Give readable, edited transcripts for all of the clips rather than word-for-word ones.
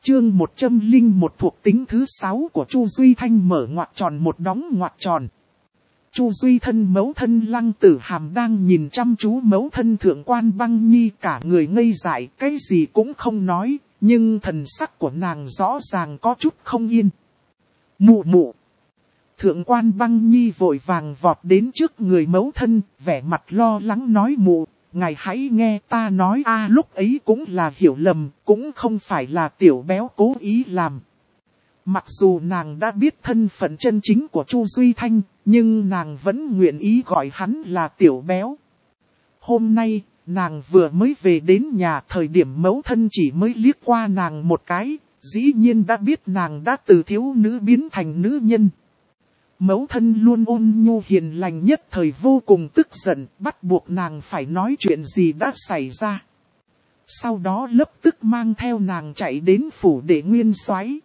Chương 101 thuộc tính thứ 6 của Chu Duy Thanh mở ngoặc tròn một đóng ngoặc tròn. Chu Duy thân mẫu thân Lăng Tử Hàm đang nhìn chăm chú mẫu thân Thượng Quan Băng Nhi, cả người ngây dại, cái gì cũng không nói, nhưng thần sắc của nàng rõ ràng có chút không yên. Mụ mụ. Thượng Quan Băng Nhi vội vàng vọt đến trước người mẫu thân, vẻ mặt lo lắng nói: mụ, ngài hãy nghe ta nói a. Lúc ấy cũng là hiểu lầm, cũng không phải là tiểu béo cố ý làm. Mặc dù nàng đã biết thân phận chân chính của Chu Duy Thanh, nhưng nàng vẫn nguyện ý gọi hắn là tiểu béo. Hôm nay, nàng vừa mới về đến nhà, thời điểm mẫu thân chỉ mới liếc qua nàng một cái, dĩ nhiên đã biết nàng đã từ thiếu nữ biến thành nữ nhân. Mẫu thân luôn ôn nhu hiền lành, nhất thời vô cùng tức giận, bắt buộc nàng phải nói chuyện gì đã xảy ra. Sau đó lập tức mang theo nàng chạy đến phủ đệ Nguyên Soái.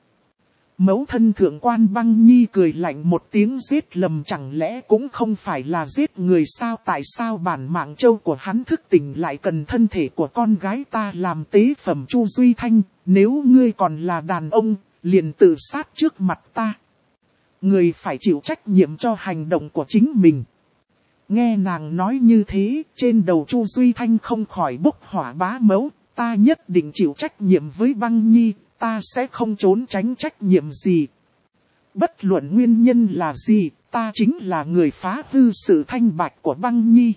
Mẫu thân Thượng Quan Băng Nhi cười lạnh một tiếng: giết lầm chẳng lẽ cũng không phải là giết người sao? Tại sao bản mạng châu của hắn thức tỉnh lại cần thân thể của con gái ta làm tế phẩm? Chu Duy Thanh, nếu ngươi còn là đàn ông, liền tự sát trước mặt ta. Người phải chịu trách nhiệm cho hành động của chính mình. Nghe nàng nói như thế, trên đầu Chu Duy Thanh không khỏi bốc hỏa: bá mẫu, ta nhất định chịu trách nhiệm với Băng Nhi, ta sẽ không trốn tránh trách nhiệm gì. Bất luận nguyên nhân là gì, ta chính là người phá hư sự thanh bạch của Băng Nhi.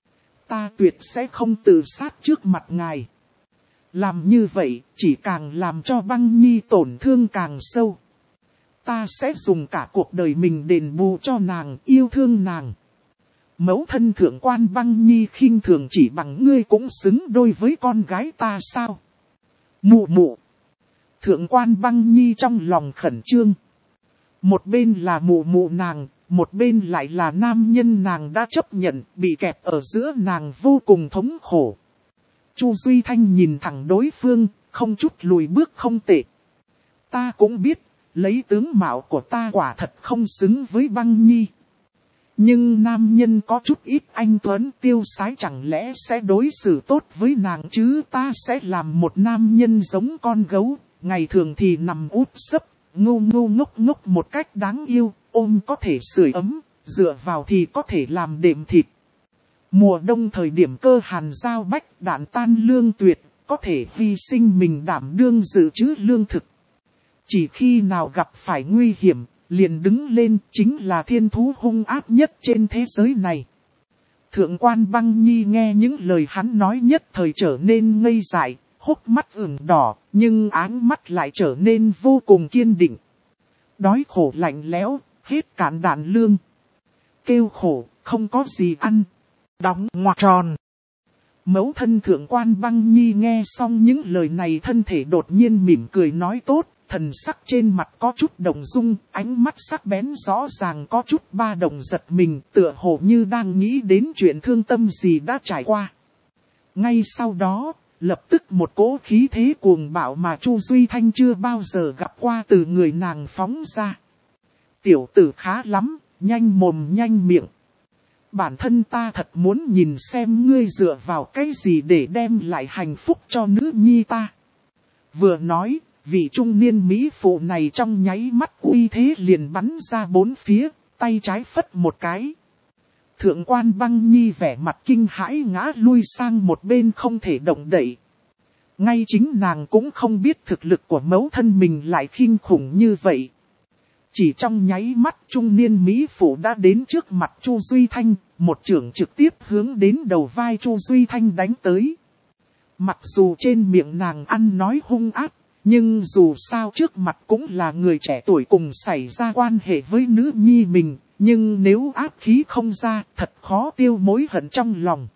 Ta tuyệt sẽ không tự sát trước mặt ngài. Làm như vậy, chỉ càng làm cho Băng Nhi tổn thương càng sâu. Ta sẽ dùng cả cuộc đời mình đền bù cho nàng, yêu thương nàng. Mẫu thân Thượng Quan Băng Nhi khinh thường: chỉ bằng ngươi cũng xứng đôi với con gái ta sao? Mụ mụ. Thượng Quan Băng Nhi trong lòng khẩn trương. Một bên là mụ mụ nàng, một bên lại là nam nhân nàng đã chấp nhận, bị kẹp ở giữa, nàng vô cùng thống khổ. Chu Duy Thanh nhìn thẳng đối phương, không chút lùi bước: không tệ. Ta cũng biết, lấy tướng mạo của ta quả thật không xứng với Băng Nhi. Nhưng nam nhân có chút ít anh tuấn tiêu sái chẳng lẽ sẽ đối xử tốt với nàng chứ? Ta sẽ làm một nam nhân giống con gấu, ngày thường thì nằm úp sấp, ngu ngu ngốc ngốc một cách đáng yêu, ôm có thể sưởi ấm, dựa vào thì có thể làm đệm thịt. Mùa đông thời điểm cơ hàn giao bách, đạn tan lương tuyệt, có thể hy sinh mình đảm đương dự trữ lương thực. Chỉ khi nào gặp phải nguy hiểm, liền đứng lên, chính là thiên thú hung ác nhất trên thế giới này. Thượng Quan Băng Nhi nghe những lời hắn nói nhất thời trở nên ngây dại, hốc mắt ửng đỏ, nhưng áng mắt lại trở nên vô cùng kiên định. Đói khổ lạnh lẽo, hết cạn đạn lương. Kêu khổ, không có gì ăn. Đóng ngoặc tròn. Mẫu thân Thượng Quan Băng Nhi nghe xong những lời này, thân thể đột nhiên mỉm cười nói: tốt. Thần sắc trên mặt có chút động dung, ánh mắt sắc bén rõ ràng có chút ba động giật mình, tựa hồ như đang nghĩ đến chuyện thương tâm gì đã trải qua. Ngay sau đó, lập tức một cỗ khí thế cuồng bạo mà Chu Duy Thanh chưa bao giờ gặp qua từ người nàng phóng ra. Tiểu tử khá lắm, nhanh mồm nhanh miệng. Bản thân ta thật muốn nhìn xem ngươi dựa vào cái gì để đem lại hạnh phúc cho nữ nhi ta. Vừa nói, vị trung niên mỹ phụ này trong nháy mắt uy thế liền bắn ra bốn phía, tay trái phất một cái. Thượng Quan Băng Nhi vẻ mặt kinh hãi ngã lui sang một bên không thể động đậy. Ngay chính nàng cũng không biết thực lực của mẫu thân mình lại kinh khủng như vậy. Chỉ trong nháy mắt trung niên mỹ phụ đã đến trước mặt Chu Duy Thanh, một chưởng trực tiếp hướng đến đầu vai Chu Duy Thanh đánh tới. Mặc dù trên miệng nàng ăn nói hung ác, nhưng dù sao trước mặt cũng là người trẻ tuổi cùng xảy ra quan hệ với nữ nhi mình, nhưng nếu ác khí không ra, thật khó tiêu mối hận trong lòng.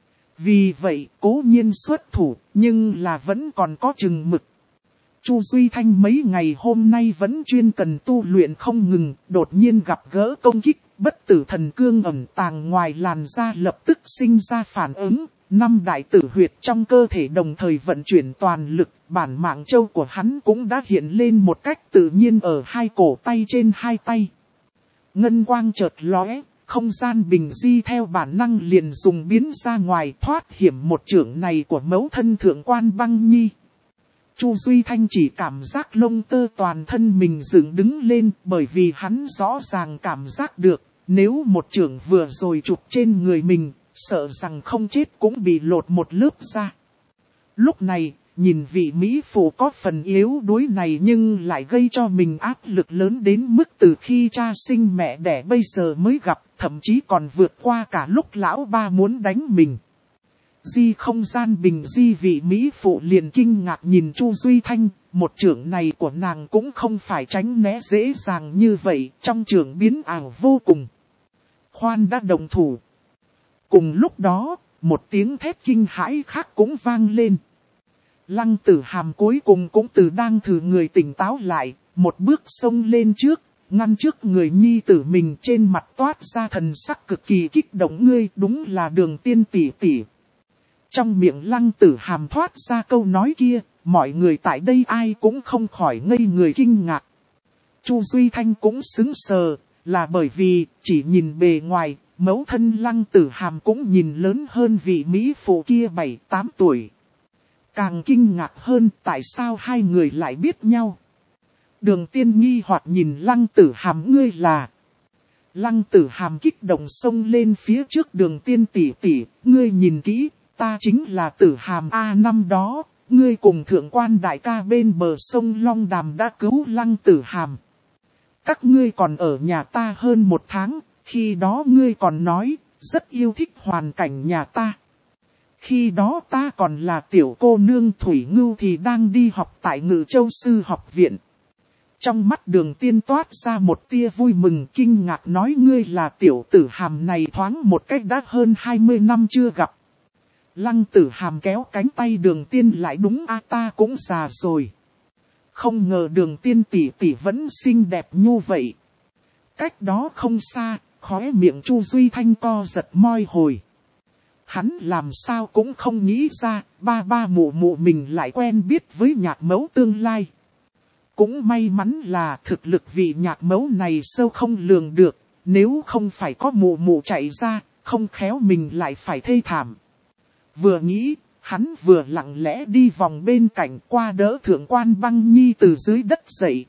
Vì vậy, cố nhiên xuất thủ, nhưng là vẫn còn có chừng mực. Chu Duy Thanh mấy ngày hôm nay vẫn chuyên cần tu luyện không ngừng, đột nhiên gặp gỡ công kích, bất tử thần cương ẩn tàng ngoài làn da lập tức sinh ra phản ứng. 5 đại tử huyệt trong cơ thể đồng thời vận chuyển toàn lực, bản mạng châu của hắn cũng đã hiện lên một cách tự nhiên ở hai cổ tay trên hai tay. Ngân quang chợt lóe, không gian bình di theo bản năng liền dùng biến ra ngoài thoát hiểm một chưởng này của mẫu thân Thượng Quan Băng Nhi. Chu Duy Thanh chỉ cảm giác lông tơ toàn thân mình dựng đứng lên, bởi vì hắn rõ ràng cảm giác được, nếu một chưởng vừa rồi chụp trên người mình, sợ rằng không chết cũng bị lột một lớp ra. Lúc này, nhìn vị Mỹ phụ có phần yếu đuối này nhưng lại gây cho mình áp lực lớn đến mức từ khi cha sinh mẹ đẻ bây giờ mới gặp, thậm chí còn vượt qua cả lúc lão ba muốn đánh mình. Di không gian bình di vị Mỹ phụ liền kinh ngạc nhìn Chu Duy Thanh, một chưởng này của nàng cũng không phải tránh né dễ dàng như vậy, trong chưởng biến ảo vô cùng. Khoan đã đồng thủ. Cùng lúc đó, một tiếng thét kinh hãi khác cũng vang lên. Lăng Tử Hàm cuối cùng cũng từ đang thử người tỉnh táo lại, một bước xông lên trước, ngăn trước người nhi tử mình, trên mặt toát ra thần sắc cực kỳ kích động. Ngươi đúng là Đường Tiên tỷ tỷ. Trong miệng Lăng Tử Hàm thoát ra câu nói kia, mọi người tại đây ai cũng không khỏi ngây người kinh ngạc. Chu Duy Thanh cũng sững sờ, là bởi vì chỉ nhìn bề ngoài, mẫu thân Lăng Tử Hàm cũng nhìn lớn hơn vị Mỹ phụ kia 7-8 tuổi. Càng kinh ngạc hơn tại sao hai người lại biết nhau. Đường Tiên nghi hoặc nhìn Lăng Tử Hàm, ngươi là... Lăng Tử Hàm kích động xông lên phía trước. Đường Tiên tỷ tỷ, ngươi nhìn kỹ, ta chính là Tử Hàm A. Năm đó, ngươi cùng thượng quan đại ca bên bờ sông Long Đàm đã cứu Lăng Tử Hàm. Các ngươi còn ở nhà ta hơn 1 tháng, khi đó ngươi còn nói, rất yêu thích hoàn cảnh nhà ta. Khi đó ta còn là tiểu cô nương Thủy Ngưu thì đang đi học tại Ngự Châu Sư học viện. Trong mắt Đường Tiên toát ra một tia vui mừng, kinh ngạc nói, ngươi là tiểu Tử Hàm này thoáng một cách đã hơn 20 năm chưa gặp. Lăng Tử Hàm kéo cánh tay Đường Tiên lại, đúng a, ta cũng già rồi. Không ngờ Đường Tiên tỷ tỷ vẫn xinh đẹp như vậy. Cách đó không xa, khóe miệng Chu Duy Thanh co giật môi hồi. Hắn làm sao cũng không nghĩ ra, ba mụ mụ mình lại quen biết với nhạc mẫu tương lai. Cũng may mắn là thực lực vị nhạc mẫu này sâu không lường được, nếu không phải có mụ mụ chạy ra, không khéo mình lại phải thê thảm. Vừa nghĩ, hắn vừa lặng lẽ đi vòng bên cạnh qua đỡ thượng quan Băng Nhi từ dưới đất dậy.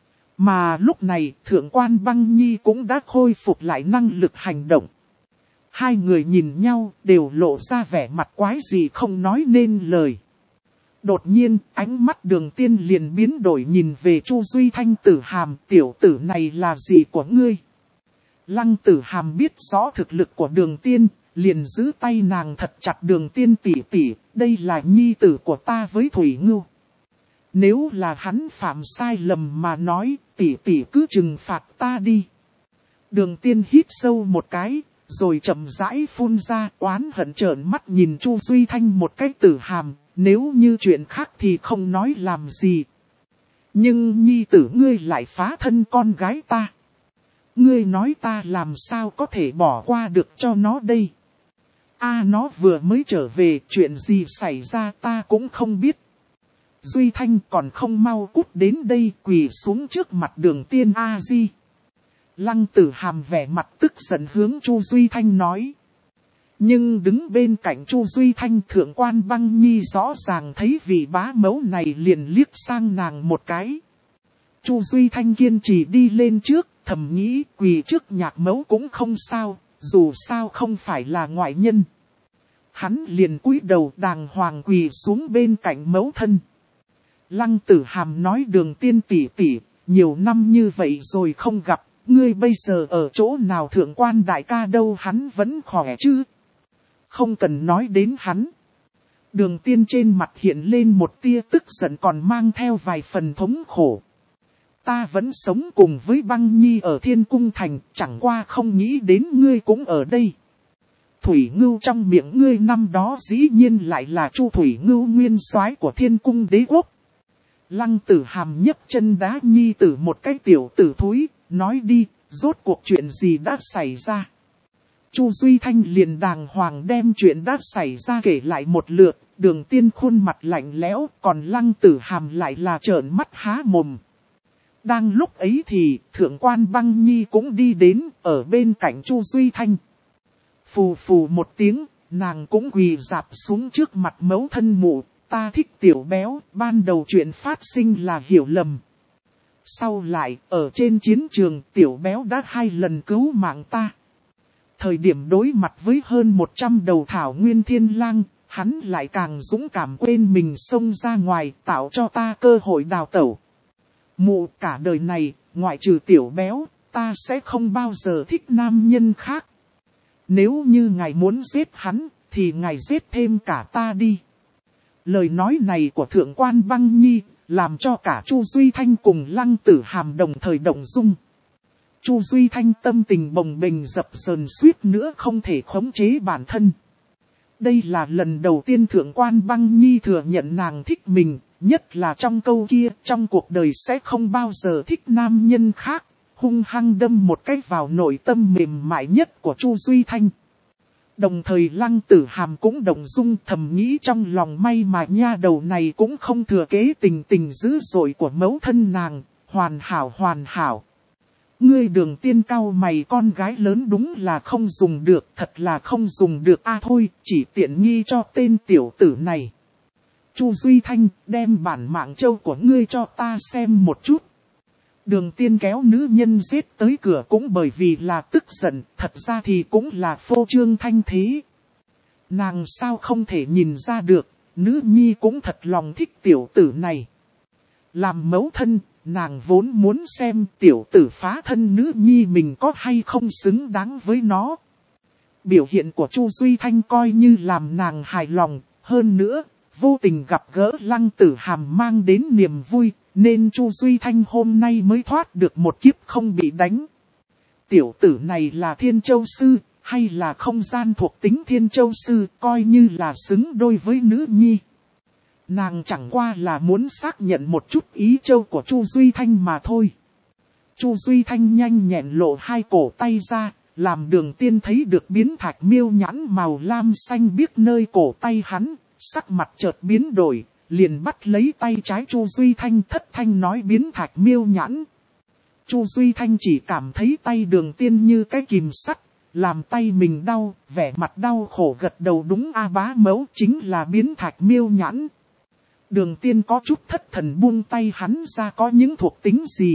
Mà lúc này thượng quan Băng Nhi cũng đã khôi phục lại năng lực hành động. Hai người nhìn nhau đều lộ ra vẻ mặt quái gì không nói nên lời. Đột nhiên ánh mắt Đường Tiên liền biến đổi, nhìn về Chu Duy Thanh. Tử Hàm, tiểu tử này là gì của ngươi? Lăng Tử Hàm biết rõ thực lực của Đường Tiên, liền giữ tay nàng thật chặt. Đường Tiên tỷ tỷ, đây là nhi tử của ta với Thủy Ngưu. Nếu là hắn phạm sai lầm mà nói, tỷ tỷ cứ trừng phạt ta đi. Đường Tiên hít sâu một cái, rồi chậm rãi phun ra, oán hận trợn mắt nhìn Chu Duy Thanh một cách. Tử Hàm, nếu như chuyện khác thì không nói làm gì. Nhưng nhi tử ngươi lại phá thân con gái ta. Ngươi nói ta làm sao có thể bỏ qua được cho nó đây. Nó vừa mới trở về, chuyện gì xảy ra ta cũng không biết. Duy Thanh còn không mau cút đến đây, quỳ xuống trước mặt Đường Tiên a di. Lăng Tử Hàm vẻ mặt tức giận hướng Chu Duy Thanh nói. Nhưng đứng bên cạnh Chu Duy Thanh, thượng quan Băng Nhi rõ ràng thấy vị bá mẫu này liền liếc sang nàng một cái. Chu Duy Thanh kiên trì đi lên trước, thầm nghĩ quỳ trước nhạc mẫu cũng không sao, dù sao không phải là ngoại nhân. Hắn liền cúi đầu đàng hoàng quỳ xuống bên cạnh mẫu thân. Lăng Tử Hàm nói, Đường Tiên tỷ tỷ, nhiều năm như vậy rồi không gặp, ngươi bây giờ ở chỗ nào? Thượng quan đại ca đâu, hắn vẫn khỏe chứ? Không cần nói đến hắn. Đường Tiên trên mặt hiện lên một tia tức giận còn mang theo vài phần thống khổ. Ta vẫn sống cùng với Băng Nhi ở Thiên Cung Thành, chẳng qua không nghĩ đến ngươi cũng ở đây. Thủy Ngưu trong miệng ngươi năm đó dĩ nhiên lại là Chu Thủy Ngưu, nguyên soái của Thiên Cung Đế Quốc. Lăng Tử Hàm nhấc chân đá nhi tử một cái, tiểu tử thúi, nói đi, rốt cuộc chuyện gì đã xảy ra. Chu Duy Thanh liền đàng hoàng đem chuyện đã xảy ra kể lại một lượt. Đường Tiên khuôn mặt lạnh lẽo, còn Lăng Tử Hàm lại là trợn mắt há mồm. Đang lúc ấy thì thượng quan Băng Nhi cũng đi đến ở bên cạnh Chu Duy Thanh. Phù phù một tiếng, nàng cũng quỳ rạp xuống trước mặt mẫu thân mụ. ta thích tiểu béo, ban đầu chuyện phát sinh là hiểu lầm. Sau lại, ở trên chiến trường, tiểu béo đã 2 lần cứu mạng ta. Thời điểm đối mặt với hơn 100 đầu thảo nguyên thiên lang, hắn lại càng dũng cảm quên mình xông ra ngoài, tạo cho ta cơ hội đào tẩu. Mụ, cả đời này, ngoại trừ tiểu béo, ta sẽ không bao giờ thích nam nhân khác. Nếu như ngài muốn giết hắn, thì ngài giết thêm cả ta đi. Lời nói này của thượng quan Băng Nhi, làm cho cả Chu Duy Thanh cùng Lăng Tử Hàm đồng thời động dung. Chu Duy Thanh tâm tình bồng bềnh dập dờn suýt nữa không thể khống chế bản thân. Đây là lần đầu tiên thượng quan Băng Nhi thừa nhận nàng thích mình, nhất là trong câu kia, trong cuộc đời sẽ không bao giờ thích nam nhân khác, hung hăng đâm một cái vào nội tâm mềm mại nhất của Chu Duy Thanh. Đồng thời Lăng Tử Hàm cũng động dung, thầm nghĩ trong lòng, may mà nha đầu này cũng không thừa kế tình tình dữ dội của mẫu thân nàng, hoàn hảo hoàn hảo. Ngươi Đường Tiên cau mày, con gái lớn đúng là không dùng được, thật là không dùng được a, thôi, chỉ tiện nghi cho tên tiểu tử này. Chu Duy Thanh, đem bản mạng châu của ngươi cho ta xem một chút. Đường Tiên kéo nữ nhân giết tới cửa cũng bởi vì là tức giận, thật ra thì cũng là phô trương thanh thế. Nàng sao không thể nhìn ra được, nữ nhi cũng thật lòng thích tiểu tử này. Làm mẫu thân, nàng vốn muốn xem tiểu tử phá thân nữ nhi mình có hay không xứng đáng với nó. Biểu hiện của Chu Duy Thanh coi như làm nàng hài lòng, hơn nữa, vô tình gặp gỡ Lăng Tử Hàm mang đến niềm vui, nên Chu Duy Thanh hôm nay mới thoát được một kiếp không bị đánh. Tiểu tử này là Thiên Châu Sư, hay là không gian thuộc tính Thiên Châu Sư, coi như là xứng đôi với nữ nhi. Nàng chẳng qua là muốn xác nhận một chút ý châu của Chu Duy Thanh mà thôi. Chu Duy Thanh nhanh nhẹn lộ 2 cổ tay ra, làm Đường Tiên thấy được biến thạch miêu nhãn màu lam xanh biếc nơi cổ tay hắn, sắc mặt chợt biến đổi, liền bắt lấy tay trái Chu Duy Thanh, thất thanh nói biến thạch miêu nhãn. Chu Duy Thanh chỉ cảm thấy tay Đường Tiên như cái kìm sắt, làm tay mình đau, vẻ mặt đau khổ gật đầu, đúng a bá mẫu, chính là biến thạch miêu nhãn. Đường Tiên có chút thất thần buông tay hắn ra, có những thuộc tính gì?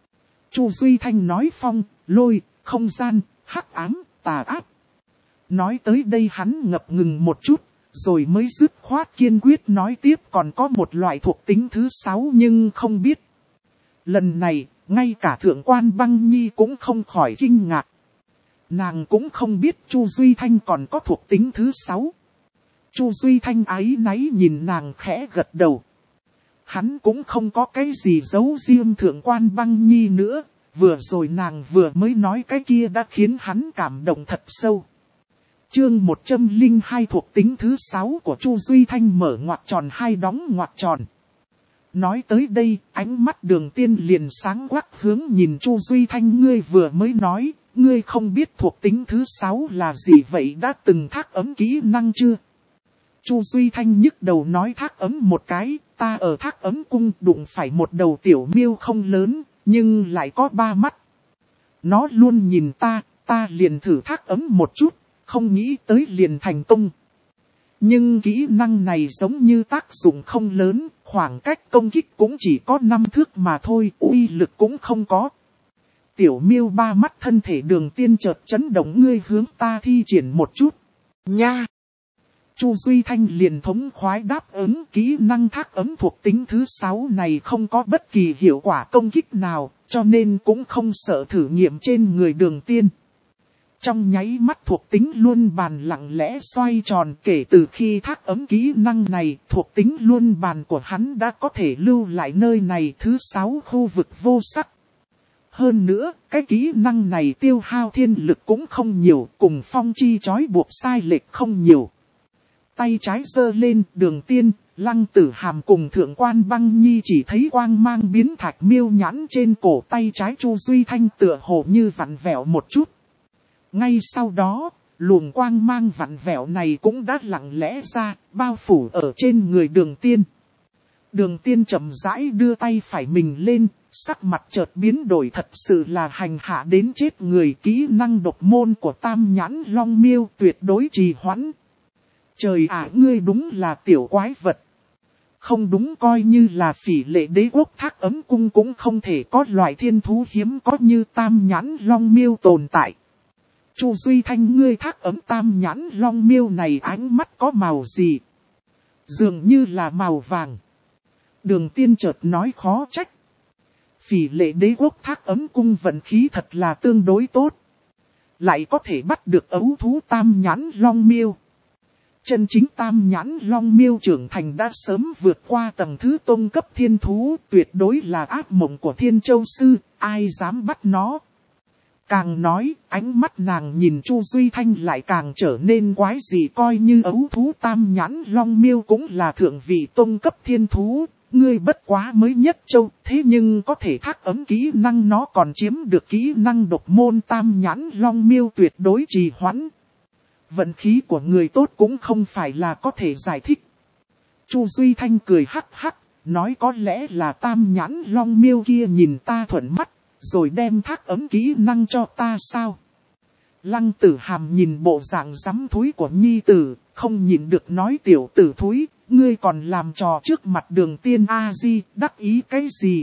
Chu Duy Thanh nói phong, lôi, không gian, hắc ám, tà ác. Nói tới đây hắn ngập ngừng một chút, rồi mới dứt khoát kiên quyết nói tiếp, còn có một loại thuộc tính thứ 6 nhưng không biết. Lần này, ngay cả thượng quan Băng Nhi cũng không khỏi kinh ngạc. Nàng cũng không biết Chu Duy Thanh còn có thuộc tính thứ 6. Chu Duy Thanh áy náy nhìn nàng khẽ gật đầu. Hắn cũng không có cái gì giấu riêng thượng quan Băng Nhi nữa, vừa rồi nàng vừa mới nói cái kia đã khiến hắn cảm động thật sâu. Chương 102 thuộc tính thứ 6 của Chu Duy Thanh mở ngoặc tròn 2 đóng ngoặc tròn. Nói tới đây, ánh mắt Đường Tiên liền sáng quắc hướng nhìn Chu Duy Thanh, ngươi vừa mới nói, ngươi không biết thuộc tính thứ 6 là gì vậy, đã từng thác ấm kỹ năng chưa? Chu Duy Thanh nhức đầu nói thác ấm một cái, ta ở thác ấm cung đụng phải một đầu tiểu miêu không lớn, nhưng lại có 3 mắt. Nó luôn nhìn ta liền thử thác ấm một chút, không nghĩ tới liền thành công. Nhưng kỹ năng này giống như tác dụng không lớn, khoảng cách công kích cũng chỉ có 5 thước mà thôi, uy lực cũng không có. Tiểu miêu 3 mắt thân thể Đường Tiên chợt chấn động, ngươi hướng ta thi triển một chút. Nha! Chu Duy Thanh liền thống khoái đáp ứng, kỹ năng thác ấm thuộc tính thứ 6 này không có bất kỳ hiệu quả công kích nào, cho nên cũng không sợ thử nghiệm trên người Đường Tiên. Trong nháy mắt thuộc tính luân bàn lặng lẽ xoay tròn, kể từ khi thác ấm kỹ năng này, thuộc tính luân bàn của hắn đã có thể lưu lại nơi này thứ 6 khu vực vô sắc. Hơn nữa, cái kỹ năng này tiêu hao thiên lực cũng không nhiều, cùng phong chi trói buộc sai lệch không nhiều. Tay trái giơ lên, Đường Tiên, Lăng Tử Hàm cùng thượng quan Băng Nhi chỉ thấy quang mang biến thạch miêu nhãn trên cổ tay trái Chu Duy Thanh tựa hồ như vặn vẹo một chút. Ngay sau đó, luồng quang mang vặn vẹo này cũng đã lặng lẽ ra, bao phủ ở trên người Đường Tiên. Đường Tiên chậm rãi đưa tay phải mình lên, sắc mặt chợt biến đổi, thật sự là hành hạ đến chết người, kỹ năng độc môn của Tam Nhãn Long Miêu tuyệt đối trì hoãn. Trời ạ, ngươi đúng là tiểu quái vật. Không đúng, coi như là Phỉ Lệ Đế quốc Thác Ấm Cung cũng không thể có loại thiên thú hiếm có như Tam Nhãn Long Miêu tồn tại. Chu Duy Thanh, ngươi Thác Ấm Tam Nhãn Long Miêu này ánh mắt có màu gì? Dường như là màu vàng. Đường Tiên chợt nói khó trách. Phỉ Lệ Đế quốc Thác Ấm Cung vận khí thật là tương đối tốt. Lại có thể bắt được ấu thú Tam Nhãn Long Miêu. Chân chính Tam Nhãn Long Miêu trưởng thành đã sớm vượt qua tầng thứ tôn cấp thiên thú, tuyệt đối là ác mộng của Thiên Châu Sư, ai dám bắt nó. Càng nói, ánh mắt nàng nhìn Chu Duy Thanh lại càng trở nên quái dị, coi như ấu thú Tam Nhãn Long Miêu cũng là thượng vị tôn cấp thiên thú, ngươi bất quá mới nhất châu, thế nhưng có thể thác ấm kỹ năng, nó còn chiếm được kỹ năng độc môn Tam Nhãn Long Miêu tuyệt đối trì hoãn. Vận khí của người tốt cũng không phải là có thể giải thích. Chu Duy Thanh cười hắc hắc, nói có lẽ là Tam Nhãn Long Miêu kia nhìn ta thuận mắt, rồi đem thác ấm kỹ năng cho ta sao? Lăng Tử Hàm nhìn bộ dạng rắm thúi của nhi tử, không nhịn được nói, tiểu tử thúi, ngươi còn làm trò trước mặt Đường Tiên A-di, đắc ý cái gì?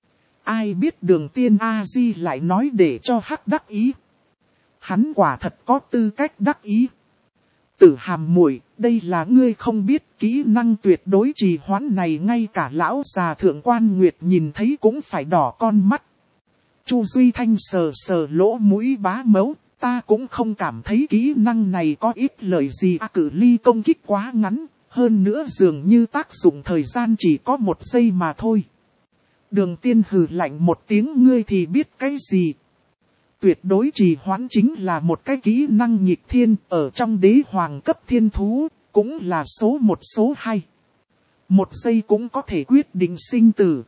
Ai biết Đường Tiên A-di lại nói để cho hắc đắc ý. Hắn quả thật có tư cách đắc ý. Tử Hàm muội, đây là ngươi không biết, kỹ năng tuyệt đối trì hoãn này ngay cả lão già Thượng Quan Nguyệt nhìn thấy cũng phải đỏ con mắt. Chu Duy Thanh sờ sờ lỗ mũi bá mẫu, ta cũng không cảm thấy kỹ năng này có ít lợi gì, cự ly công kích quá ngắn, hơn nữa dường như tác dụng thời gian chỉ có 1 giây mà thôi. Đường Tiên hừ lạnh một tiếng, ngươi thì biết cái gì? Tuyệt đối trì hoãn chính là một cái kỹ năng nghịch thiên, ở trong đế hoàng cấp thiên thú, cũng là số 1 số 2. 1 giây cũng có thể quyết định sinh tử.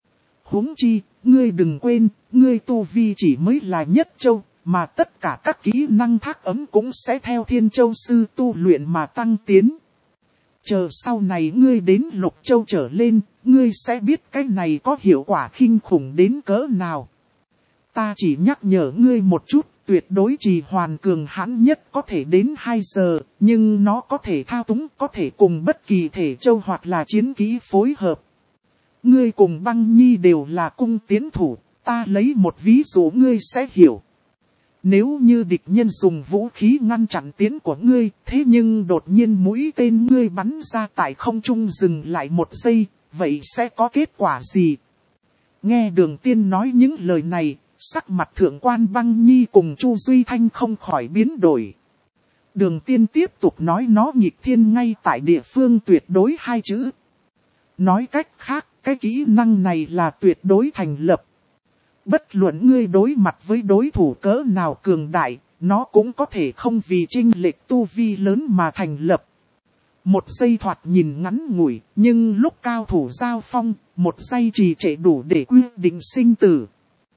Huống chi, ngươi đừng quên, ngươi tu vi chỉ mới là nhất châu, mà tất cả các kỹ năng thác ấm cũng sẽ theo Thiên Châu Sư tu luyện mà tăng tiến. Chờ sau này ngươi đến Lục Châu trở lên, ngươi sẽ biết cái này có hiệu quả kinh khủng đến cỡ nào. Ta chỉ nhắc nhở ngươi một chút, tuyệt đối trì hoàn cường hãn nhất có thể đến 2 giờ, nhưng nó có thể thao túng, có thể cùng bất kỳ thể châu hoặc là chiến kỹ phối hợp. Ngươi cùng Băng Nhi đều là cung tiến thủ, ta lấy một ví dụ ngươi sẽ hiểu. Nếu như địch nhân dùng vũ khí ngăn chặn tiến của ngươi, thế nhưng đột nhiên mũi tên ngươi bắn ra tại không trung dừng lại 1 giây, vậy sẽ có kết quả gì? Nghe Đường Tiên nói những lời này, sắc mặt Thượng Quan Băng Nhi cùng Chu Duy Thanh không khỏi biến đổi. Đường Tiên tiếp tục nói, nó nghịch thiên ngay tại địa phương tuyệt đối 2 chữ. Nói cách khác, cái kỹ năng này là tuyệt đối thành lập. Bất luận ngươi đối mặt với đối thủ cỡ nào cường đại, nó cũng có thể không vì chênh lệch tu vi lớn mà thành lập. 1 giây thoạt nhìn ngắn ngủi, nhưng lúc cao thủ giao phong, 1 giây trì trệ đủ để quyết định sinh tử.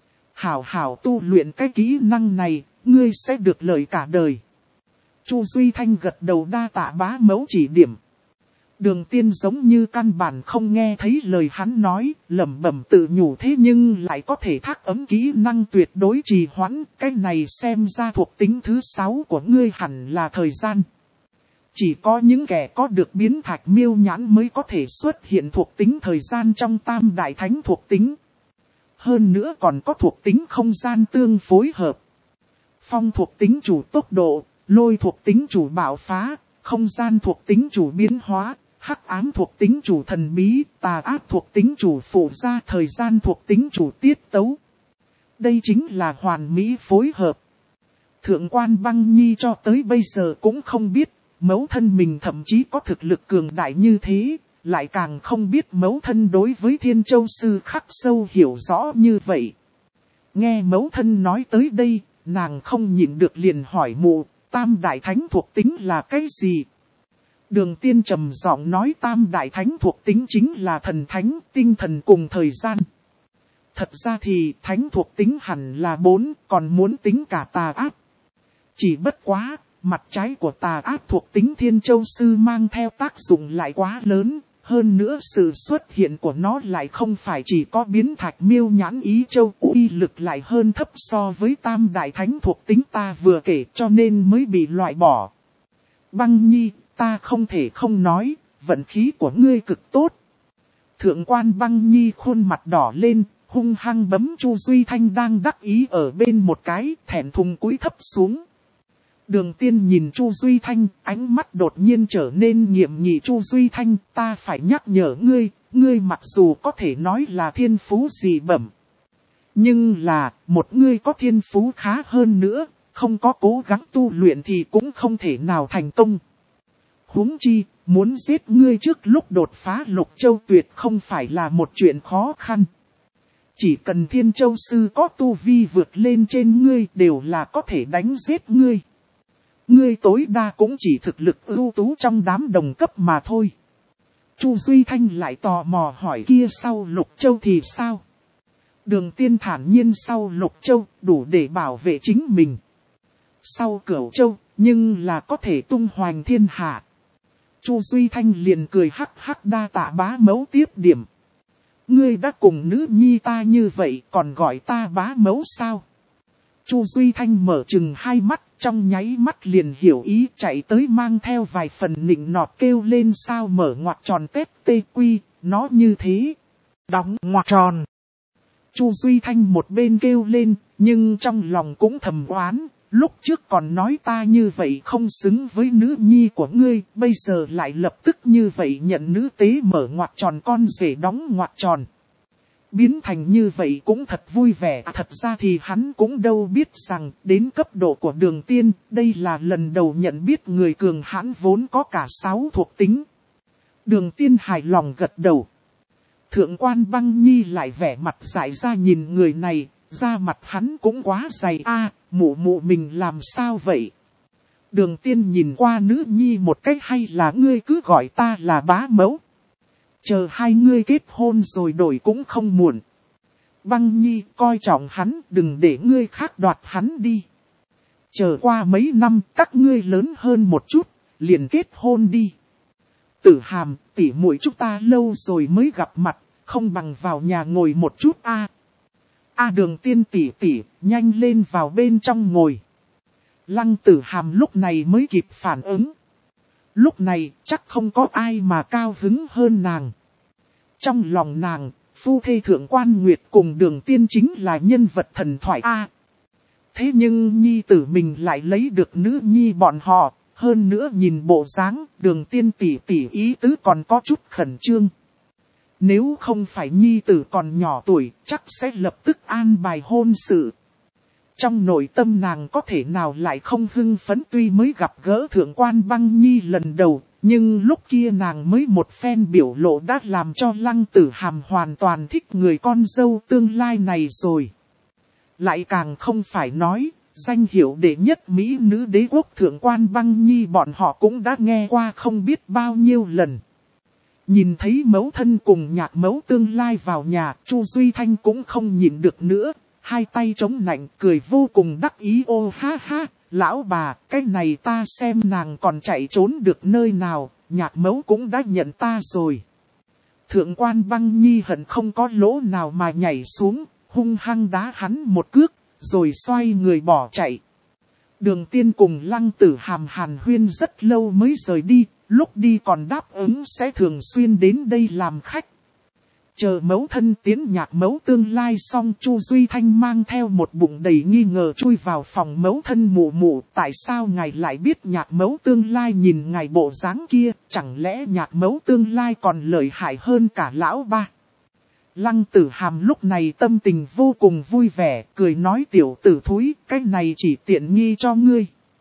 Hảo hảo tu luyện cái kỹ năng này, ngươi sẽ được lợi cả đời. Chu Duy Thanh gật đầu, đa tạ bá mẫu chỉ điểm. Đường Tiên giống như căn bản không nghe thấy lời hắn nói, lẩm bẩm tự nhủ, thế nhưng lại có thể thác ấm kỹ năng tuyệt đối trì hoãn, cái này xem ra thuộc tính thứ 6 của ngươi hẳn là thời gian. Chỉ có những kẻ có được biến thạch miêu nhãn mới có thể xuất hiện thuộc tính thời gian trong Tam Đại Thánh thuộc tính. Hơn nữa còn có thuộc tính không gian tương phối hợp. Phong thuộc tính chủ tốc độ, lôi thuộc tính chủ bạo phá, không gian thuộc tính chủ biến hóa, hắc ám thuộc tính chủ thần bí, tà ác thuộc tính chủ phụ gia, thời gian thuộc tính chủ tiết tấu. Đây chính là hoàn mỹ phối hợp. Thượng Quan Băng Nhi cho tới bây giờ cũng không biết, mẫu thân mình thậm chí có thực lực cường đại như thế, lại càng không biết mẫu thân đối với Thiên Châu Sư khắc sâu hiểu rõ như vậy. Nghe mẫu thân nói tới đây, nàng không nhịn được liền hỏi mụ, Tam Đại Thánh thuộc tính là cái gì? Đường Tiên trầm giọng nói, Tam Đại Thánh thuộc tính chính là thần thánh, tinh thần cùng thời gian. Thật ra thì thánh thuộc tính hẳn là 4, còn muốn tính cả tà ác. Chỉ bất quá, mặt trái của tà ác thuộc tính Thiên Châu Sư mang theo tác dụng lại quá lớn. Hơn nữa sự xuất hiện của nó lại không phải chỉ có biến thạch miêu nhãn ý châu, uy lực lại hơn thấp so với Tam Đại Thánh thuộc tính ta vừa kể, cho nên mới bị loại bỏ. Băng Nhi, ta không thể không nói, vận khí của ngươi cực tốt. Thượng quan Băng Nhi khuôn mặt đỏ lên, hung hăng bấm Chu Duy Thanh đang đắc ý ở bên một cái, thẹn thùng cúi thấp xuống. Đường Tiên nhìn Chu Duy Thanh, ánh mắt đột nhiên trở nên nghiêm nghị. Chu Duy Thanh, ta phải nhắc nhở ngươi, ngươi mặc dù có thể nói là thiên phú dị bẩm. Nhưng là, một ngươi có thiên phú khá hơn nữa, không có cố gắng tu luyện thì cũng không thể nào thành công. Huống chi, muốn giết ngươi trước lúc đột phá Lục Châu tuyệt không phải là một chuyện khó khăn. Chỉ cần Thiên Châu Sư có tu vi vượt lên trên ngươi đều là có thể đánh giết ngươi. Ngươi tối đa cũng chỉ thực lực ưu tú trong đám đồng cấp mà thôi. Chu Duy Thanh lại tò mò hỏi kia sau Lục Châu thì sao? Đường Tiên thản nhiên sau Lục Châu đủ để bảo vệ chính mình. Sau Cửu Châu nhưng là có thể tung hoành thiên hạ. Chu Duy Thanh liền cười hắc hắc đa tạ bá mẫu tiếp điểm. Ngươi đã cùng nữ nhi ta như vậy còn gọi ta bá mẫu sao? Chu Duy Thanh mở chừng hai mắt, trong nháy mắt liền hiểu ý chạy tới mang theo vài phần nịnh nọt kêu lên sao mở ngoặc tròn tép tê quy, nó như thế. Đóng ngoặc tròn. Chu Duy Thanh một bên kêu lên, nhưng trong lòng cũng thầm oán, lúc trước còn nói ta như vậy không xứng với nữ nhi của ngươi, bây giờ lại lập tức như vậy nhận nữ tế mở ngoặc tròn con rể đóng ngoặc tròn. Biến thành như vậy cũng thật vui vẻ, thật ra thì hắn cũng đâu biết rằng đến cấp độ của Đường Tiên, đây là lần đầu nhận biết người cường hãn vốn có cả 6 thuộc tính. Đường Tiên hài lòng gật đầu. Thượng quan Băng Nhi lại vẻ mặt dại ra nhìn người này, da mặt hắn cũng quá dày a, mụ mụ mình làm sao vậy? Đường Tiên nhìn qua nữ nhi một cách hay là ngươi cứ gọi ta là bá mẫu. Chờ hai ngươi kết hôn rồi đổi cũng không muộn. Băng Nhi coi trọng hắn, đừng để ngươi khác đoạt hắn đi. Chờ qua mấy năm các ngươi lớn hơn một chút, liền kết hôn đi. Tử Hàm, tỷ muội chúng ta lâu rồi mới gặp mặt, không bằng vào nhà ngồi một chút a. Đường Tiên tỷ tỷ, nhanh lên vào bên trong ngồi. Lăng Tử Hàm lúc này mới kịp phản ứng. Lúc này chắc không có ai mà cao hứng hơn nàng. Trong lòng nàng, phu thê Thượng quan Nguyệt cùng Đường Tiên chính là nhân vật thần thoại a. Thế nhưng nhi tử mình lại lấy được nữ nhi bọn họ, hơn nữa nhìn bộ dáng, Đường Tiên tỷ tỷ ý tứ còn có chút khẩn trương. Nếu không phải nhi tử còn nhỏ tuổi, chắc sẽ lập tức an bài hôn sự. Trong nội tâm nàng có thể nào lại không hưng phấn, tuy mới gặp gỡ Thượng quan Băng Nhi lần đầu, nhưng lúc kia nàng mới một phen biểu lộ đã làm cho Lăng Tử Hàm hoàn toàn thích người con dâu tương lai này rồi. Lại càng không phải nói, danh hiệu đệ nhất Mỹ nữ đế quốc Thượng quan Băng Nhi bọn họ cũng đã nghe qua không biết bao nhiêu lần. Nhìn thấy mẫu thân cùng nhạc mẫu tương lai vào nhà, Chu Duy Thanh cũng không nhịn được nữa, hai tay chống nạnh cười vô cùng đắc ý ô ha ha, lão bà, cái này ta xem nàng còn chạy trốn được nơi nào, nhạc mẫu cũng đã nhận ta rồi. Thượng quan Băng Nhi hận không có lỗ nào mà nhảy xuống, hung hăng đá hắn một cước, rồi xoay người bỏ chạy. Đường Tiên cùng Lăng Tử Hàm hàn huyên rất lâu mới rời đi, lúc đi còn đáp ứng sẽ thường xuyên đến đây làm khách. Chờ mẫu thân tiến nhạc mẫu tương lai xong, Chu Duy Thanh mang theo một bụng đầy nghi ngờ chui vào phòng mẫu thân mụ mụ. Tại sao ngài lại biết nhạc mẫu tương lai nhìn ngài bộ dáng kia, chẳng lẽ nhạc mẫu tương lai còn lợi hại hơn cả lão ba? Lăng Tử Hàm lúc này tâm tình vô cùng vui vẻ, cười nói tiểu tử thúi, cái này chỉ tiện nghi cho ngươi.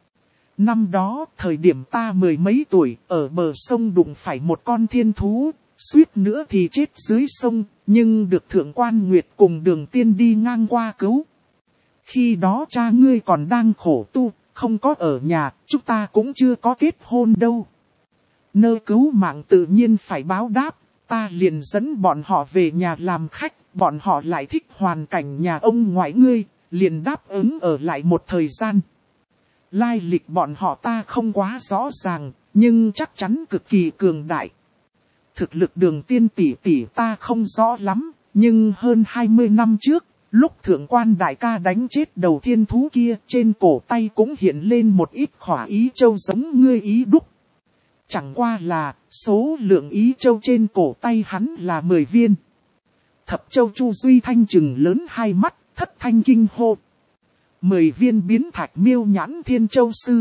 Năm đó, thời điểm ta 10 mấy tuổi, ở bờ sông đụng phải một con thiên thú, suýt nữa thì chết dưới sông, nhưng được Thượng quan Nguyệt cùng Đường Tiên đi ngang qua cứu. Khi đó cha ngươi còn đang khổ tu, không có ở nhà, chúng ta cũng chưa có kết hôn đâu. Nơi cứu mạng tự nhiên phải báo đáp, ta liền dẫn bọn họ về nhà làm khách, bọn họ lại thích hoàn cảnh nhà ông ngoại ngươi, liền đáp ứng ở lại một thời gian. Lai lịch bọn họ ta không quá rõ ràng, nhưng chắc chắn cực kỳ cường đại. Thực lực Đường Tiên tỷ tỷ ta không rõ lắm, nhưng hơn 20 năm trước, lúc Thượng quan đại ca đánh chết đầu thiên thú kia, trên cổ tay cũng hiện lên một ít khỏa ý châu giống ngươi ý đúc. Chẳng qua là, Số lượng ý châu trên cổ tay hắn là 10 viên. Thập châu Chu Duy Thanh trừng lớn hai mắt, thất thanh kinh hô. 10 viên biến thạch miêu nhãn thiên châu sư.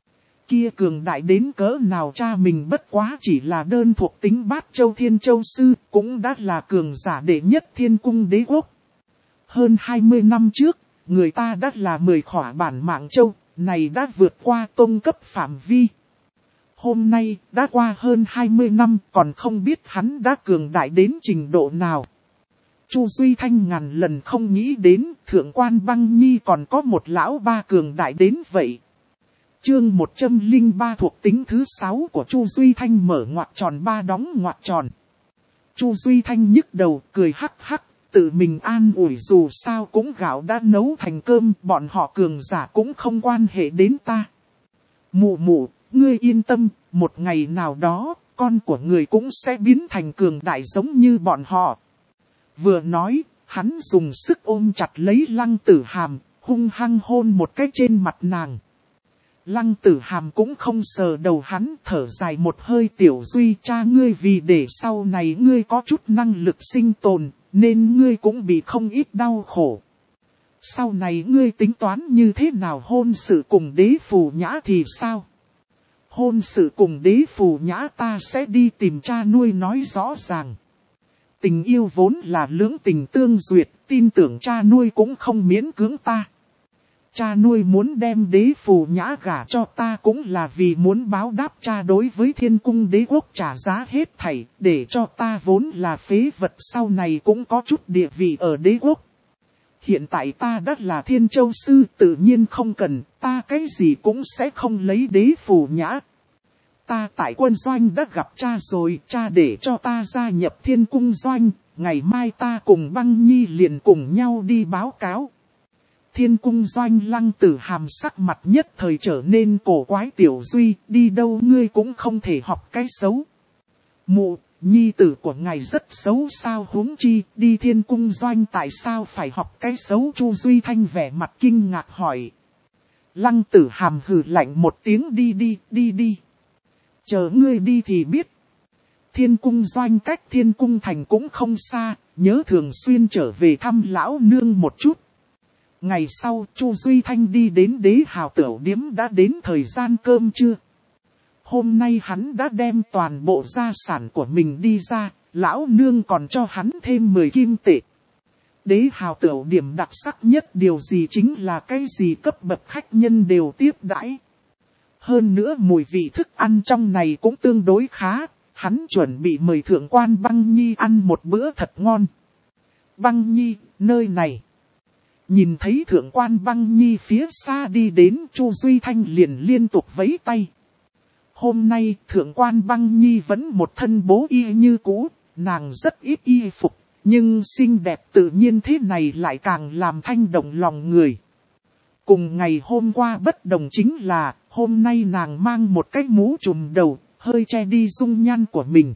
Kia cường đại đến cỡ nào, cha mình bất quá chỉ là đơn thuộc tính bát châu thiên châu sư, cũng đã là cường giả đệ nhất thiên cung đế quốc. Hơn 20 năm trước, người ta đã là 10 khỏa bản mạng châu, này đã vượt qua tông cấp phạm vi. Hôm nay, đã qua hơn 20 năm, còn không biết hắn đã cường đại đến trình độ nào. Chu Duy Thanh ngàn lần không nghĩ đến, thượng quan Băng Nhi còn có một lão ba cường đại đến vậy. Chương 103 thuộc tính thứ 6 của Chu Duy Thanh mở ngoặc tròn ba đóng ngoặc tròn. Chu Duy Thanh nhức đầu, cười hắc hắc, tự mình an ủi dù sao cũng gạo đã nấu thành cơm, bọn họ cường giả cũng không quan hệ đến ta. Mụ mụ, ngươi yên tâm, một ngày nào đó, con của người cũng sẽ biến thành cường đại giống như bọn họ. Vừa nói, hắn dùng sức ôm chặt lấy Lăng Tử Hàm, hung hăng hôn một cái trên mặt nàng. Lăng Tử Hàm cũng không sờ đầu hắn, thở dài một hơi, tiểu Duy cha ngươi vì để sau này ngươi có chút năng lực sinh tồn, nên ngươi cũng bị không ít đau khổ. Sau này ngươi tính toán như thế nào hôn sự cùng đế phù nhã thì sao? Hôn sự cùng đế phù nhã ta sẽ đi tìm cha nuôi nói rõ ràng. Tình yêu vốn là lưỡng tình tương duyệt, tin tưởng cha nuôi cũng không miễn cưỡng ta. Cha nuôi muốn đem đế phù nhã gả cho ta cũng là vì muốn báo đáp cha đối với thiên cung đế quốc trả giá hết thảy, để cho ta vốn là phế vật sau này cũng có chút địa vị ở đế quốc. Hiện tại ta đã là thiên châu sư, tự nhiên không cần, ta cái gì cũng sẽ không lấy đế phù nhã. Ta tại quân doanh đã gặp cha rồi, cha để cho ta gia nhập thiên cung doanh, ngày mai ta cùng Băng Nhi liền cùng nhau đi báo cáo. Thiên cung doanh Lăng Tử Hàm sắc mặt nhất thời trở nên cổ quái, tiểu Duy, đi đâu ngươi cũng không thể học cái xấu. Mụ, nhi tử của ngài rất xấu sao, huống chi, đi thiên cung doanh tại sao phải học cái xấu? Chu Duy Thanh vẻ mặt kinh ngạc hỏi. Lăng Tử Hàm hừ lạnh một tiếng, đi. Chờ ngươi đi thì biết. Thiên cung doanh cách thiên cung thành cũng không xa, nhớ thường xuyên trở về thăm lão nương một chút. Ngày sau, Chu Duy Thanh đi đến đế hào tửu điếm, đã đến thời gian cơm trưa. Hôm nay hắn đã đem toàn bộ gia sản của mình đi ra, lão nương còn cho hắn thêm 10 kim tệ. Đế hào tửu điểm đặc sắc nhất điều gì chính là cái gì cấp bậc khách nhân đều tiếp đãi. Hơn nữa mùi vị thức ăn trong này cũng tương đối khá, hắn chuẩn bị mời thượng quan Băng Nhi ăn một bữa thật ngon. Băng Nhi, nơi này. Nhìn thấy thượng quan Băng Nhi phía xa đi đến, Chu Duy Thanh liền liên tục vẫy tay. Hôm nay thượng quan Băng Nhi vẫn một thân bố y như cũ, nàng rất ít y phục, nhưng xinh đẹp tự nhiên thế này lại càng làm thanh động lòng người. Cùng ngày hôm qua bất đồng chính là, hôm nay nàng mang một cái mũ trùm đầu, hơi che đi dung nhan của mình.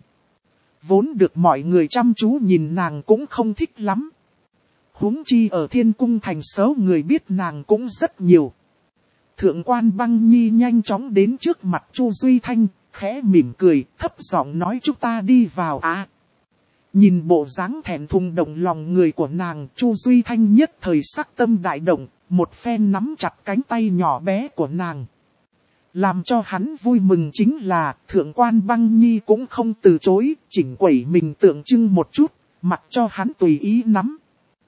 Vốn được mọi người chăm chú nhìn nàng cũng không thích lắm. Huống chi ở thiên cung thành số người biết nàng cũng rất nhiều. Thượng quan Băng Nhi nhanh chóng đến trước mặt Chu Duy Thanh, khẽ mỉm cười, thấp giọng nói chúng ta đi vào à. Nhìn bộ dáng thẹn thùng động lòng người của nàng, Chu Duy Thanh nhất thời sắc tâm đại động, một phen nắm chặt cánh tay nhỏ bé của nàng. Làm cho hắn vui mừng chính là, thượng quan Băng Nhi cũng không từ chối, chỉnh quẩy mình tượng trưng một chút, mặc cho hắn tùy ý nắm.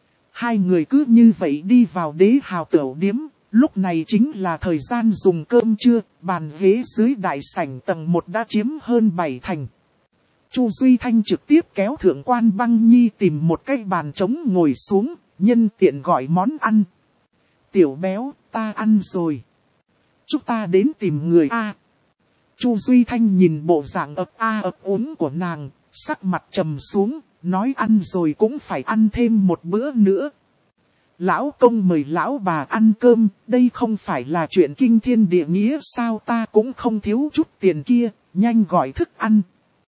Hai người cứ như vậy đi vào đế hào tửu điếm, lúc này chính là thời gian dùng cơm trưa, bàn ghế dưới đại sảnh tầng 1 đã chiếm hơn 7 thành. Chu Duy Thanh trực tiếp kéo thượng quan Băng Nhi tìm một cái bàn trống ngồi xuống, nhân tiện gọi món ăn. Tiểu béo, ta ăn rồi. Chúng ta đến tìm người A. Chu Duy Thanh nhìn bộ dạng ấp úng của nàng, sắc mặt trầm xuống, nói ăn rồi cũng phải ăn thêm một bữa nữa. Lão công mời lão bà ăn cơm, đây không phải là chuyện kinh thiên địa nghĩa sao, ta cũng không thiếu chút tiền kia, nhanh gọi thức ăn.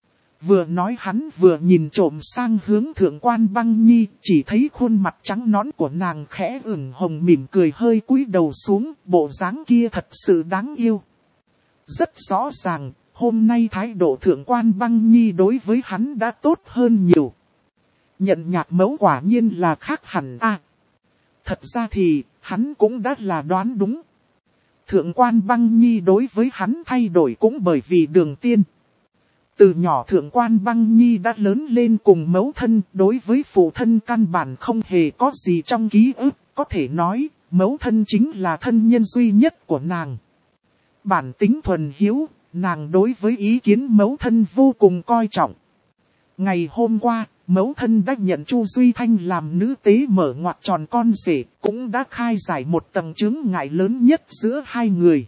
Vừa nói hắn vừa nhìn trộm sang hướng thượng quan Băng Nhi, chỉ thấy khuôn mặt trắng nõn của nàng khẽ ửng hồng mỉm cười, hơi cúi đầu xuống, bộ dáng kia thật sự đáng yêu. Rất rõ ràng, Hôm nay thái độ Thượng quan Băng Nhi đối với hắn đã tốt hơn nhiều. Nhận nhạc mẫu quả nhiên là khác hẳn a. Thật ra thì, hắn cũng đã là đoán đúng. Thượng quan Băng Nhi đối với hắn thay đổi cũng bởi vì Đường Tiên. Từ nhỏ Thượng quan Băng Nhi đã lớn lên cùng mẫu thân, đối với phụ thân căn bản không hề có gì trong ký ức, có thể nói, mẫu thân chính là thân nhân duy nhất của nàng. Bản tính thuần hiếu, nàng đối với ý kiến mẫu thân vô cùng coi trọng. Ngày hôm qua, mẫu thân đã nhận Chu Duy Thanh làm nữ tế mở ngoặt tròn con rể, cũng đã khai giải một tầng chướng ngại lớn nhất giữa hai người.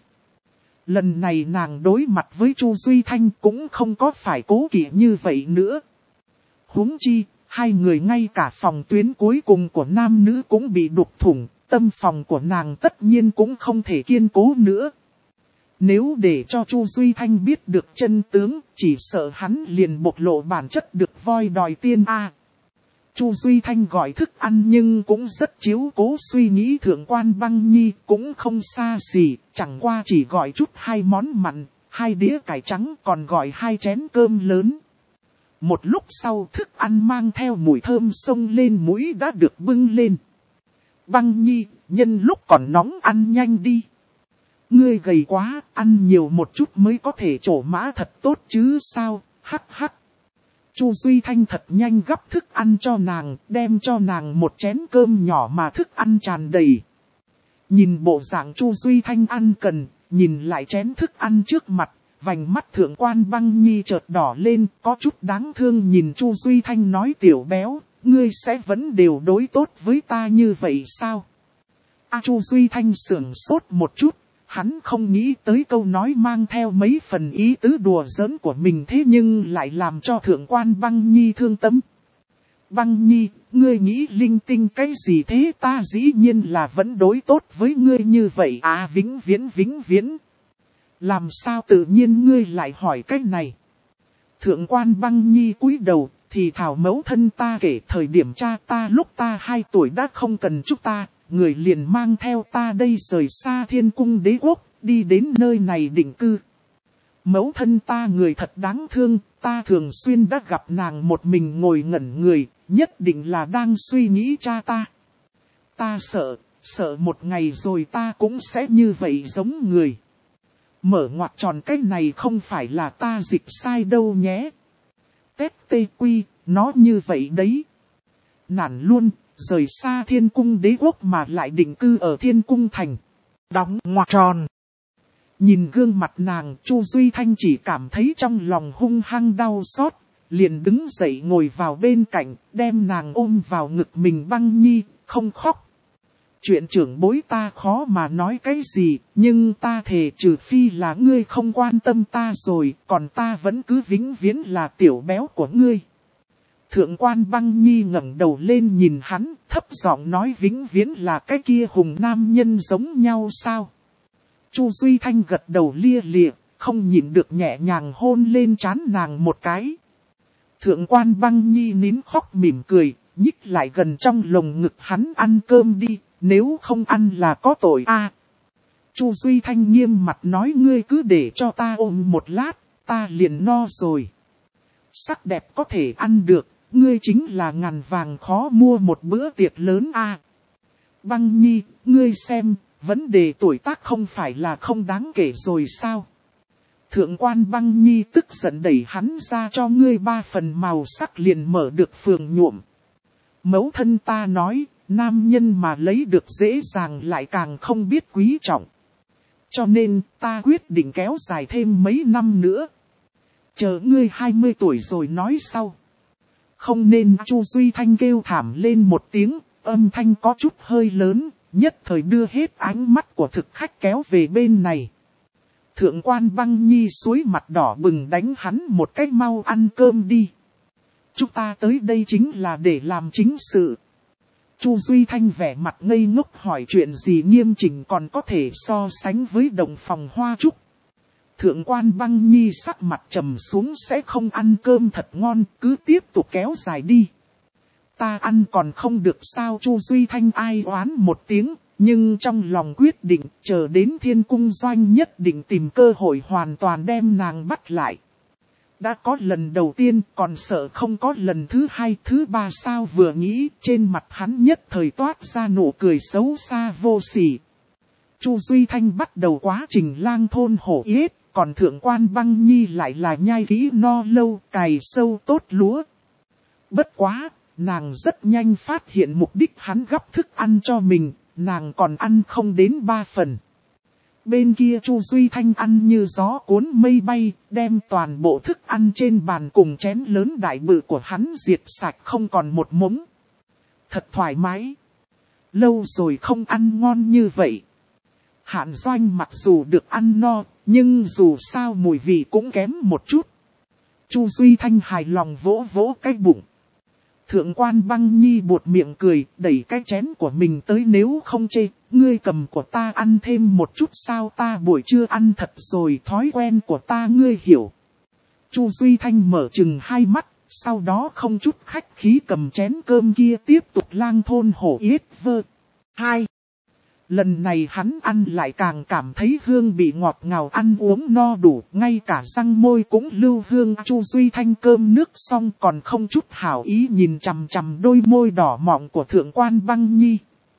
Lần này nàng đối mặt với Chu Duy Thanh cũng không có phải cố kỵ như vậy nữa. Huống chi, hai người ngay cả phòng tuyến cuối cùng của nam nữ cũng bị đục thủng, tâm phòng của nàng tất nhiên cũng không thể kiên cố nữa. Nếu để cho Chu Duy Thanh biết được chân tướng, chỉ sợ hắn liền bộc lộ bản chất được voi đòi tiên a. Chu Duy Thanh gọi thức ăn nhưng cũng rất chiếu cố suy nghĩ Thượng quan Băng Nhi, cũng không xa gì, chẳng qua chỉ gọi chút 2 món mặn, 2 đĩa cải trắng, còn gọi 2 chén cơm lớn. Một lúc sau thức ăn mang theo mùi thơm xông lên mũi đã được bưng lên. Băng Nhi, nhân lúc còn nóng ăn nhanh đi. Ngươi gầy quá, ăn nhiều một chút mới có thể trổ mã thật tốt chứ sao, hắc hắc. Chu Duy Thanh thật nhanh gắp thức ăn cho nàng, đem cho nàng một chén cơm nhỏ mà thức ăn tràn đầy. Nhìn bộ dạng Chu Duy Thanh ăn cần, nhìn lại chén thức ăn trước mặt, vành mắt Thượng quan Băng Nhi chợt đỏ lên, có chút đáng thương nhìn Chu Duy Thanh nói tiểu béo, ngươi sẽ vẫn đều đối tốt với ta như vậy sao? Chu Duy Thanh sửng sốt một chút. Hắn không nghĩ tới câu nói mang theo mấy phần ý tứ đùa giỡn của mình thế nhưng lại làm cho Thượng quan Băng Nhi thương tâm. Băng Nhi, ngươi nghĩ linh tinh cái gì thế, ta dĩ nhiên là vẫn đối tốt với ngươi như vậy à, vĩnh viễn. Làm sao tự nhiên ngươi lại hỏi cái này? Thượng quan Băng Nhi cúi đầu, thì thảo mẫu thân ta kể thời điểm cha ta lúc ta 2 tuổi đã không cần chúng ta. Người liền mang theo ta đây rời xa Thiên Cung Đế Quốc, đi đến nơi này định cư. Mẫu thân ta người thật đáng thương, ta thường xuyên đã gặp nàng một mình ngồi ngẩn người, nhất định là đang suy nghĩ cha ta. Ta sợ một ngày rồi ta cũng sẽ như vậy giống người. Mở ngoặt tròn cái này không phải là ta dịch sai đâu nhé. Tết tê quy, nó như vậy đấy. Nản luôn. Rời xa Thiên Cung Đế Quốc mà lại định cư ở Thiên Cung Thành. Đóng ngoặc tròn. Nhìn gương mặt nàng, Chu Duy Thanh chỉ cảm thấy trong lòng hung hăng đau xót. Liền đứng dậy ngồi vào bên cạnh, đem nàng ôm vào ngực mình. Băng Nhi, không khóc. Chuyện trưởng bối ta khó mà nói cái gì, nhưng ta thề trừ phi là ngươi không quan tâm ta rồi, còn ta vẫn cứ vĩnh viễn là tiểu béo của ngươi. Thượng quan Băng Nhi ngẩng đầu lên nhìn hắn, thấp giọng nói vĩnh viễn là cái kia hùng nam nhân giống nhau sao? Chu Duy Thanh gật đầu lia lịa, không nhịn được nhẹ nhàng hôn lên trán nàng một cái. Thượng quan Băng Nhi nín khóc mỉm cười, nhích lại gần trong lồng ngực hắn ăn cơm đi, nếu không ăn là có tội a. Chu Duy Thanh nghiêm mặt nói ngươi cứ để cho ta ôm một lát, ta liền no rồi. Sắc đẹp có thể ăn được. Ngươi chính là ngàn vàng khó mua một bữa tiệc lớn a. Băng Nhi, ngươi xem, vấn đề tuổi tác không phải là không đáng kể rồi sao? Thượng quan Băng Nhi tức giận đẩy hắn ra cho ngươi 3 phần màu sắc liền mở được phường nhuộm. Mẫu thân ta nói, nam nhân mà lấy được dễ dàng lại càng không biết quý trọng. Cho nên, ta quyết định kéo dài thêm mấy năm nữa. Chờ ngươi 20 tuổi rồi nói sau. Không nên. Chu Duy Thanh kêu thảm lên một tiếng, âm thanh có chút hơi lớn, nhất thời đưa hết ánh mắt của thực khách kéo về bên này. Thượng quan Băng Nhi suối mặt đỏ bừng đánh hắn một cái mau ăn cơm đi. Chúng ta tới đây chính là để làm chính sự. Chu Duy Thanh vẻ mặt ngây ngốc hỏi chuyện gì nghiêm chỉnh còn có thể so sánh với đồng phòng hoa trúc. Thượng quan Băng Nhi sắc mặt trầm xuống sẽ không ăn cơm thật ngon, cứ tiếp tục kéo dài đi. Ta ăn còn không được sao? Chu Duy Thanh ai oán một tiếng, Nhưng trong lòng quyết định, chờ đến Thiên Cung Doanh nhất định tìm cơ hội hoàn toàn đem nàng bắt lại. Đã có lần đầu tiên, còn sợ không có lần thứ hai, thứ ba sao vừa nghĩ, trên mặt hắn nhất thời toát ra nụ cười xấu xa vô sỉ. Chu Duy Thanh bắt đầu quá trình lang thôn hổ yết, còn Thượng Quan Băng Nhi lại là nhai kỹ no lâu, cày sâu tốt lúa. Bất quá, nàng rất nhanh phát hiện mục đích hắn gắp thức ăn cho mình, nàng còn ăn không đến 3 phần. Bên kia Chu Duy Thanh ăn như gió cuốn mây bay, đem toàn bộ thức ăn trên bàn cùng chén lớn đại bự của hắn diệt sạch không còn một mống. Thật thoải mái. Lâu rồi không ăn ngon như vậy. Hạn Doanh mặc dù được ăn no, nhưng dù sao mùi vị cũng kém một chút. Chu Duy Thanh hài lòng vỗ vỗ cái bụng. Thượng Quan Băng Nhi buột miệng cười, đẩy cái chén của mình tới, nếu không chê, ngươi cầm của ta ăn thêm một chút sao, ta buổi trưa ăn thật rồi, thói quen của ta ngươi hiểu. Chu Duy Thanh mở chừng hai mắt, sau đó không chút khách khí cầm chén cơm kia tiếp tục lang thôn hổ yết vơ. 2. Lần này hắn ăn lại càng cảm thấy hương bị ngọt ngào, ăn uống no đủ, ngay cả răng môi cũng lưu hương. Chu Duy Thanh cơm nước xong còn không chút hảo ý nhìn chằm chằm đôi môi đỏ mọng của Thượng Quan Băng Nhi.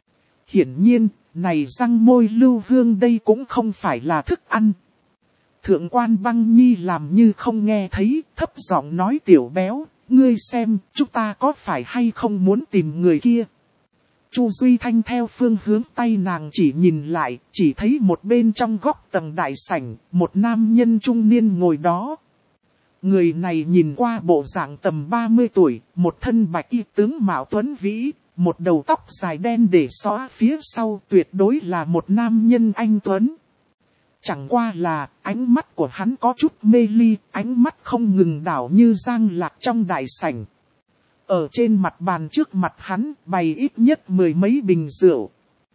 Hiển nhiên, này răng môi lưu hương đây cũng không phải là thức ăn. Thượng Quan Băng Nhi làm như không nghe thấy, thấp giọng nói, tiểu béo, ngươi xem, chúng ta có phải hay không muốn tìm người kia. Chu Duy Thanh theo phương hướng tay nàng chỉ nhìn lại, chỉ thấy một bên trong góc tầng đại sảnh, một nam nhân trung niên ngồi đó. Người này nhìn qua bộ dạng tầm 30 tuổi, một thân bạch y tướng mạo tuấn vĩ, một đầu tóc dài đen để xõa phía sau, tuyệt đối là một nam nhân anh tuấn. Chẳng qua là, ánh mắt của hắn có chút mê ly, ánh mắt không ngừng đảo như giang lạc trong đại sảnh. Ở trên mặt bàn trước mặt hắn bày ít nhất 10 mấy bình rượu.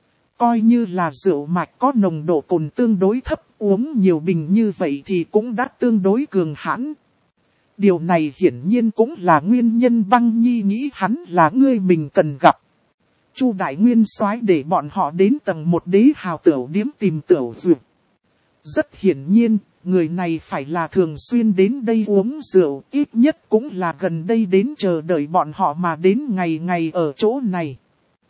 Coi như là rượu mạch có nồng độ cồn tương đối thấp, uống nhiều bình như vậy thì cũng đã tương đối cường hãn. Điều này hiển nhiên cũng là nguyên nhân Băng Nhi nghĩ hắn là người mình cần gặp. Chu Đại Nguyên soái để bọn họ đến tầng 1 Đế Hào Tửu Điếm tìm Tửu Duyệt. Rất hiển nhiên, người này phải là thường xuyên đến đây uống rượu, ít nhất cũng là gần đây đến chờ đợi bọn họ mà đến ngày ngày ở chỗ này.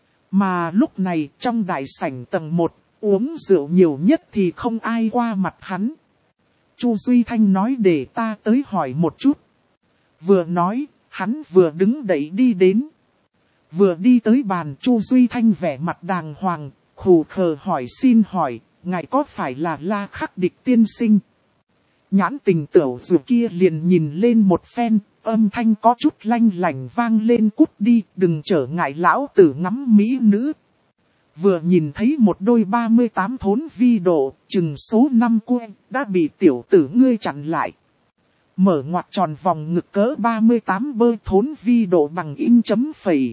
Mà lúc này trong đại sảnh tầng 1, uống rượu nhiều nhất thì không ai qua mặt hắn. Chu Duy Thanh nói để ta tới hỏi một chút. Vừa nói, hắn vừa đứng dậy đi đến. Vừa đi tới bàn, Chu Duy Thanh vẻ mặt đàng hoàng, khù khờ hỏi, xin hỏi, ngài có phải là La Khắc Địch tiên sinh? Nhãn tình Tửu Duyệt kia liền nhìn lên một phen, âm thanh có chút lanh lảnh vang lên, cút đi, đừng trở ngại lão tử ngắm mỹ nữ. Vừa nhìn thấy một đôi 38 thốn vi độ, chừng số 5 cue, đã bị tiểu tử ngươi chặn lại. Mở ngoặc tròn vòng ngực cỡ 38 bơ thốn vi độ bằng in chấm phẩy.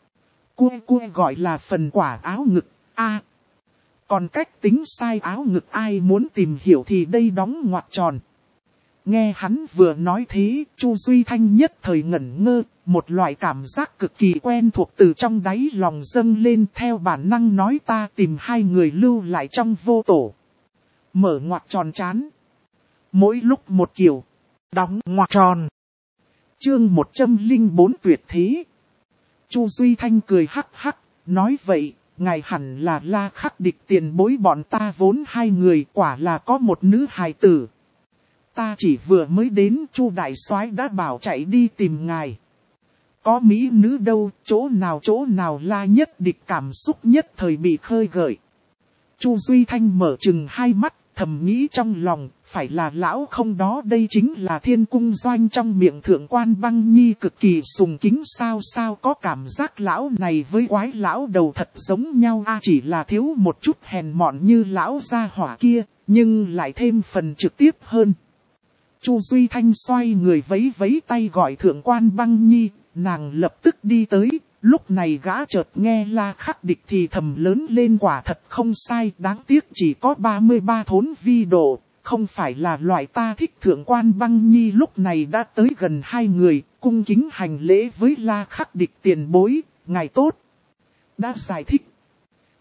Cue gọi là phần quả áo ngực, a. Còn cách tính sai áo ngực ai muốn tìm hiểu thì đây đóng ngoặc tròn. Nghe hắn vừa nói thế, Chu Duy Thanh nhất thời ngẩn ngơ, một loại cảm giác cực kỳ quen thuộc từ trong đáy lòng dâng lên, theo bản năng nói ta tìm hai người lưu lại trong vô tổ. Mở ngoặc tròn chán. Mỗi lúc một kiểu. Đóng ngoặc tròn. Chương 104 tuyệt thế. Chu Duy Thanh cười hắc hắc, nói vậy, ngài hẳn là La Khắc Địch tiền bối, bọn ta vốn hai người, quả là có một nữ hài tử. Ta chỉ vừa mới đến, Chu đại soái đã bảo chạy đi tìm ngài. Có mỹ nữ đâu, chỗ nào La Nhất Địch cảm xúc nhất thời bị khơi gợi. Chu Duy Thanh mở chừng hai mắt, thầm nghĩ trong lòng, phải là lão không đó, đây chính là Thiên Cung Doanh trong miệng Thượng Quan Băng Nhi cực kỳ sùng kính sao có cảm giác lão này với quái lão đầu thật giống nhau chỉ là thiếu một chút hèn mọn như lão gia hỏa kia, nhưng lại thêm phần trực tiếp hơn. Chu Duy Thanh xoay người vẫy vẫy tay gọi Thượng Quan Băng Nhi, nàng lập tức đi tới. Lúc này gã chợt nghe La Khắc Địch thì thầm lớn lên, quả thật không sai, đáng tiếc chỉ có 33 thốn vi độ, không phải là loại ta thích. Thượng Quan Băng Nhi lúc này đã tới gần hai người, cung kính hành lễ với La Khắc Địch tiền bối, ngài tốt. Đã giải thích.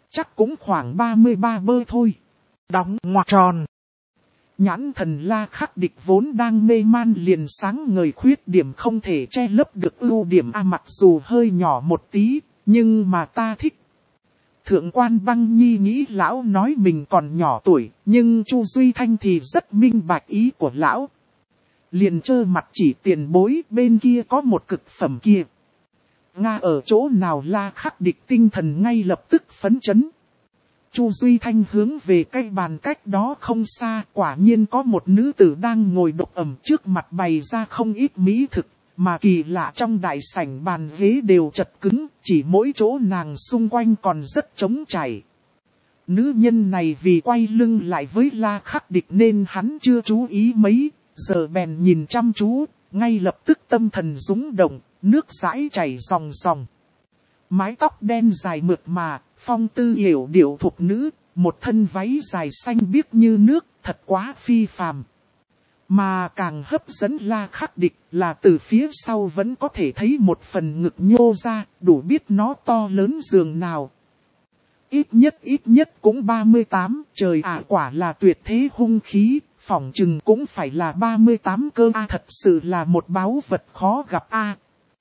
Chắc cũng khoảng 33 bơ thôi. Đóng ngoặc tròn. Nhãn thần La Khắc Địch vốn đang mê man liền sáng ngời, khuyết điểm không thể che lấp được ưu điểm mặc dù hơi nhỏ một tí, nhưng mà ta thích. Thượng quan Băng Nhi nghĩ lão nói mình còn nhỏ tuổi, nhưng Chu Duy Thanh thì rất minh bạch ý của lão. Liền trơ mặt chỉ tiền bối, bên kia có một cực phẩm kia. Nga ở chỗ nào? La Khắc Địch tinh thần ngay lập tức phấn chấn. Chu Duy Thanh hướng về cái bàn cách đó không xa, quả nhiên có một nữ tử đang ngồi độc ẩm, trước mặt bày ra không ít mỹ thực, mà kỳ lạ trong đại sảnh bàn ghế đều chật cứng, chỉ mỗi chỗ nàng xung quanh còn rất trống trải. Nữ nhân này vì quay lưng lại với La Khắc Địch nên hắn chưa chú ý mấy, giờ bèn nhìn chăm chú, ngay lập tức tâm thần rung động, nước dãi chảy ròng ròng. Mái tóc đen dài mượt mà, phong tư yểu điệu thục nữ, một thân váy dài xanh biếc như nước, thật quá phi phàm. Mà càng hấp dẫn La Khắc Địch là từ phía sau vẫn có thể thấy một phần ngực nhô ra, đủ biết nó to lớn giường nào. Ít nhất cũng 38, trời ạ, quả là tuyệt thế hung khí, phỏng chừng cũng phải là 38 cơ a, thật sự là một báu vật khó gặp a.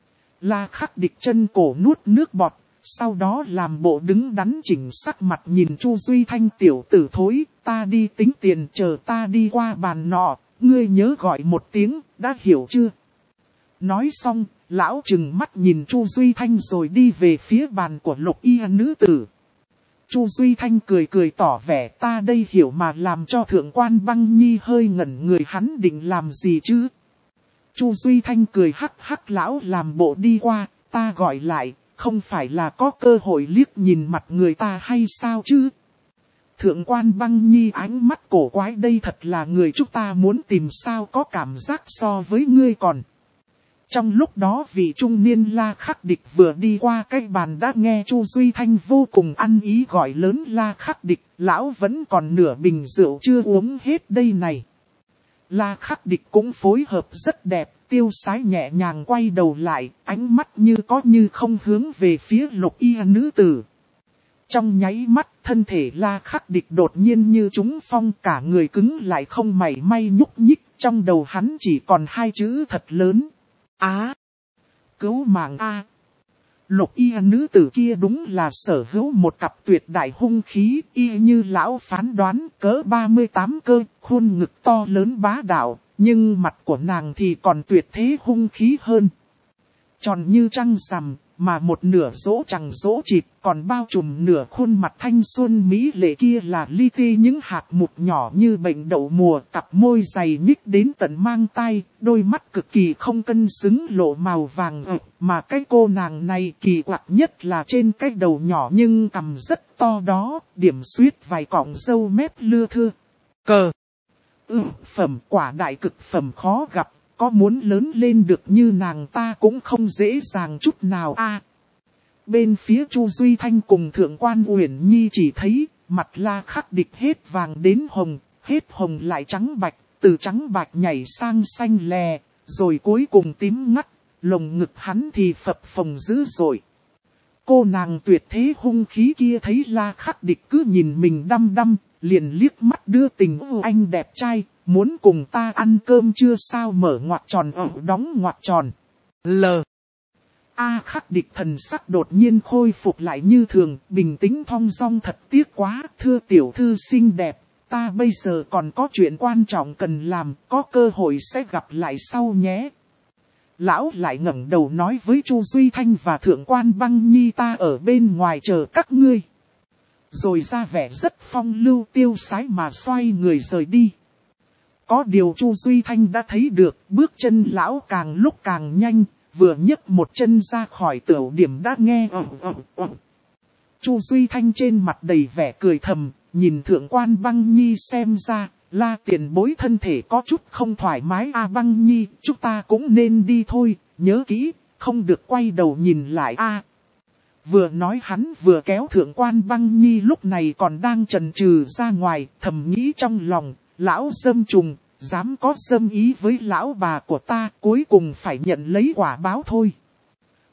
La Khắc Địch chân cổ nuốt nước bọt, sau đó làm bộ đứng đắn chỉnh sắc mặt nhìn Chu Duy Thanh, tiểu tử thối, ta đi tính tiền, chờ ta đi qua bàn nọ, ngươi nhớ gọi một tiếng, đã hiểu chưa? Nói xong, lão trừng mắt nhìn Chu Duy Thanh rồi đi về phía bàn của Lục Y nữ tử. Chu Duy Thanh cười tỏ vẻ, ta đây hiểu mà, làm cho thượng quan Băng Nhi hơi ngẩn người, hắn định làm gì chứ? Chu Duy Thanh cười hắc hắc, lão làm bộ đi qua, ta gọi lại, không phải là có cơ hội liếc nhìn mặt người ta hay sao chứ? Thượng quan Băng Nhi ánh mắt cổ quái, đây thật là người chúng ta muốn tìm sao, có cảm giác so với ngươi còn. Trong lúc đó vị trung niên La Khắc Địch vừa đi qua cái bàn đã nghe Chu Duy Thanh vô cùng ăn ý gọi lớn, La Khắc Địch, lão vẫn còn nửa bình rượu chưa uống hết đây này. La Khắc Địch cũng phối hợp rất đẹp, tiêu sái nhẹ nhàng quay đầu lại, ánh mắt như có như không hướng về phía Lục Y nữ tử. Trong nháy mắt, thân thể La Khắc Địch đột nhiên như trúng phong, cả người cứng lại không mảy may nhúc nhích, trong đầu hắn chỉ còn hai chữ thật lớn. Á! Cứu mạng A! Lục Y nữ tử kia đúng là sở hữu một cặp tuyệt đại hung khí, y như lão phán đoán, cỡ 38 cơ, khuôn ngực to lớn bá đạo, nhưng mặt của nàng thì còn tuyệt thế hung khí hơn. Tròn như trăng rằm, mà một nửa rỗ chằng rỗ chịt, còn bao trùm nửa khuôn mặt thanh xuân mỹ lệ kia là li ti những hạt mụn nhỏ như bệnh đậu mùa, cặp môi dày nhích đến tận mang tai, đôi mắt cực kỳ không cân xứng lộ màu vàng ực, mà cái cô nàng này kỳ quặc nhất là trên cái đầu nhỏ nhưng cằm rất to đó, điểm xuyết vài cọng râu mép lưa thưa. Cờ! Phẩm, quả đại cực phẩm khó gặp. Có muốn lớn lên được như nàng ta cũng không dễ dàng chút nào a. Bên phía Chu Duy Thanh cùng thượng quan Uyển Nhi chỉ thấy mặt La Khắc Địch hết vàng đến hồng, hết hồng lại trắng bạch, từ trắng bạch nhảy sang xanh lè, rồi cuối cùng tím ngắt, lồng ngực hắn thì phập phồng dữ dội. Cô nàng tuyệt thế hung khí kia thấy La Khắc Địch cứ nhìn mình đăm đăm, liền liếc mắt đưa tình anh đẹp trai. Muốn cùng ta ăn cơm chưa sao, mở ngoặc tròn đóng ngoặc tròn. A Khắc Địch thần sắc đột nhiên khôi phục lại như thường, bình tĩnh thong dong, thật tiếc quá, thưa tiểu thư xinh đẹp, ta bây giờ còn có chuyện quan trọng cần làm, có cơ hội sẽ gặp lại sau nhé. Lão lại ngẩng đầu nói với Chu Duy Thanh và thượng quan Băng Nhi, ta ở bên ngoài chờ các ngươi. Rồi ra vẻ rất phong lưu tiêu sái mà xoay người rời đi. Có điều Chu Duy Thanh đã thấy được, bước chân lão càng lúc càng nhanh, vừa nhấc một chân ra khỏi tiểu điểm đã nghe Chu Duy Thanh trên mặt đầy vẻ cười thầm, nhìn thượng quan Băng Nhi xem ra, La tiền bối thân thể có chút không thoải mái a. Băng Nhi, chúng ta cũng nên đi thôi, nhớ kỹ, không được quay đầu nhìn lại a. Vừa nói hắn vừa kéo thượng quan Băng Nhi lúc này còn đang chần chừ ra ngoài, thầm nghĩ trong lòng. Lão dâm trùng, dám có dâm ý với lão bà của ta, cuối cùng phải nhận lấy quả báo thôi.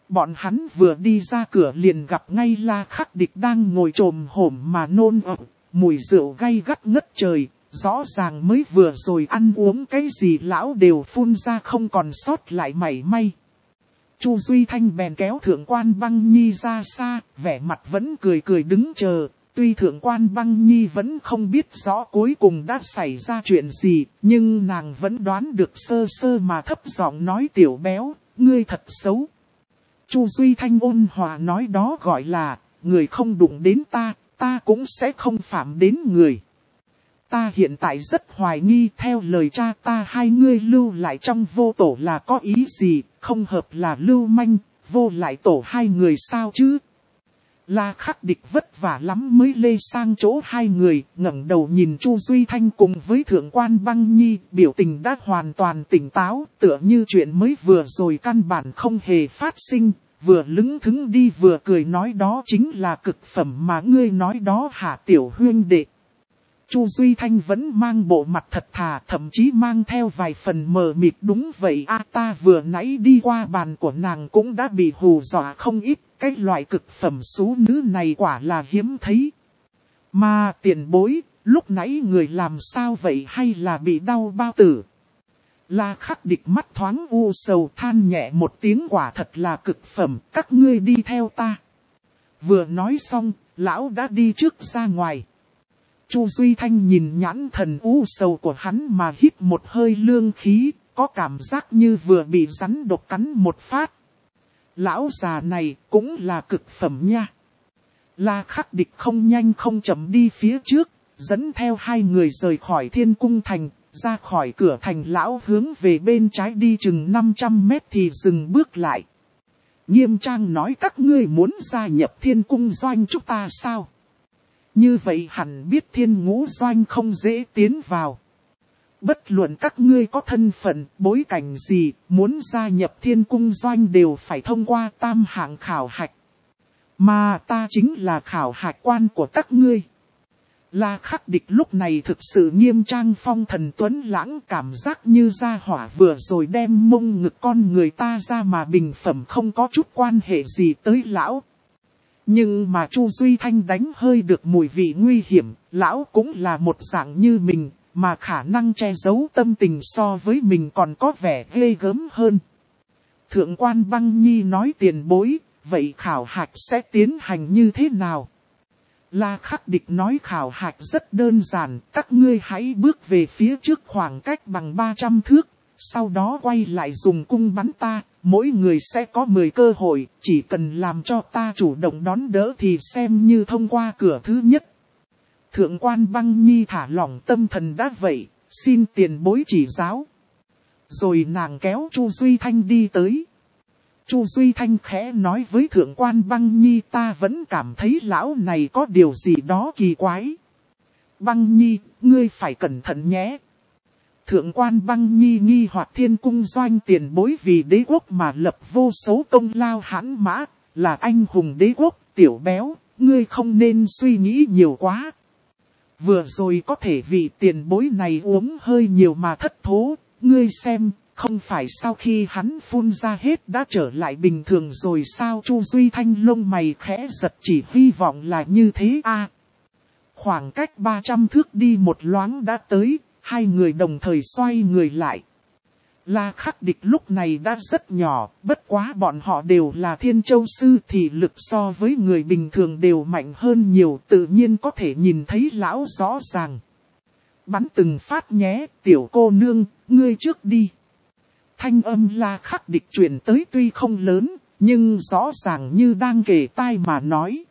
Bọn hắn vừa đi ra cửa liền gặp ngay La Khắc Địch đang ngồi chồm hổm mà nôn ực, mùi rượu gay gắt ngất trời, rõ ràng mới vừa rồi ăn uống cái gì lão đều phun ra không còn sót lại mảy may. Chu Duy Thanh bèn kéo Thượng Quan Băng Nhi ra xa, vẻ mặt vẫn cười cười đứng chờ. Tuy Thượng Quan Băng Nhi vẫn không biết rõ cuối cùng đã xảy ra chuyện gì, nhưng nàng vẫn đoán được sơ sơ mà thấp giọng nói tiểu béo, ngươi thật xấu. Chu Duy Thanh ôn hòa nói đó gọi là, người không đụng đến ta, ta cũng sẽ không phạm đến người. Ta hiện tại rất hoài nghi theo lời cha ta hai ngươi lưu lại trong vô tổ là có ý gì, không hợp là lưu manh, vô lại tổ hai người sao chứ. La Khắc Địch vất vả lắm mới lê sang chỗ hai người, ngẩng đầu nhìn Chu Duy Thanh cùng với Thượng Quan Băng Nhi, biểu tình đã hoàn toàn tỉnh táo, tựa như chuyện mới vừa rồi căn bản không hề phát sinh, vừa lững thững đi vừa cười nói đó chính là cực phẩm mà ngươi nói đó hả tiểu huynh đệ. Chu Duy Thanh vẫn mang bộ mặt thật thà, thậm chí mang theo vài phần mờ mịt. Đúng vậy a, ta vừa nãy đi qua bàn của nàng cũng đã bị hù dọa không ít, cái loại cực phẩm xú nữ này quả là hiếm thấy. Mà tiền bối, lúc nãy người làm sao vậy hay là bị đau bao tử? La Khắc Địch mắt thoáng u sầu than nhẹ một tiếng quả thật là cực phẩm, các ngươi đi theo ta. Vừa nói xong, lão đã đi trước ra ngoài. Chu Duy Thanh nhìn nhãn thần u sầu của hắn mà hít một hơi lương khí, có cảm giác như vừa bị rắn độc cắn một phát. Lão già này cũng là cực phẩm nha. La Khắc Địch không nhanh không chậm đi phía trước, dẫn theo hai người rời khỏi Thiên Cung Thành, ra khỏi cửa thành lão hướng về bên trái đi chừng 500 mét thì dừng bước lại. Nghiêm trang nói các ngươi muốn gia nhập Thiên Cung Doanh chúng ta sao? Như vậy hẳn biết Thiên Ngũ Doanh không dễ tiến vào. Bất luận các ngươi có thân phận, bối cảnh gì, muốn gia nhập Thiên Cung Doanh đều phải thông qua tam hạng khảo hạch. Mà ta chính là khảo hạch quan của các ngươi. La Khắc Địch lúc này thực sự nghiêm trang phong thần tuấn lãng, cảm giác như gia hỏa vừa rồi đem mông ngực con người ta ra mà bình phẩm không có chút quan hệ gì tới lão. Nhưng mà Chu Duy Thanh đánh hơi được mùi vị nguy hiểm, lão cũng là một dạng như mình, mà khả năng che giấu tâm tình so với mình còn có vẻ ghê gớm hơn. Thượng Quan Băng Nhi nói tiền bối, vậy khảo hạch sẽ tiến hành như thế nào? La Khắc Địch nói khảo hạch rất đơn giản, các ngươi hãy bước về phía trước khoảng cách bằng 300 thước, sau đó quay lại dùng cung bắn ta, mỗi người sẽ có 10 cơ hội, chỉ cần làm cho ta chủ động đón đỡ thì xem như thông qua cửa thứ nhất. Thượng Quan Băng Nhi thả lỏng tâm thần đã vậy, xin tiền bối chỉ giáo. Rồi nàng kéo Chu Duy Thanh đi tới. Chu Duy Thanh khẽ nói với Thượng Quan Băng Nhi ta vẫn cảm thấy lão này có điều gì đó kỳ quái. Băng Nhi, ngươi phải cẩn thận nhé. Thượng Quan Băng Nhi nghi hoặc Thiên Cung Doanh tiền bối vì đế quốc mà lập vô số công lao hãn mã, là anh hùng đế quốc, tiểu béo, ngươi không nên suy nghĩ nhiều quá. Vừa rồi có thể vì tiền bối này uống hơi nhiều mà thất thố, ngươi xem, không phải sau khi hắn phun ra hết đã trở lại bình thường rồi sao? Chu Duy Thanh lông mày khẽ giật, chỉ hy vọng là như thế a. Khoảng cách 300 thước đi một loáng đã tới, hai người đồng thời xoay người lại. La Khắc Địch lúc này đã rất nhỏ, bất quá bọn họ đều là Thiên Châu Sư thì lực so với người bình thường đều mạnh hơn nhiều, tự nhiên có thể nhìn thấy lão rõ ràng. Bắn từng phát nhé, tiểu cô nương, ngươi trước đi. Thanh âm La Khắc Địch truyền tới tuy không lớn, nhưng rõ ràng như đang kề tai mà nói.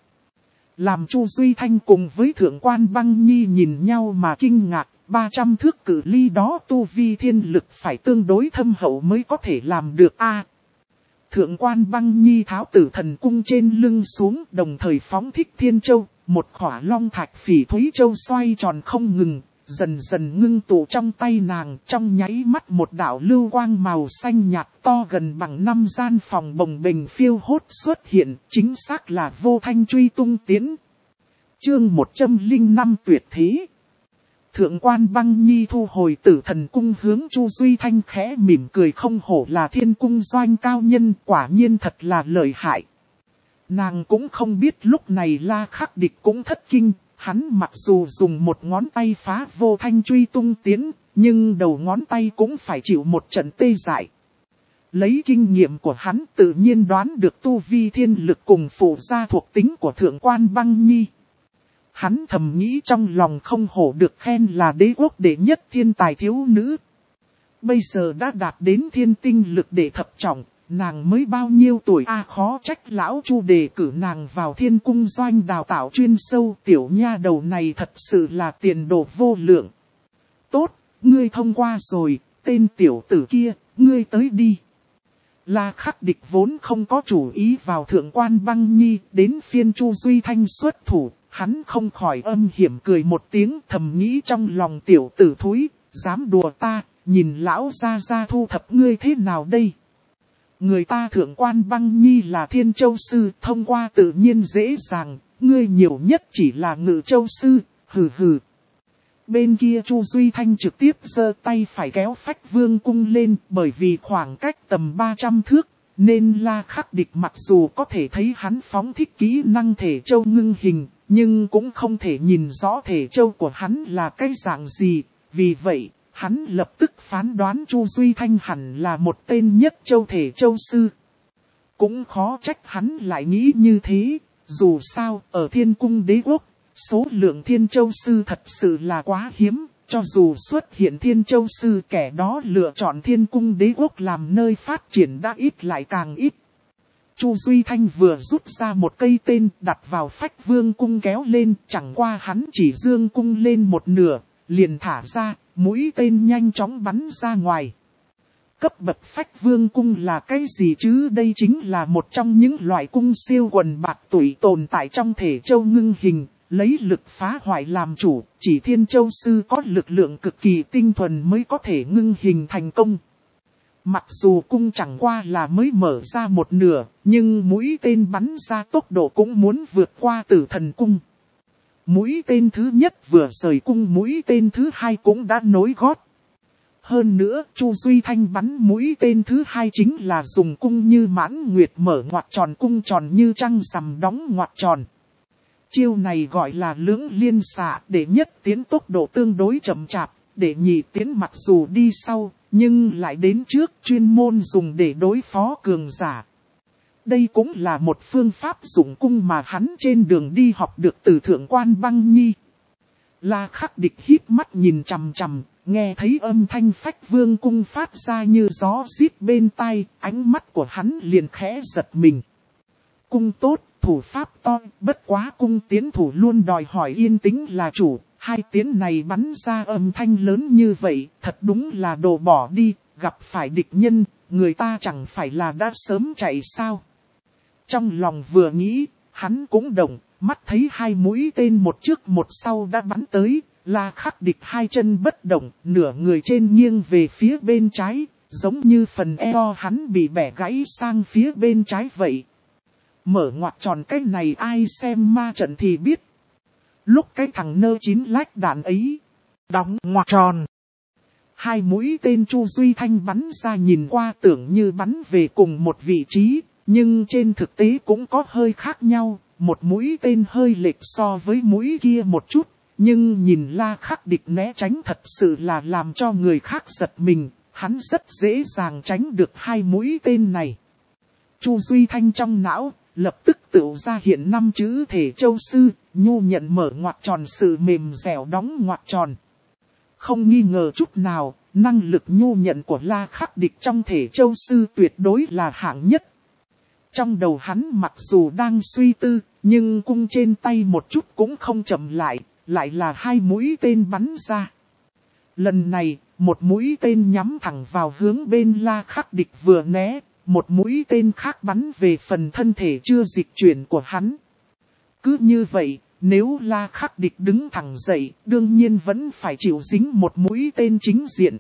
Làm Chu Duy Thanh cùng với Thượng Quan Băng Nhi nhìn nhau mà kinh ngạc, 300 thước cự ly đó tu vi thiên lực phải tương đối thâm hậu mới có thể làm được a. Thượng Quan Băng Nhi tháo Tử Thần cung trên lưng xuống, đồng thời phóng thích Thiên Châu, một khỏa long thạch phỉ thúy châu xoay tròn không ngừng, dần dần ngưng tụ trong tay nàng, trong nháy mắt một đạo lưu quang màu xanh nhạt to gần bằng 5 gian phòng bồng bềnh phiêu hốt xuất hiện, chính xác là Vô Thanh truy tung tiến. Chương 105 tuyệt thế. Thượng quan Băng Nhi thu hồi Tử Thần cung hướng Chu Duy Thanh khẽ mỉm cười, không hổ là Thiên cung doanh cao nhân, quả nhiên thật là lợi hại. Nàng cũng không biết lúc này La Khắc Địch cũng thất kinh, hắn mặc dù dùng một ngón tay phá vô thanh truy tung tiến, nhưng đầu ngón tay cũng phải chịu một trận tê dại. Lấy kinh nghiệm của hắn tự nhiên đoán được tu vi thiên lực cùng phụ gia thuộc tính của Thượng quan Băng Nhi. Hắn thầm nghĩ trong lòng, không hổ được khen là đế quốc đệ nhất thiên tài thiếu nữ. Bây giờ đã đạt đến thiên tinh lực đệ thập trọng, nàng mới bao nhiêu tuổi khó trách lão Chu đề cử nàng vào Thiên cung doanh đào tạo chuyên sâu, tiểu nha đầu này thật sự là tiền đồ vô lượng. Tốt, ngươi thông qua rồi, tên tiểu tử kia, ngươi tới đi. La Khắc Địch vốn không có chủ ý vào Thượng quan Băng Nhi, đến phiên Chu Duy Thanh xuất thủ, hắn không khỏi âm hiểm cười một tiếng, thầm nghĩ trong lòng, tiểu tử thúi, dám đùa ta, nhìn lão gia thu thập ngươi thế nào đây. Người ta Thượng quan Băng Nhi là Thiên Châu Sư, thông qua tự nhiên dễ dàng, ngươi nhiều nhất chỉ là Ngự Châu Sư, hừ hừ. Bên kia Chu Duy Thanh trực tiếp giơ tay phải kéo Phách Vương cung lên, bởi vì khoảng cách tầm 300 thước, nên La Khắc Địch mặc dù có thể thấy hắn phóng thích kỹ năng thể châu ngưng hình, nhưng cũng không thể nhìn rõ thể châu của hắn là cái dạng gì, vì vậy, hắn lập tức phán đoán Chu Duy Thanh hẳn là một tên nhất châu thể châu sư. Cũng khó trách hắn lại nghĩ như thế, dù sao, ở Thiên cung đế quốc, số lượng Thiên Châu Sư thật sự là quá hiếm, cho dù xuất hiện Thiên Châu Sư, kẻ đó lựa chọn Thiên cung đế quốc làm nơi phát triển đã ít lại càng ít. Chu Duy Thanh vừa rút ra một cây tên đặt vào Phách Vương cung kéo lên, chẳng qua hắn chỉ dương cung lên một nửa, liền thả ra, mũi tên nhanh chóng bắn ra ngoài. Cấp bậc Phách Vương cung là cái gì chứ? Đây chính là một trong những loại cung siêu quần bạt tụy tồn tại trong thể châu ngưng hình, lấy lực phá hoại làm chủ, chỉ Thiên Châu Sư có lực lượng cực kỳ tinh thuần mới có thể ngưng hình thành công. Mặc dù cung chẳng qua là mới mở ra một nửa, nhưng mũi tên bắn ra tốc độ cũng muốn vượt qua Tử Thần cung. Mũi tên thứ nhất vừa rời cung, mũi tên thứ hai cũng đã nối gót. Hơn nữa, Chu Duy Thanh bắn mũi tên thứ hai chính là dùng cung như mãn nguyệt mở ngoặc tròn, cung tròn như trăng rằm đóng ngoặc tròn. Chiêu này gọi là lưỡng liên xạ, để nhất tiến tốc độ tương đối chậm chạp, để nhị tiến mặc dù đi sau, nhưng lại đến trước, chuyên môn dùng để đối phó cường giả. Đây cũng là một phương pháp dụng cung mà hắn trên đường đi học được từ Thượng quan Băng Nhi. La Khắc Địch híp mắt nhìn chằm chằm, nghe thấy âm thanh Phách Vương cung phát ra như gió rít bên tai, ánh mắt của hắn liền khẽ giật mình. Cung tốt, thủ pháp to, bất quá cung tiến thủ luôn đòi hỏi yên tĩnh là chủ, hai tiến này bắn ra âm thanh lớn như vậy, thật đúng là đồ bỏ đi, gặp phải địch nhân, người ta chẳng phải là đã sớm chạy sao. Trong lòng vừa nghĩ, hắn cũng động, mắt thấy hai mũi tên một trước một sau đã bắn tới, La Khắc Địch hai chân bất động, nửa người trên nghiêng về phía bên trái, giống như phần eo hắn bị bẻ gãy sang phía bên trái vậy. Mở ngoặc tròn cái này ai xem ma trận thì biết. Lúc cái thằng nơ chín lách đạn ấy, đóng ngoặc tròn. Hai mũi tên Chu Duy Thanh bắn ra nhìn qua tưởng như bắn về cùng một vị trí, nhưng trên thực tế cũng có hơi khác nhau. Một mũi tên hơi lệch so với mũi kia một chút, nhưng nhìn La Khắc Địch né tránh thật sự là làm cho người khác giật mình, hắn rất dễ dàng tránh được hai mũi tên này. Chu Duy Thanh trong não, lập tức tự ra hiện 5 chữ thể châu sư, nhu nhận mở ngoặc tròn sự mềm dẻo đóng ngoặc tròn. Không nghi ngờ chút nào, năng lực nhu nhận của La Khắc Địch trong thể châu sư tuyệt đối là hạng nhất. Trong đầu hắn mặc dù đang suy tư, nhưng cung trên tay một chút cũng không chậm lại, lại là hai mũi tên bắn ra. Lần này, một mũi tên nhắm thẳng vào hướng bên La Khắc Địch vừa né, một mũi tên khác bắn về phần thân thể chưa dịch chuyển của hắn. Cứ như vậy, nếu La Khắc Địch đứng thẳng dậy, đương nhiên vẫn phải chịu dính một mũi tên chính diện.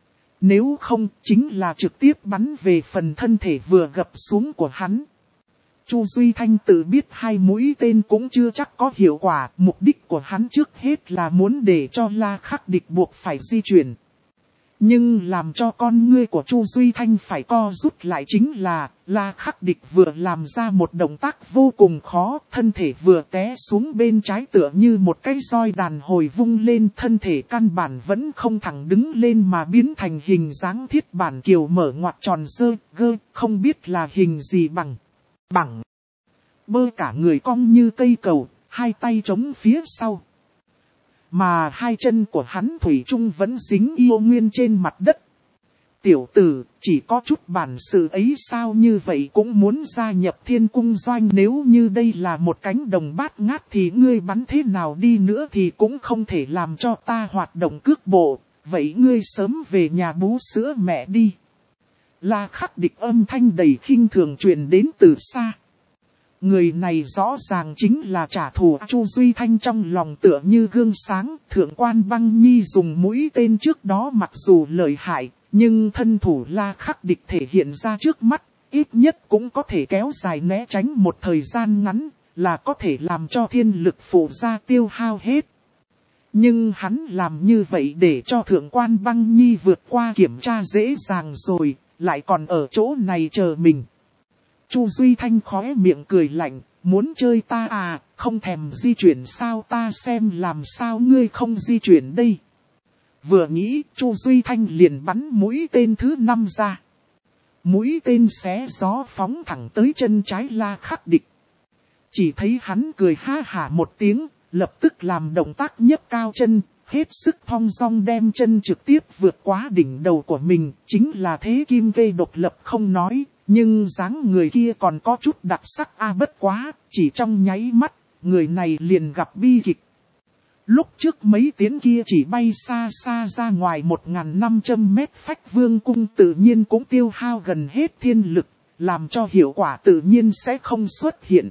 Nếu không, chính là trực tiếp bắn về phần thân thể vừa gập xuống của hắn. Chu Duy Thanh tự biết hai mũi tên cũng chưa chắc có hiệu quả, mục đích của hắn trước hết là muốn để cho La Khắc Địch buộc phải di chuyển. Nhưng làm cho con ngươi của Chu Duy Thanh phải co rút lại chính là, La Khắc Địch vừa làm ra một động tác vô cùng khó, thân thể vừa té xuống bên trái tựa như một cái roi đàn hồi vung lên, thân thể căn bản vẫn không thẳng đứng lên mà biến thành hình dáng thiết bản kiều mở ngoặt tròn dơ, gơ, không biết là hình gì bằng. Bơ cả người cong như cây cầu, hai tay chống phía sau. Mà hai chân của hắn thủy chung vẫn dính yêu nguyên trên mặt đất. Tiểu tử, chỉ có chút bản sự ấy sao như vậy cũng muốn gia nhập Thiên Cung Doanh, nếu như đây là một cánh đồng bát ngát thì ngươi bắn thế nào đi nữa thì cũng không thể làm cho ta hoạt động cước bộ, vậy ngươi sớm về nhà bú sữa mẹ đi. La Khắc Địch âm thanh đầy khinh thường truyền đến từ xa. Người này rõ ràng chính là trả thù. Chu Duy Thanh trong lòng tựa như gương sáng, Thượng quan Băng Nhi dùng mũi tên trước đó mặc dù lợi hại, nhưng thân thủ La Khắc Địch thể hiện ra trước mắt, ít nhất cũng có thể kéo dài né tránh một thời gian ngắn, là có thể làm cho thiên lực phụ ra tiêu hao hết. Nhưng hắn làm như vậy để cho Thượng quan Băng Nhi vượt qua kiểm tra dễ dàng rồi, lại còn ở chỗ này chờ mình. Chu Duy Thanh khóe miệng cười lạnh, muốn chơi ta à, không thèm di chuyển sao, ta xem làm sao ngươi không di chuyển đây. Vừa nghĩ, Chu Duy Thanh liền bắn mũi tên thứ 5 ra. Mũi tên xé gió phóng thẳng tới chân trái La Khắc Địch. Chỉ thấy hắn cười ha hả một tiếng, lập tức làm động tác nhấc cao chân, hết sức thong dong đem chân trực tiếp vượt qua đỉnh đầu của mình, chính là thế kim kê độc lập không nói. Nhưng dáng người kia còn có chút đặc sắc bất quá, chỉ trong nháy mắt, người này liền gặp bi kịch. Lúc trước mấy tiếng kia chỉ bay xa xa ra ngoài 1.500 mét, Phách Vương cung tự nhiên cũng tiêu hao gần hết thiên lực, làm cho hiệu quả tự nhiên sẽ không xuất hiện.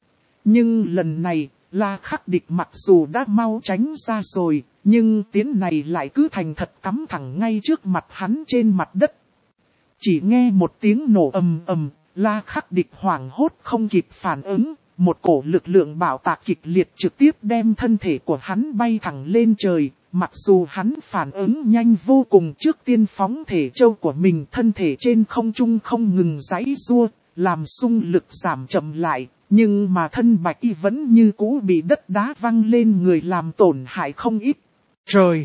Nhưng lần này, La Khắc Địch mặc dù đã mau tránh ra rồi, nhưng tiếng này lại cứ thành thật cắm thẳng ngay trước mặt hắn trên mặt đất. Chỉ nghe một tiếng nổ ầm ầm, La Khắc Địch hoảng hốt không kịp phản ứng, một cổ lực lượng bạo tạc kịch liệt trực tiếp đem thân thể của hắn bay thẳng lên trời. Mặc dù hắn phản ứng nhanh vô cùng, trước tiên phóng thể châu của mình, thân thể trên không trung không ngừng giãy giụa, làm xung lực giảm chậm lại, nhưng mà thân Bạch Y vẫn như cũ bị đất đá văng lên người làm tổn hại không ít. Trời!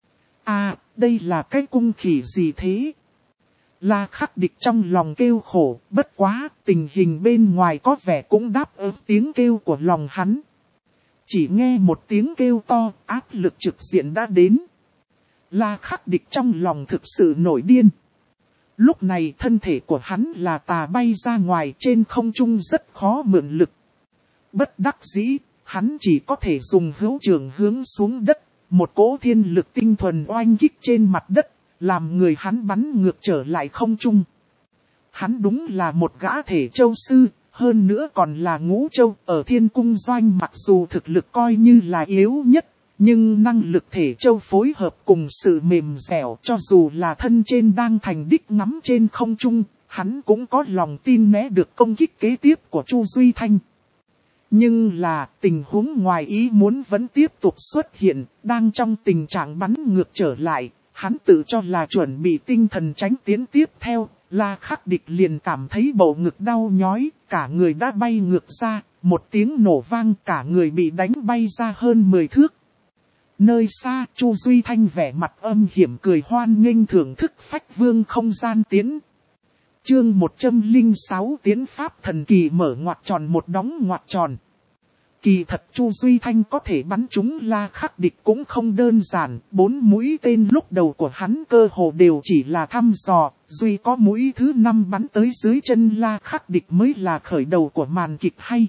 Đây là cái cung khỉ gì thế? La Khắc Địch trong lòng kêu khổ, bất quá, tình hình bên ngoài có vẻ cũng đáp ứng tiếng kêu của lòng hắn. Chỉ nghe một tiếng kêu to, áp lực trực diện đã đến. La Khắc Địch trong lòng thực sự nổi điên. Lúc này thân thể của hắn là tà bay ra ngoài, trên không trung rất khó mượn lực. Bất đắc dĩ, hắn chỉ có thể dùng hữu trường hướng xuống đất, một cỗ thiên lực tinh thuần oanh kích trên mặt đất. Làm người hắn bắn ngược trở lại không trung. Hắn đúng là một gã thể châu sư, hơn nữa còn là ngũ châu. Ở Thiên Cung Doanh mặc dù thực lực coi như là yếu nhất, nhưng năng lực thể châu phối hợp cùng sự mềm dẻo, cho dù là thân trên đang thành đích ngắm trên không trung, hắn cũng có lòng tin né được công kích kế tiếp của Chu Duy Thanh. Nhưng là tình huống ngoài ý muốn vẫn tiếp tục xuất hiện, đang trong tình trạng bắn ngược trở lại. Hắn tự cho là chuẩn bị tinh thần tránh tiến tiếp theo, La Khắc Địch liền cảm thấy bầu ngực đau nhói, cả người đã bay ngược ra, một tiếng nổ vang cả người bị đánh bay ra hơn 10 thước. Nơi xa, Chu Duy Thanh vẻ mặt âm hiểm cười hoan nghênh thưởng thức Phách Vương không gian tiến. Chương 106 Tiến Pháp thần kỳ mở ngoặt tròn một đóng ngoặt tròn. Kỳ thật Chu Duy Thanh có thể bắn trúng La Khắc Địch cũng không đơn giản, 4 mũi tên lúc đầu của hắn cơ hồ đều chỉ là thăm dò, duy có mũi thứ 5 bắn tới dưới chân La Khắc Địch mới là khởi đầu của màn kịch hay.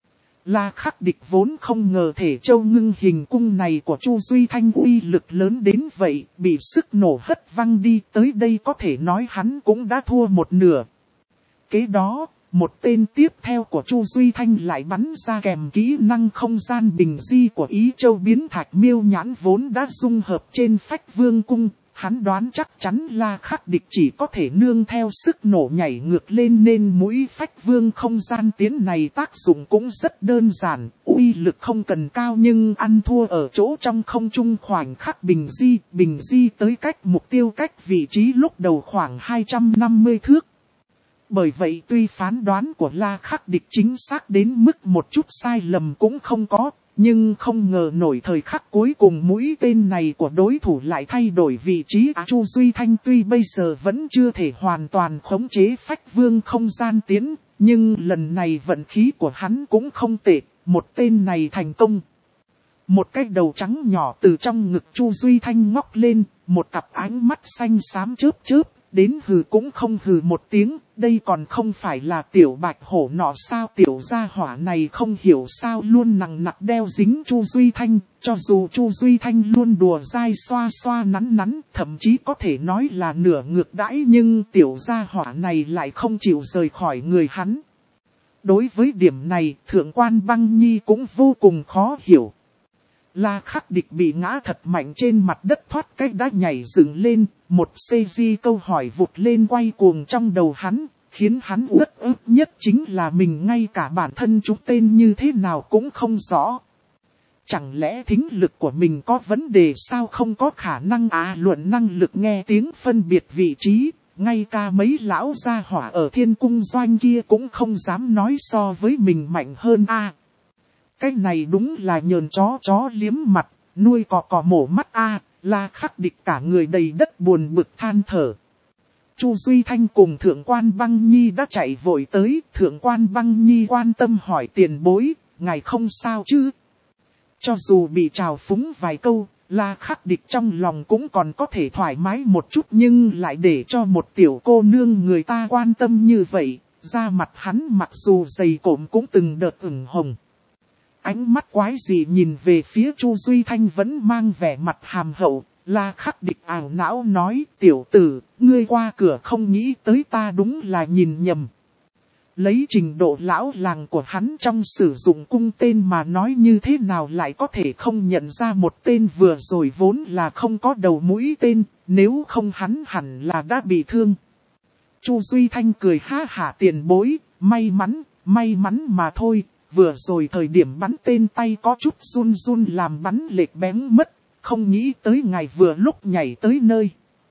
La Khắc Địch vốn không ngờ thể châu ngưng hình cung này của Chu Duy Thanh uy lực lớn đến vậy, bị sức nổ hất văng đi, tới đây có thể nói hắn cũng đã thua một nửa. Kế đó, một tên tiếp theo của Chu Duy Thanh lại bắn ra kèm kỹ năng không gian bình di của Ý Châu biến thạch miêu nhãn vốn đã dung hợp trên Phách Vương cung, Hắn đoán chắc chắn La Khắc Địch chỉ có thể nương theo sức nổ nhảy ngược lên nên mũi phách vương không gian tiến này tác dụng cũng rất đơn giản, uy lực không cần cao nhưng ăn thua ở chỗ trong không trung khoảnh khắc bình di tới cách mục tiêu cách vị trí lúc đầu khoảng 250 thước. Bởi vậy tuy phán đoán của La Khắc Địch chính xác đến mức một chút sai lầm cũng không có, nhưng không ngờ nổi thời khắc cuối cùng mũi tên này của đối thủ lại thay đổi vị trí. Chu Duy Thanh tuy bây giờ vẫn chưa thể hoàn toàn khống chế phách vương không gian tiến, nhưng lần này vận khí của hắn cũng không tệ, một tên này thành công. Một cái đầu trắng nhỏ từ trong ngực Chu Duy Thanh ngóc lên, một cặp ánh mắt xanh xám chớp chớp, đến hừ cũng không hừ một tiếng, đây còn không phải là tiểu bạch hổ nọ sao. Tiểu gia hỏa này không hiểu sao luôn nằng nặc đeo dính Chu Duy Thanh, cho dù Chu Duy Thanh luôn đùa dai xoa xoa nắn nắn, thậm chí có thể nói là nửa ngược đãi, nhưng tiểu gia hỏa này lại không chịu rời khỏi người hắn. Đối với điểm này, Thượng quan Băng Nhi cũng vô cùng khó hiểu. La Khắc Địch bị ngã thật mạnh trên mặt đất thoát cách đã nhảy dựng lên, một CG câu hỏi vụt lên quay cuồng trong đầu hắn, khiến hắn uất ức nhất chính là mình ngay cả bản thân chúng tên như thế nào cũng không rõ. Chẳng lẽ thính lực của mình có vấn đề sao, không có khả năng luận năng lực nghe tiếng phân biệt vị trí, ngay cả mấy lão gia hỏa ở Thiên Cung Doanh kia cũng không dám nói so với mình mạnh hơn Cái này đúng là nhờn chó liếm mặt, nuôi cò mổ mắt La Khắc Địch cả người đầy đất buồn bực than thở. Chu Duy Thanh cùng Thượng quan Băng Nhi đã chạy vội tới, Thượng quan Băng Nhi quan tâm hỏi tiền bối, ngài không sao chứ? Cho dù bị trào phúng vài câu, La Khắc Địch trong lòng cũng còn có thể thoải mái một chút, nhưng lại để cho một tiểu cô nương người ta quan tâm như vậy, da mặt hắn mặc dù dày cộm cũng từng đợt ửng hồng. Ánh mắt quái dị nhìn về phía Chu Duy Thanh vẫn mang vẻ mặt hàm hậu, La Khắc Địch ảo não nói, tiểu tử, ngươi qua cửa không nghĩ tới ta đúng là nhìn nhầm. Lấy trình độ lão làng của hắn trong sử dụng cung tên mà nói, như thế nào lại có thể không nhận ra một tên vừa rồi vốn là không có đầu mũi tên, nếu không hắn hẳn là đã bị thương. Chu Duy Thanh cười ha hả, tiền bối, may mắn mà thôi. Vừa rồi thời điểm bắn tên tay có chút run làm bắn lệch bén mất, không nghĩ tới ngài vừa lúc nhảy tới nơi.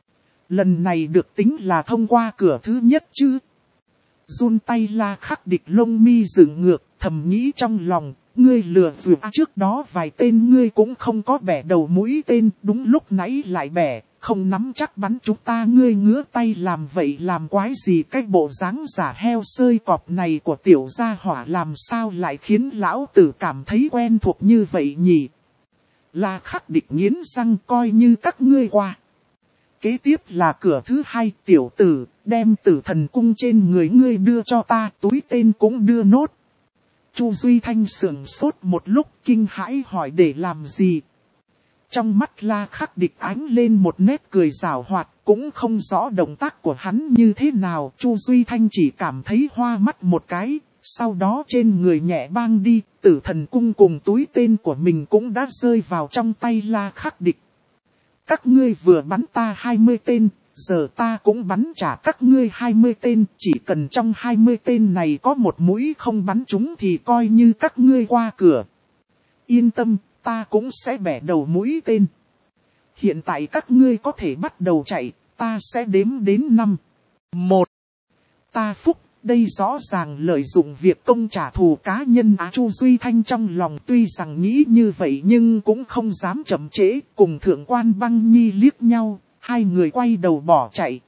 Lần này được tính là thông qua cửa thứ nhất chứ. Run tay La Khắc Địch lông mi dựng ngược, thầm nghĩ trong lòng, ngươi lừa dối trước đó vài tên ngươi cũng không có bẻ đầu mũi tên, đúng lúc nãy lại bẻ, không nắm chắc bắn chúng ta, ngươi ngứa tay làm vậy làm quái gì. Cái bộ dáng giả heo sơi cọp này của tiểu gia hỏa làm sao lại khiến lão tử cảm thấy quen thuộc như vậy nhỉ? La Khắc Địch nghiến răng, coi như các ngươi qua. Kế tiếp là cửa thứ hai, tiểu tử, đem Tử Thần Cung trên người ngươi đưa cho ta, túi tên cũng đưa nốt. Chu Duy Thanh sững sốt một lúc, kinh hãi hỏi để làm gì? Trong mắt La Khắc Địch ánh lên một nét cười giảo hoạt, cũng không rõ động tác của hắn như thế nào. Chu Duy Thanh chỉ cảm thấy hoa mắt một cái, sau đó trên người nhẹ bang đi, Tử Thần Cung cùng túi tên của mình cũng đã rơi vào trong tay La Khắc Địch. Các ngươi vừa bắn ta 20 tên, giờ ta cũng bắn trả các ngươi 20 tên, chỉ cần trong 20 tên này có một mũi không bắn trúng thì coi như các ngươi qua cửa. Yên tâm, ta cũng sẽ bẻ đầu mũi tên. Hiện tại các ngươi có thể bắt đầu chạy, ta sẽ đếm đến 5. 1. Ta phúc, đây rõ ràng lợi dụng việc công trả thù cá nhân. Chu Duy Thanh trong lòng tuy rằng nghĩ như vậy nhưng cũng không dám chậm trễ, cùng Thượng quan Băng Nhi liếc nhau, hai người quay đầu bỏ chạy.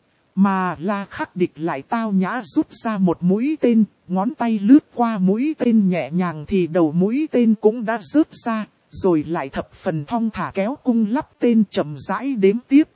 Mà La Khắc Địch lại tao nhã rút ra một mũi tên, ngón tay lướt qua mũi tên nhẹ nhàng thì đầu mũi tên cũng đã rớt ra, rồi lại thập phần thong thả kéo cung lắp tên chậm rãi đếm tiếp.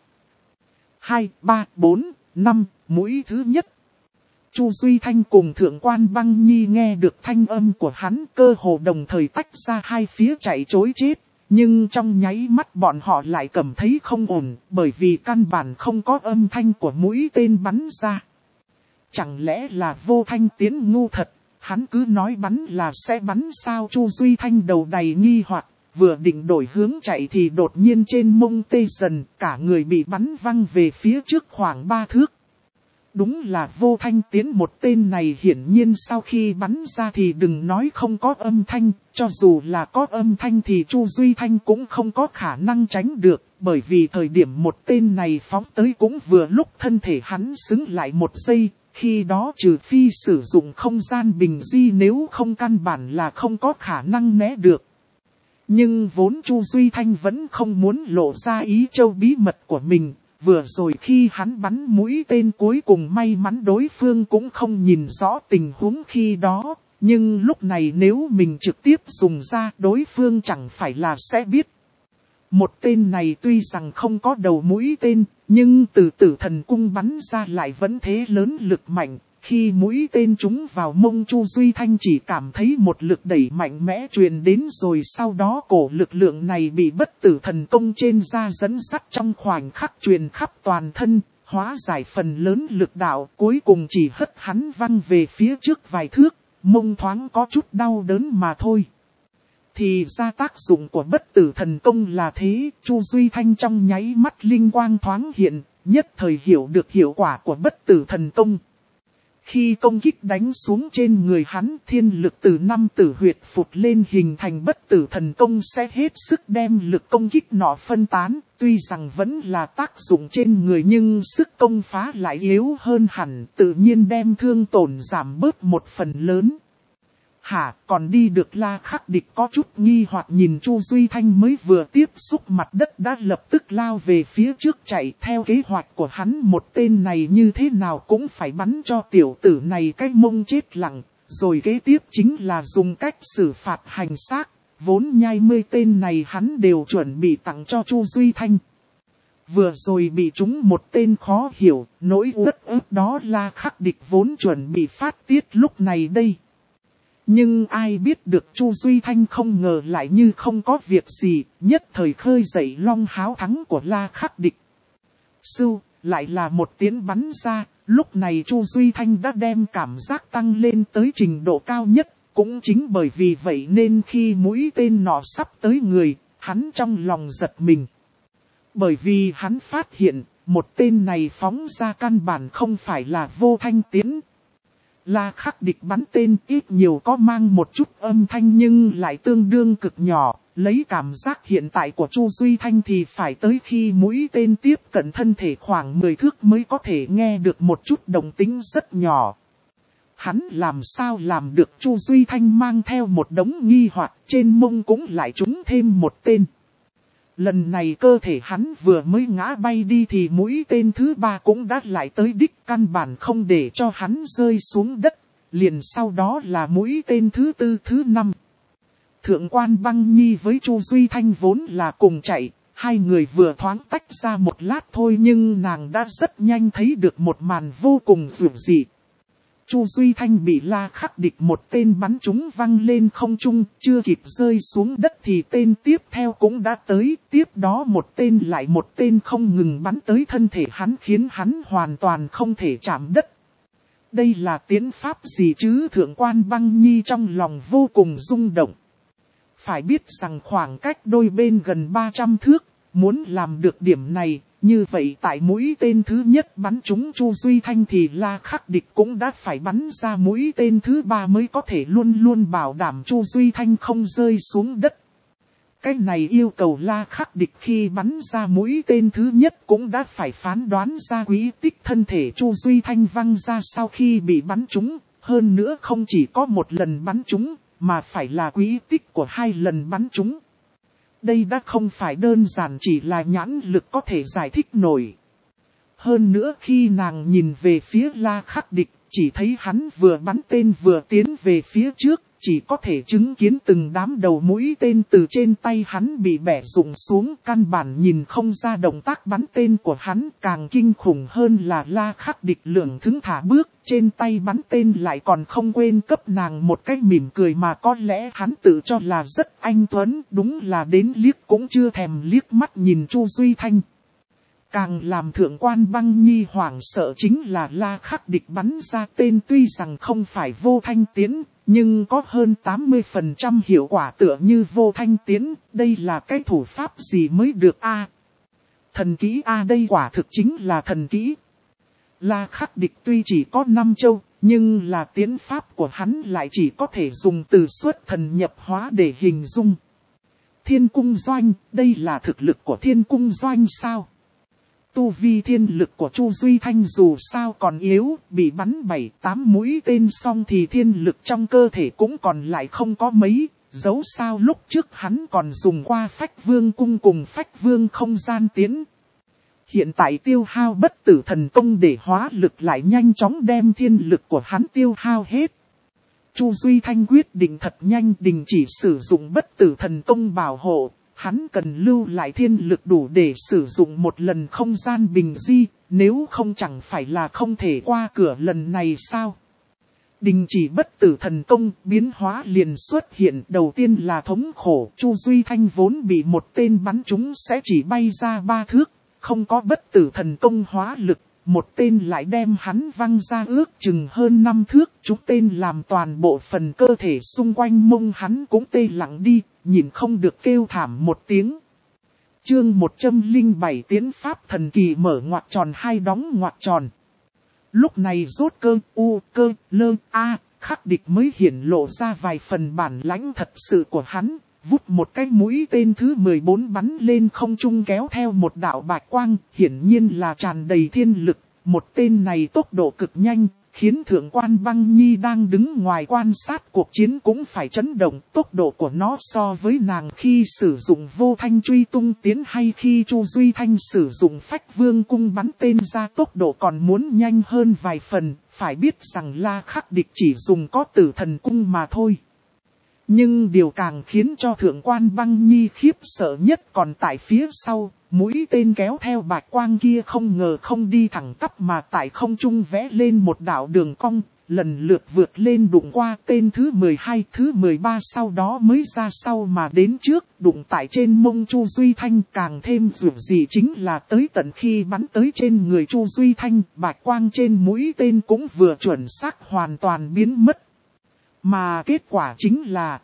2, 3, 4, 5, mũi thứ nhất. Chu Duy Thanh cùng Thượng quan Băng Nhi nghe được thanh âm của hắn, cơ hồ đồng thời tách ra hai phía chạy trối chết. Nhưng trong nháy mắt bọn họ lại cảm thấy không ổn, bởi vì căn bản không có âm thanh của mũi tên bắn ra. Chẳng lẽ là Vô Thanh Tiến ngu thật, hắn cứ nói bắn là sẽ bắn sao? Chu Duy Thanh đầu đầy nghi hoặc, vừa định đổi hướng chạy thì đột nhiên trên mông tê dần, cả người bị bắn văng về phía trước khoảng 3 thước. Đúng là Vô Thanh Tiến, một tên này hiển nhiên sau khi bắn ra thì đừng nói không có âm thanh, cho dù là có âm thanh thì Chu Duy Thanh cũng không có khả năng tránh được, bởi vì thời điểm một tên này phóng tới cũng vừa lúc thân thể hắn xứng lại một giây, khi đó trừ phi sử dụng không gian bình di, nếu không căn bản là không có khả năng né được. Nhưng vốn Chu Duy Thanh vẫn không muốn lộ ra ý châu bí mật của mình. Vừa rồi khi hắn bắn mũi tên cuối cùng may mắn đối phương cũng không nhìn rõ tình huống khi đó. Nhưng lúc này nếu mình trực tiếp dùng ra, đối phương chẳng phải là sẽ biết. Một tên này tuy rằng không có đầu mũi tên, nhưng từ Tử Thần Cung bắn ra lại vẫn thế lớn lực mạnh. Khi mũi tên trúng vào mông Chu Duy Thanh chỉ cảm thấy một lực đẩy mạnh mẽ truyền đến, rồi sau đó cổ lực lượng này bị Bất Tử Thần Công trên da dẫn dắt trong khoảnh khắc truyền khắp toàn thân, hóa giải phần lớn lực đạo, cuối cùng chỉ hất hắn văng về phía trước vài thước, mông thoáng có chút đau đớn mà thôi. Thì ra tác dụng của Bất Tử Thần Công là thế. Chu Duy Thanh trong nháy mắt linh quang thoáng hiện, nhất thời hiểu được hiệu quả của Bất Tử Thần Công. Khi công kích đánh xuống trên người hắn, thiên lực từ 5 tử huyệt phụt lên hình thành Bất Tử Thần Công sẽ hết sức đem lực công kích nọ phân tán. Tuy rằng vẫn là tác dụng trên người nhưng sức công phá lại yếu hơn hẳn, tự nhiên đem thương tổn giảm bớt một phần lớn. Hả, còn đi được La Khắc Địch có chút nghi hoặc nhìn Chu Duy Thanh mới vừa tiếp xúc mặt đất đã lập tức lao về phía trước chạy. Theo kế hoạch của hắn, một tên này như thế nào cũng phải bắn cho tiểu tử này cái mông chết lặng. Rồi kế tiếp chính là dùng cách xử phạt hành xác. Vốn nhai 10 tên này hắn đều chuẩn bị tặng cho Chu Duy Thanh. Vừa rồi bị trúng một tên khó hiểu, nỗi uất ức đó La Khắc Địch vốn chuẩn bị phát tiết lúc này đây. Nhưng ai biết được Chu Duy Thanh không ngờ lại như không có việc gì, nhất thời khơi dậy long háo thắng của La Khắc Địch. Sưu, lại là một tiếng bắn ra, lúc này Chu Duy Thanh đã đem cảm giác tăng lên tới trình độ cao nhất, cũng chính bởi vì vậy nên khi mũi tên nọ sắp tới người, hắn trong lòng giật mình. Bởi vì hắn phát hiện, một tên này phóng ra căn bản không phải là Vô Thanh Tiến. La Khắc Địch bắn tên ít nhiều có mang một chút âm thanh nhưng lại tương đương cực nhỏ, lấy cảm giác hiện tại của Chu Duy Thanh thì phải tới khi mũi tên tiếp cận thân thể khoảng 10 thước mới có thể nghe được một chút động tĩnh rất nhỏ. Hắn làm sao làm được? Chu Duy Thanh mang theo một đống nghi hoặc, trên mông cũng lại trúng thêm một tên. Lần này cơ thể hắn vừa mới ngã bay đi thì mũi tên thứ 3 cũng đã lại tới đích, căn bản không để cho hắn rơi xuống đất. Liền sau đó là mũi tên thứ 4, thứ 5. Thượng quan Băng Nhi với Chu Duy Thanh vốn là cùng chạy, hai người vừa thoáng tách ra một lát thôi nhưng nàng đã rất nhanh thấy được một màn vô cùng dữ dị. Chu Duy Thanh bị La Khắc Địch một tên bắn trúng văng lên không trung, chưa kịp rơi xuống đất thì tên tiếp theo cũng đã tới, tiếp đó một tên lại một tên không ngừng bắn tới thân thể hắn khiến hắn hoàn toàn không thể chạm đất. Đây là tiến pháp gì chứ? Thượng quan Băng Nhi trong lòng vô cùng rung động. Phải biết rằng khoảng cách đôi bên gần 300 thước, muốn làm được điểm này. Như vậy tại mũi tên thứ nhất bắn trúng Chu Duy Thanh thì La Khắc Địch cũng đã phải bắn ra mũi tên thứ 3 mới có thể luôn luôn bảo đảm Chu Duy Thanh không rơi xuống đất. Cái này yêu cầu La Khắc Địch khi bắn ra mũi tên thứ nhất cũng đã phải phán đoán ra quỹ tích thân thể Chu Duy Thanh văng ra sau khi bị bắn trúng. Hơn nữa không chỉ có một lần bắn trúng, mà phải là quỹ tích của 2 lần bắn trúng. Đây đã không phải đơn giản chỉ là nhãn lực có thể giải thích nổi. Hơn nữa khi nàng nhìn về phía La Khắc Địch, chỉ thấy hắn vừa bắn tên vừa tiến về phía trước, chỉ có thể chứng kiến từng đám đầu mũi tên từ trên tay hắn bị bẻ rụng xuống, căn bản nhìn không ra động tác bắn tên của hắn. Càng kinh khủng hơn là La Khắc Địch lưỡng thững thả bước, trên tay bắn tên lại còn không quên cấp nàng một cái mỉm cười mà có lẽ hắn tự cho là rất anh tuấn, đúng là đến liếc cũng chưa thèm liếc mắt nhìn Chu Duy Thanh. Càng làm thượng quan băng nhi hoảng sợ chính là La Khắc Địch bắn ra tên tuy rằng không phải vô thanh tiễn, nhưng có hơn 80% hiệu quả tựa như vô thanh tiễn, đây là cái thủ pháp gì mới được a? Thần kỹ a, đây quả thực chính là thần kỹ. La Khắc Địch tuy chỉ có 5 châu, nhưng là tiến pháp của hắn lại chỉ có thể dùng từ xuất thần nhập hóa để hình dung. Thiên cung doanh, đây là thực lực của thiên cung doanh sao? Tu vi thiên lực của Chu Duy Thanh dù sao còn yếu, bị bắn 7-8 mũi tên xong thì thiên lực trong cơ thể cũng còn lại không có mấy, dẫu sao lúc trước hắn còn dùng qua Phách Vương cung cùng Phách Vương không gian tiến. Hiện tại tiêu hao bất tử thần công để hóa lực lại nhanh chóng đem thiên lực của hắn tiêu hao hết. Chu Duy Thanh quyết định thật nhanh đình chỉ sử dụng bất tử thần công bảo hộ. Hắn cần lưu lại thiên lực đủ để sử dụng một lần không gian bình di, nếu không chẳng phải là không thể qua cửa lần này sao. Đình chỉ bất tử thần công, biến hóa liền xuất hiện. Đầu tiên là thống khổ, Chu Duy Thanh vốn bị một tên bắn trúng sẽ chỉ bay ra 3 thước, không có bất tử thần công hóa lực. Một tên lại đem hắn văng ra ước chừng hơn 5 thước, chúng tên làm toàn bộ phần cơ thể xung quanh mông hắn cũng tê lặng đi, nhìn không được kêu thảm một tiếng. Chương 107 tiến pháp thần kỳ mở ngoặc tròn hai đóng ngoặc tròn. Lúc này rốt cơ, cơ, lơ, Khắc Địch mới hiển lộ ra vài phần bản lãnh thật sự của hắn. Vút một cái mũi tên thứ 14 bắn lên không trung kéo theo một đạo bạch quang, hiển nhiên là tràn đầy thiên lực. Một tên này tốc độ cực nhanh, khiến thượng quan băng nhi đang đứng ngoài quan sát cuộc chiến cũng phải chấn động. Tốc độ của nó so với nàng khi sử dụng vô thanh truy tung tiến hay khi Chu Duy Thanh sử dụng Phách Vương cung bắn tên ra tốc độ còn muốn nhanh hơn vài phần. Phải biết rằng La Khắc Địch chỉ dùng có tử thần cung mà thôi. Nhưng điều càng khiến cho thượng quan băng nhi khiếp sợ nhất còn tại phía sau, mũi tên kéo theo bạch quang kia không ngờ không đi thẳng tắp mà tại không trung vẽ lên một đạo đường cong, lần lượt vượt lên đụng qua tên thứ 12, thứ 13 sau đó mới ra sau mà đến trước, đụng tại trên mông Chu Duy Thanh. Càng thêm dữ dị chính là tới tận khi bắn tới trên người Chu Duy Thanh, bạch quang trên mũi tên cũng vừa chuẩn xác hoàn toàn biến mất. Mà kết quả chính là,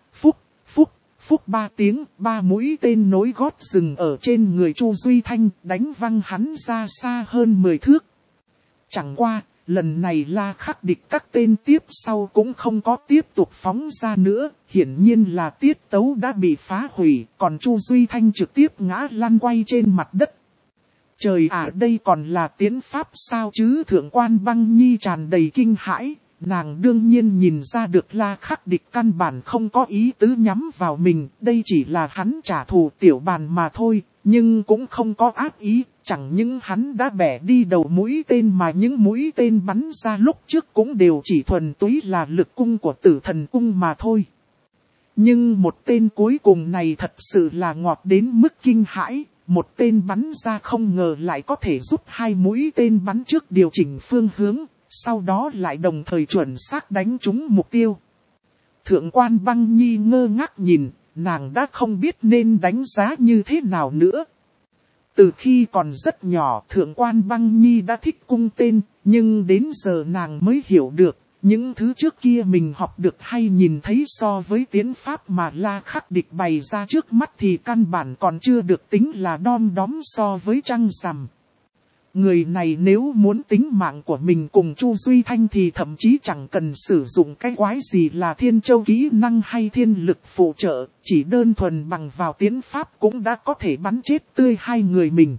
phúc 3 tiếng, 3 mũi tên nối gót dừng ở trên người Chu Duy Thanh, đánh văng hắn ra xa hơn 10 thước. Chẳng qua, lần này La Khắc Địch các tên tiếp sau cũng không có tiếp tục phóng ra nữa, hiển nhiên là tiết tấu đã bị phá hủy, còn Chu Duy Thanh trực tiếp ngã lăn quay trên mặt đất. Trời ạ, đây còn là tiến pháp sao chứ? Thượng quan băng nhi tràn đầy kinh hãi. Nàng đương nhiên nhìn ra được La Khắc Địch căn bản không có ý tứ nhắm vào mình, đây chỉ là hắn trả thù tiểu bàn mà thôi, nhưng cũng không có ác ý, chẳng những hắn đã bẻ đi đầu mũi tên mà những mũi tên bắn ra lúc trước cũng đều chỉ thuần túy là lực cung của tử thần cung mà thôi. Nhưng một tên cuối cùng này thật sự là ngọt đến mức kinh hãi, một tên bắn ra không ngờ lại có thể giúp 2 mũi tên bắn trước điều chỉnh phương hướng. Sau đó lại đồng thời chuẩn xác đánh trúng mục tiêu. Thượng quan băng nhi ngơ ngác nhìn, nàng đã không biết nên đánh giá như thế nào nữa. Từ khi còn rất nhỏ, thượng quan băng nhi đã thích cung tên, nhưng đến giờ nàng mới hiểu được, những thứ trước kia mình học được hay nhìn thấy so với tiến pháp mà La Khắc Địch bày ra trước mắt thì căn bản còn chưa được tính là đom đóm so với trăng rằm. Người này nếu muốn tính mạng của mình cùng Chu Duy Thanh thì thậm chí chẳng cần sử dụng cái quái gì là thiên châu kỹ năng hay thiên lực phụ trợ, chỉ đơn thuần bằng vào tiến pháp cũng đã có thể bắn chết tươi 2 người mình.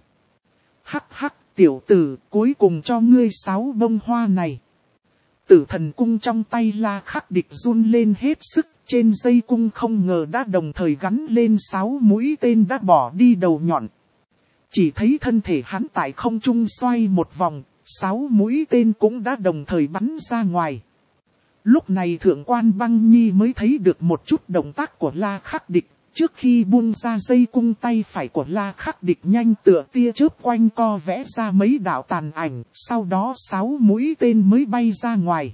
Hắc, tiểu tử, cuối cùng cho ngươi 6 bông hoa này. Tử thần cung trong tay La Khắc Địch run lên hết sức, trên dây cung không ngờ đã đồng thời gắn lên 6 mũi tên đã bỏ đi đầu nhọn. Chỉ thấy thân thể hắn tại không trung xoay một vòng, 6 mũi tên cũng đã đồng thời bắn ra ngoài. Lúc này thượng quan băng nhi mới thấy được một chút động tác của La Khắc Địch. Trước khi buông ra dây cung, tay phải của La Khắc Địch nhanh tựa tia chớp quanh co vẽ ra mấy đạo tàn ảnh, sau đó 6 mũi tên mới bay ra ngoài.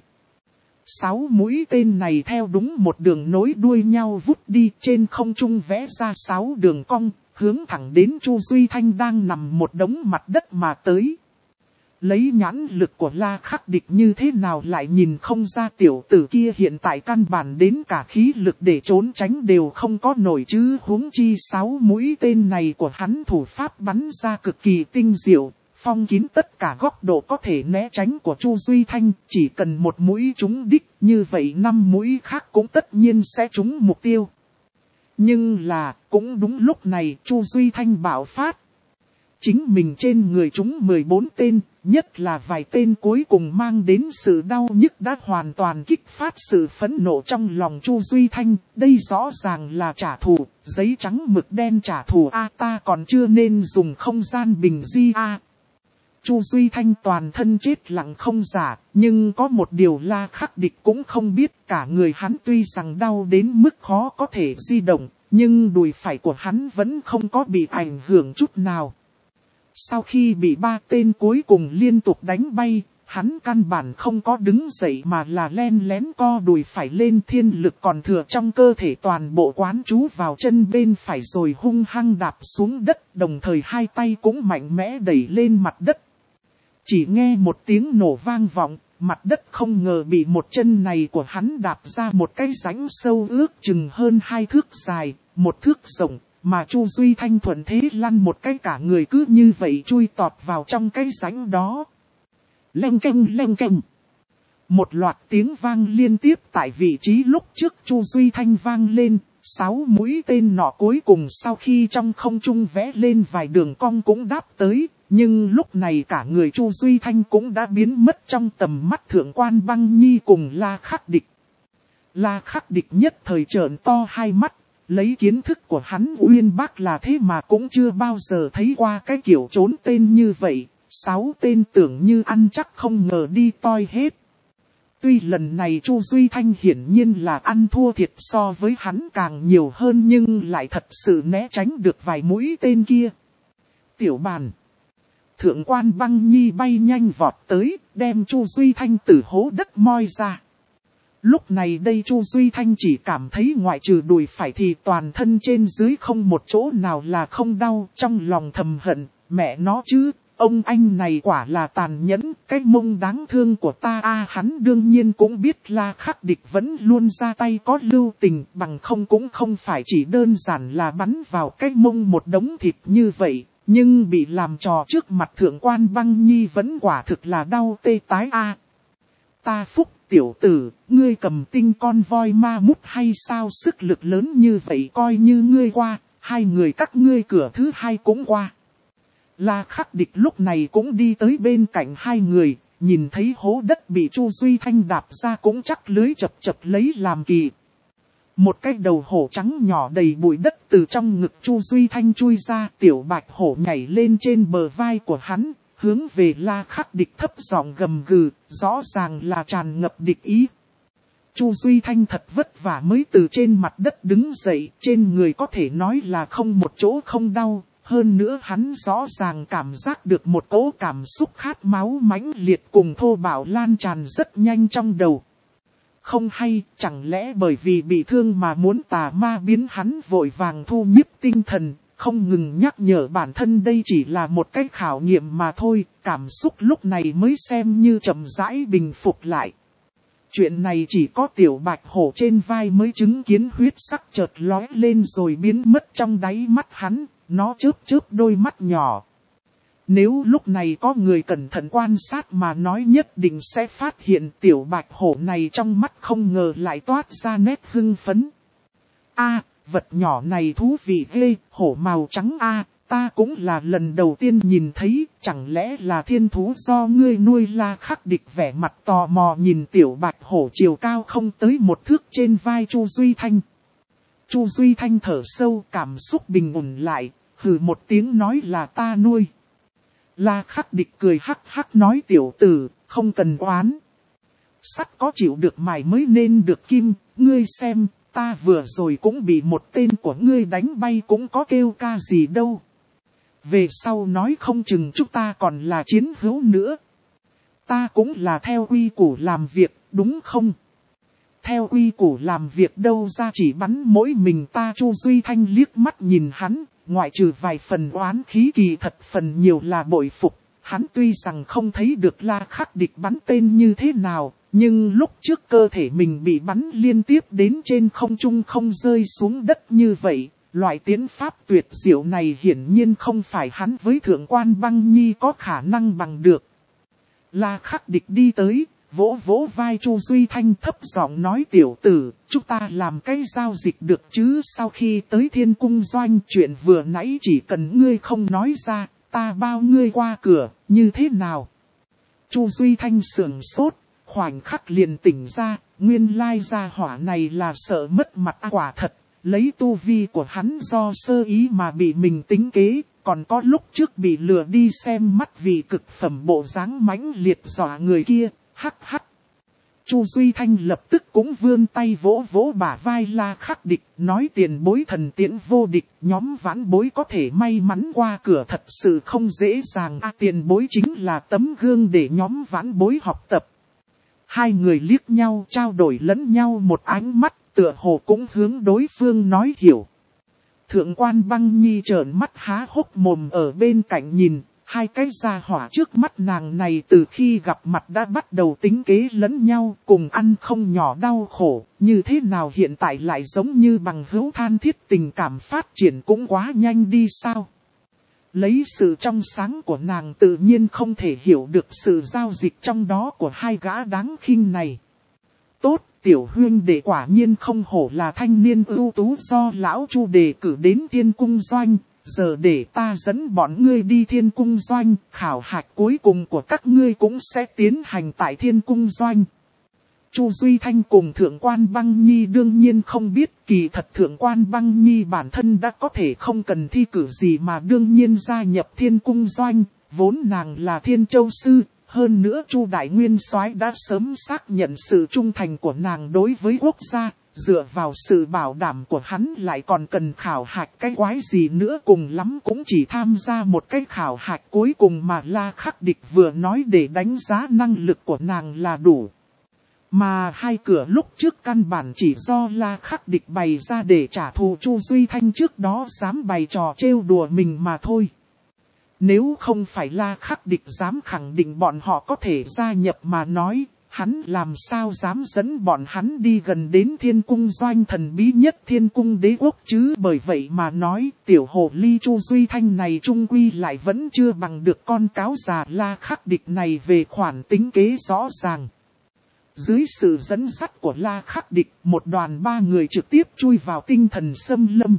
6 mũi tên này theo đúng một đường nối đuôi nhau vút đi, trên không trung vẽ ra 6 đường cong. hướng thẳng đến Chu Duy Thanh đang nằm một đống mặt đất mà tới. Lấy nhãn lực của La Khắc Địch như thế nào lại nhìn không ra tiểu tử kia hiện tại căn bản đến cả khí lực để trốn tránh đều không có nổi chứ, huống chi 6 mũi tên này của hắn thủ pháp bắn ra cực kỳ tinh diệu, phong kín tất cả góc độ có thể né tránh của Chu Duy Thanh, chỉ cần một mũi trúng đích, như vậy 5 mũi khác cũng tất nhiên sẽ trúng mục tiêu. Nhưng là, cũng đúng lúc này Chu Duy Thanh bạo phát. Chính mình trên người chúng 14 tên, nhất là vài tên cuối cùng mang đến sự đau nhức đã hoàn toàn kích phát sự phẫn nộ trong lòng Chu Duy Thanh. Đây rõ ràng là trả thù, giấy trắng mực đen trả thù ta còn chưa nên dùng không gian bình di Chu Duy Thanh toàn thân chết lặng không giả, nhưng có một điều La Khắc Địch cũng không biết, cả người hắn tuy rằng đau đến mức khó có thể di động, nhưng đùi phải của hắn vẫn không có bị ảnh hưởng chút nào. Sau khi bị 3 tên cuối cùng liên tục đánh bay, hắn căn bản không có đứng dậy mà là len lén co đùi phải lên, thiên lực còn thừa trong cơ thể toàn bộ quán trú vào chân bên phải rồi hung hăng đạp xuống đất, đồng thời hai tay cũng mạnh mẽ đẩy lên mặt đất. Chỉ nghe một tiếng nổ vang vọng, mặt đất không ngờ bị một chân này của hắn đạp ra một cái rãnh sâu ước chừng hơn 2 thước dài, 1 thước rộng. Mà Chu Duy Thanh thuận thế lăn một cái, cả người cứ như vậy chui tọt vào trong cái rãnh đó. Leng keng. Một loạt tiếng vang liên tiếp tại vị trí lúc trước Chu Duy Thanh vang lên. 6 mũi tên nọ cuối cùng sau khi trong không trung vẽ lên vài đường cong cũng đáp tới. Nhưng lúc này cả người Chu Duy Thanh cũng đã biến mất trong tầm mắt Thượng quan Băng Nhi cùng La Khắc Địch. La Khắc Địch nhất thời trợn to hai mắt. Lấy kiến thức của hắn uyên bác là thế mà cũng chưa bao giờ thấy qua cái kiểu trốn tên như vậy. 6 tên tưởng như ăn chắc không ngờ đi toi hết. Tuy lần này Chu Duy Thanh hiển nhiên là ăn thua thiệt so với hắn càng nhiều hơn, nhưng lại thật sự né tránh được vài mũi tên kia. Tiểu bàn. Thượng quan Băng Nhi bay nhanh vọt tới, đem Chu Duy Thanh từ hố đất moi ra. Lúc này đây Chu Duy Thanh chỉ cảm thấy ngoại trừ đùi phải thì toàn thân trên dưới không một chỗ nào là không đau, trong lòng thầm hận, mẹ nó chứ, ông anh này quả là tàn nhẫn, cái mông đáng thương của ta hắn đương nhiên cũng biết La Khắc Địch vẫn luôn ra tay có lưu tình, bằng không cũng không phải chỉ đơn giản là bắn vào cái mông một đống thịt như vậy, nhưng bị làm trò trước mặt Thượng quan Băng Nhi vẫn quả thực là đau tê tái Ta phúc. Tiểu tử, ngươi cầm tinh con voi ma mút hay sao, sức lực lớn như vậy coi như ngươi qua, 2 người các ngươi cửa thứ 2 cũng qua. La Khắc Địch lúc này cũng đi tới bên cạnh 2 người, nhìn thấy hố đất bị Chu Duy Thanh đạp ra cũng chắc lưới chập chập lấy làm kỳ. Một cái đầu hổ trắng nhỏ đầy bụi đất từ trong ngực Chu Duy Thanh chui ra, tiểu bạch hổ nhảy lên trên bờ vai của hắn. Hướng về La Khắc Địch thấp giọng gầm gừ, rõ ràng là tràn ngập địch ý. Chu Duy Thanh thật vất vả mới từ trên mặt đất đứng dậy, trên người có thể nói là không một chỗ không đau. Hơn nữa hắn rõ ràng cảm giác được một cỗ cảm xúc khát máu mãnh liệt cùng thô bạo lan tràn rất nhanh trong đầu. Không hay, chẳng lẽ bởi vì bị thương mà muốn tà ma biến hắn vội vàng thu nhiếp tinh thần. Không ngừng nhắc nhở bản thân đây chỉ là một cái khảo nghiệm mà thôi, cảm xúc lúc này mới xem như chậm rãi bình phục lại. Chuyện này chỉ có tiểu bạch hổ trên vai mới chứng kiến, huyết sắc chợt lóe lên rồi biến mất trong đáy mắt hắn, nó chớp đôi mắt nhỏ. Nếu lúc này có người cẩn thận quan sát mà nói nhất định sẽ phát hiện tiểu bạch hổ này trong mắt không ngờ lại toát ra nét hưng phấn. Vật nhỏ này thú vị ghê, hổ màu trắng ta cũng là lần đầu tiên nhìn thấy, chẳng lẽ là thiên thú do ngươi nuôi? La Khắc Địch vẻ mặt tò mò nhìn tiểu bạch hổ chiều cao không tới 1 thước trên vai Chu Duy Thanh. Chu Duy Thanh thở sâu, cảm xúc bình ổn lại, hừ một tiếng nói là ta nuôi. La Khắc Địch cười hắc hắc nói tiểu tử, không cần oán. Sắt có chịu được mài mới nên được kim, ngươi xem. Ta vừa rồi cũng bị một tên của ngươi đánh bay cũng có kêu ca gì đâu. Về sau nói không chừng chúng ta còn là chiến hữu nữa. Ta cũng là theo quy củ làm việc, đúng không? Theo quy củ làm việc đâu ra chỉ bắn mỗi mình ta. Chu Duy Thanh liếc mắt nhìn hắn, ngoại trừ vài phần oán khí kỳ thật phần nhiều là bội phục. Hắn tuy rằng không thấy được La Khắc Địch bắn tên như thế nào, nhưng lúc trước cơ thể mình bị bắn liên tiếp đến trên không trung không rơi xuống đất như vậy. Loại tiến pháp tuyệt diệu này hiển nhiên không phải hắn với Thượng quan Băng Nhi có khả năng bằng được. La Khắc Địch đi tới, vỗ vỗ vai Chu Duy Thanh thấp giọng nói tiểu tử, chúng ta làm cái giao dịch được chứ sau khi tới Thiên Cung Doanh chuyện vừa nãy chỉ cần ngươi không nói ra, ta bao ngươi qua cửa, như thế nào? Chu Duy Thanh sưởng sốt, khoảnh khắc liền tỉnh ra, nguyên lai gia hỏa này là sợ mất mặt quả thật, lấy tu vi của hắn do sơ ý mà bị mình tính kế, còn có lúc trước bị lừa đi xem mắt vì cực phẩm bộ dáng mãnh liệt dọa người kia, hắc hắc. Chu Duy Thanh lập tức cũng vươn tay vỗ vỗ bả vai La Khắc Địch, nói tiền bối thần tiễn vô địch, nhóm vãn bối có thể may mắn qua cửa thật sự không dễ dàng. Tiền bối chính là tấm gương để nhóm vãn bối học tập. Hai người liếc nhau trao đổi lẫn nhau một ánh mắt, tựa hồ cũng hướng đối phương nói hiểu. Thượng quan Băng Nhi trợn mắt há hốc mồm ở bên cạnh nhìn. Hai cái gia hỏa trước mắt nàng này từ khi gặp mặt đã bắt đầu tính kế lẫn nhau, cùng ăn không nhỏ đau khổ, như thế nào hiện tại lại giống như bằng hữu than thiết, tình cảm phát triển cũng quá nhanh đi sao? Lấy sự trong sáng của nàng tự nhiên không thể hiểu được sự giao dịch trong đó của hai gã đáng khinh này. Tốt, tiểu huynh đệ quả nhiên không hổ là thanh niên ưu tú do lão Chu đề cử đến Thiên Cung Doanh. Giờ để ta dẫn bọn ngươi đi Thiên Cung Doanh, khảo hạch cuối cùng của các ngươi cũng sẽ tiến hành tại Thiên Cung Doanh. Chu Duy Thanh cùng Thượng quan Băng Nhi đương nhiên không biết, kỳ thật Thượng quan Băng Nhi bản thân đã có thể không cần thi cử gì mà đương nhiên gia nhập Thiên Cung Doanh, vốn nàng là Thiên Châu Sư. Hơn nữa Chu Đại Nguyên Soái đã sớm xác nhận sự trung thành của nàng đối với quốc gia. Dựa vào sự bảo đảm của hắn lại còn cần khảo hạch cái quái gì nữa, cùng lắm cũng chỉ tham gia một cái khảo hạch cuối cùng mà La Khắc Địch vừa nói để đánh giá năng lực của nàng là đủ. Mà hai cửa lúc trước căn bản chỉ do La Khắc Địch bày ra để trả thù Chu Duy Thanh trước đó dám bày trò trêu đùa mình mà thôi. Nếu không phải La Khắc Địch dám khẳng định bọn họ có thể gia nhập mà nói, hắn làm sao dám dẫn bọn hắn đi gần đến Thiên Cung Doanh thần bí nhất Thiên Cung Đế Quốc chứ. Bởi vậy mà nói, tiểu hồ ly Chu Duy Thanh này trung quy lại vẫn chưa bằng được con cáo già La Khắc Địch này về khoản tính kế rõ ràng. Dưới sự dẫn dắt của La Khắc Địch, một đoàn ba người trực tiếp chui vào tinh thần xâm lâm.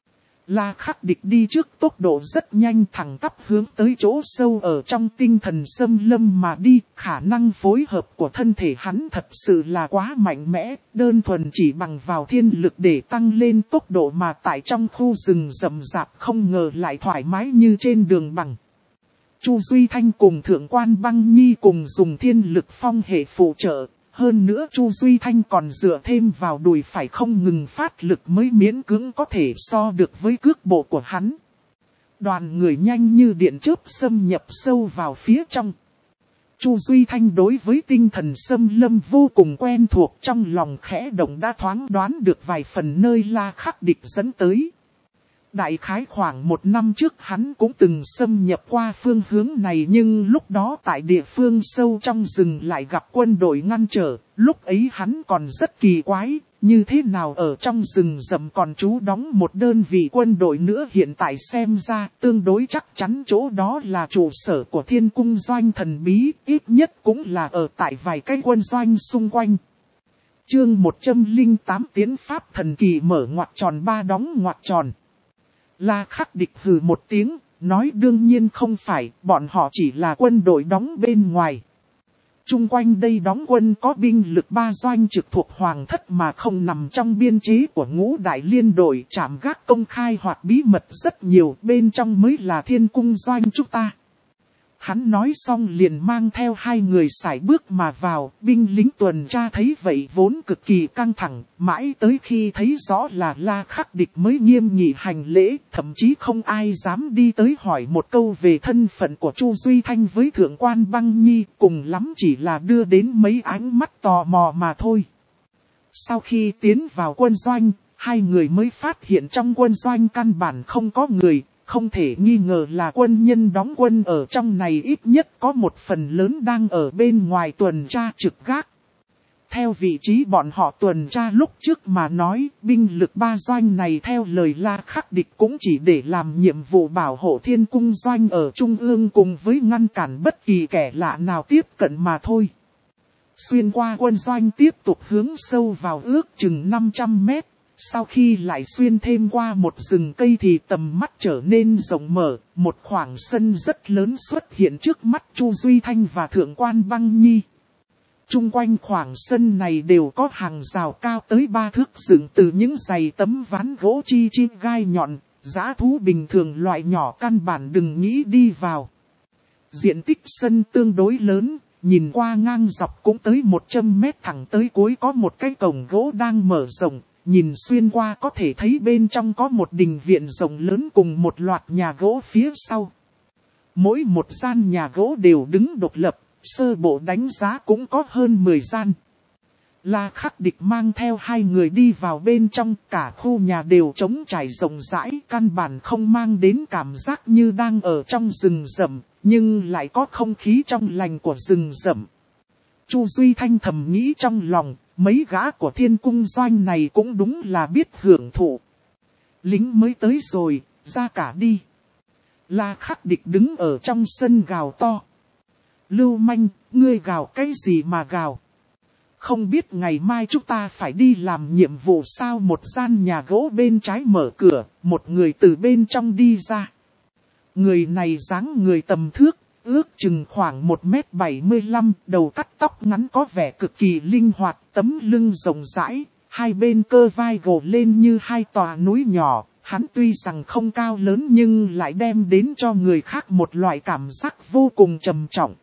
La Khắc Địch đi trước tốc độ rất nhanh, thẳng tắp hướng tới chỗ sâu ở trong tinh thần xâm lâm mà đi. Khả năng phối hợp của thân thể hắn thật sự là quá mạnh mẽ, đơn thuần chỉ bằng vào thiên lực để tăng lên tốc độ mà tại trong khu rừng rậm rạp không ngờ lại thoải mái như trên đường bằng. Chu Duy Thanh cùng Thượng quan Băng Nhi cùng dùng thiên lực phong hệ phụ trợ. Hơn nữa Chu Duy Thanh còn dựa thêm vào đùi phải không ngừng phát lực mới miễn cưỡng có thể so được với cước bộ của hắn. Đoàn người nhanh như điện chớp xâm nhập sâu vào phía trong. Chu Duy Thanh đối với tinh thần xâm lâm vô cùng quen thuộc, trong lòng khẽ động đã thoáng đoán được vài phần nơi La Khắc Địch dẫn tới. Đại khái khoảng 1 năm trước hắn cũng từng xâm nhập qua phương hướng này, nhưng lúc đó tại địa phương sâu trong rừng lại gặp quân đội ngăn trở. Lúc ấy hắn còn rất kỳ quái, như thế nào ở trong rừng rậm còn trú đóng một đơn vị quân đội nữa. Hiện tại xem ra tương đối chắc chắn chỗ đó là trụ sở của Thiên Cung Doanh thần bí, ít nhất cũng là ở tại vài cái quân doanh xung quanh. Chương 108 Tiến pháp thần kỳ mở ngoặc tròn 3 đóng ngoặc tròn. La Khắc Địch hừ một tiếng, nói đương nhiên không phải, bọn họ chỉ là quân đội đóng bên ngoài. Chung quanh đây đóng quân có binh lực 3 doanh trực thuộc Hoàng thất mà không nằm trong biên chế của Ngũ Đại Liên đội, trạm gác công khai hoặc bí mật rất nhiều, bên trong mới là Thiên Cung Doanh chúng ta. Hắn nói xong liền mang theo hai người sải bước mà vào, binh lính tuần tra thấy vậy vốn cực kỳ căng thẳng, mãi tới khi thấy rõ là La Khắc Địch mới nghiêm nghị hành lễ, thậm chí không ai dám đi tới hỏi một câu về thân phận của Chu Duy Thanh với Thượng quan Băng Nhi, cùng lắm chỉ là đưa đến mấy ánh mắt tò mò mà thôi. Sau khi tiến vào quân doanh, hai người mới phát hiện trong quân doanh căn bản không có người, không thể nghi ngờ là quân nhân đóng quân ở trong này, ít nhất có một phần lớn đang ở bên ngoài tuần tra trực gác. Theo vị trí bọn họ tuần tra lúc trước mà nói, binh lực ba doanh này theo lời La Khắc Địch cũng chỉ để làm nhiệm vụ bảo hộ Thiên Cung doanh ở Trung ương cùng với ngăn cản bất kỳ kẻ lạ nào tiếp cận mà thôi. Xuyên qua quân doanh tiếp tục hướng sâu vào ước chừng 500 mét, sau khi lại xuyên thêm qua một rừng cây thì tầm mắt trở nên rộng mở, một khoảng sân rất lớn xuất hiện trước mắt Chu Duy Thanh và Thượng quan Băng Nhi. Chung quanh khoảng sân này đều có hàng rào cao tới 3 thước dựng từ những giày tấm ván gỗ chi gai nhọn, dã thú bình thường loại nhỏ căn bản đừng nghĩ đi vào. Diện tích sân tương đối lớn, nhìn qua ngang dọc cũng tới 100 mét, thẳng tới cuối có một cái cổng gỗ đang mở rộng, nhìn xuyên qua có thể thấy bên trong có một đình viện rộng lớn cùng một loạt nhà gỗ phía sau. Mỗi một gian nhà gỗ đều đứng độc lập. Sơ bộ đánh giá cũng có hơn 10 gian. La Khắc Địch mang theo hai người đi vào bên trong, cả khu nhà đều trống trải rộng rãi, căn bản không mang đến cảm giác như đang ở trong rừng rậm, nhưng lại có không khí trong lành của rừng rậm. Chu Duy Thanh thầm nghĩ trong lòng, mấy gã của Thiên Cung doanh này cũng đúng là biết hưởng thụ. Lính mới tới rồi, ra cả đi. La Khắc Địch đứng ở trong sân gào to. Lưu manh, ngươi gào cái gì mà gào? Không biết ngày mai chúng ta phải đi làm nhiệm vụ sao? Một gian nhà gỗ bên trái mở cửa, một người từ bên trong đi ra. Người này dáng người tầm thước, ước chừng khoảng 1m75, đầu cắt tóc ngắn có vẻ cực kỳ linh hoạt, tấm lưng rộng rãi, hai bên cơ vai gồ lên như hai tòa núi nhỏ. Hắn tuy rằng không cao lớn nhưng lại đem đến cho người khác một loại cảm giác vô cùng trầm trọng.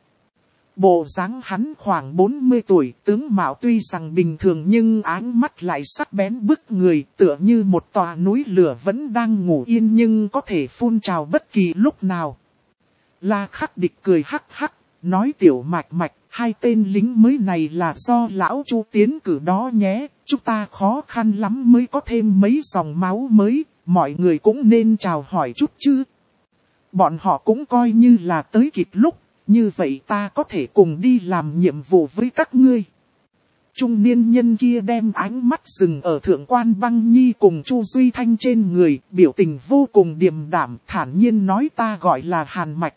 Bộ dáng hắn khoảng 40 tuổi, tướng mạo tuy rằng bình thường nhưng áng mắt lại sắc bén bức người, tựa như một tòa núi lửa vẫn đang ngủ yên nhưng có thể phun trào bất kỳ lúc nào. La Khắc Địch cười hắc hắc, nói Tiểu Mạch Mạch, hai tên lính mới này là do lão Chu tiến cử đó nhé, chúng ta khó khăn lắm mới có thêm mấy dòng máu mới, mọi người cũng nên chào hỏi chút chứ. Bọn họ cũng coi như là tới kịp lúc. Như vậy ta có thể cùng đi làm nhiệm vụ với các ngươi. Trung niên nhân kia đem ánh mắt dừng ở Thượng quan Băng Nhi cùng Chu Duy Thanh trên người, biểu tình vô cùng điềm đạm, thản nhiên nói ta gọi là Hàn Mạch.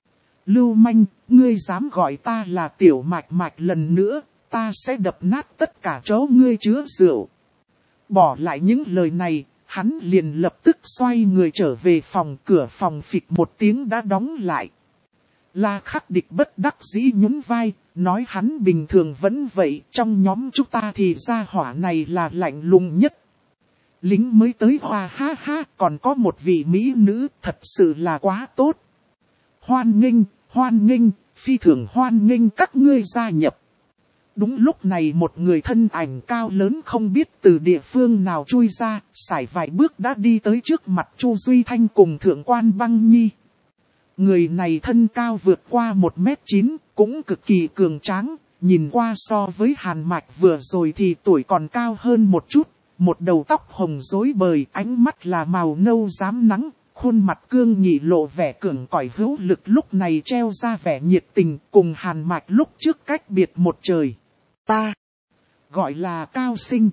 Lưu manh, ngươi dám gọi ta là Tiểu Mạch Mạch lần nữa, ta sẽ đập nát tất cả chỗ ngươi chứa rượu. Bỏ lại những lời này, hắn liền lập tức xoay người trở về phòng, cửa phòng phịch một tiếng đã đóng lại. La Khắc Địch bất đắc dĩ nhún vai, nói hắn bình thường vẫn vậy, trong nhóm chúng ta thì gia hỏa này là lạnh lùng nhất. Lính mới tới hoa ha ha, còn có một vị mỹ nữ, thật sự là quá tốt. Hoan nghênh, phi thường hoan nghênh các ngươi gia nhập. Đúng lúc này một người thân ảnh cao lớn không biết từ địa phương nào chui ra, sải vài bước đã đi tới trước mặt Chu Duy Thanh cùng Thượng quan Băng Nhi. Người này thân cao vượt qua 1m9, cũng cực kỳ cường tráng, nhìn qua so với Hàn Mạch vừa rồi thì tuổi còn cao hơn một chút, một đầu tóc hồng rối bời, ánh mắt là màu nâu rám nắng, khuôn mặt cương nghị lộ vẻ cường cỏi hữu lực lúc này treo ra vẻ nhiệt tình, cùng Hàn Mạch lúc trước cách biệt một trời. Ta gọi là Cao Sinh.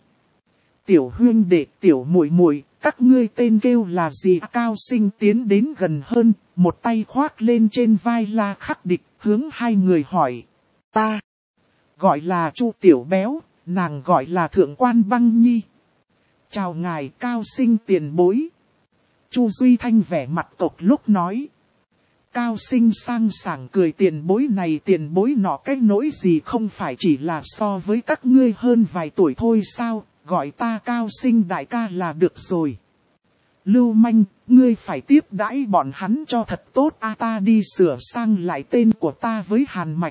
Tiểu huynh đệ, tiểu muội muội, các ngươi tên kêu là gì? Cao Sinh tiến đến gần hơn, một tay khoác lên trên vai La Khắc Địch, hướng hai người hỏi. Ta gọi là Chu Tiểu Béo, nàng gọi là Thượng quan Băng Nhi. Chào ngài Cao Sinh tiền bối. Chu Duy Thanh vẻ mặt cộc lúc nói. Cao Sinh sang sảng cười tiền bối này tiền bối nọ cái nỗi gì không phải chỉ là so với các ngươi hơn vài tuổi thôi sao, gọi ta Cao Sinh đại ca là được rồi. Lưu manh, ngươi phải tiếp đãi bọn hắn cho thật tốt ta đi sửa sang lại tên của ta với Hàn Mạch.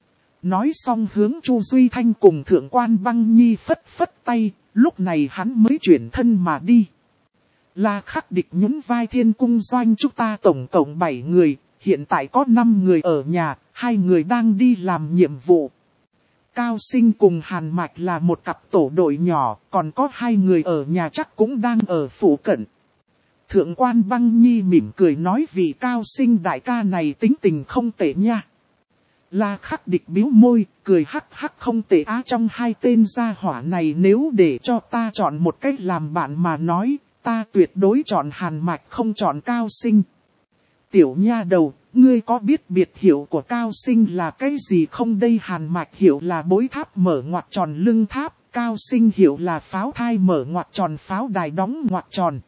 Nói xong hướng Chu Duy Thanh cùng Thượng quan Băng Nhi phất phất tay, lúc này hắn mới chuyển thân mà đi. La Khắc Địch nhún vai Thiên Cung doanh chúng ta tổng cộng 7 người, hiện tại có 5 người ở nhà, 2 người đang đi làm nhiệm vụ. Cao Sinh cùng Hàn Mạch là một cặp tổ đội nhỏ, còn có 2 người ở nhà chắc cũng đang ở phụ cận. Thượng quan Băng Nhi mỉm cười nói vị Cao Sinh đại ca này tính tình không tệ nha. La Khắc Địch bĩu môi, cười hắc hắc không tệ á, trong 2 tên gia hỏa này nếu để cho ta chọn một cách làm bạn mà nói, ta tuyệt đối chọn Hàn Mạch không chọn Cao Sinh. Tiểu nha đầu, ngươi có biết biệt hiệu của Cao Sinh là cái gì không đây? Hàn Mạch hiệu là bối tháp mở ngoặc tròn lưng tháp, Cao Sinh hiệu là pháo thai mở ngoặc tròn pháo đài đóng ngoặc tròn.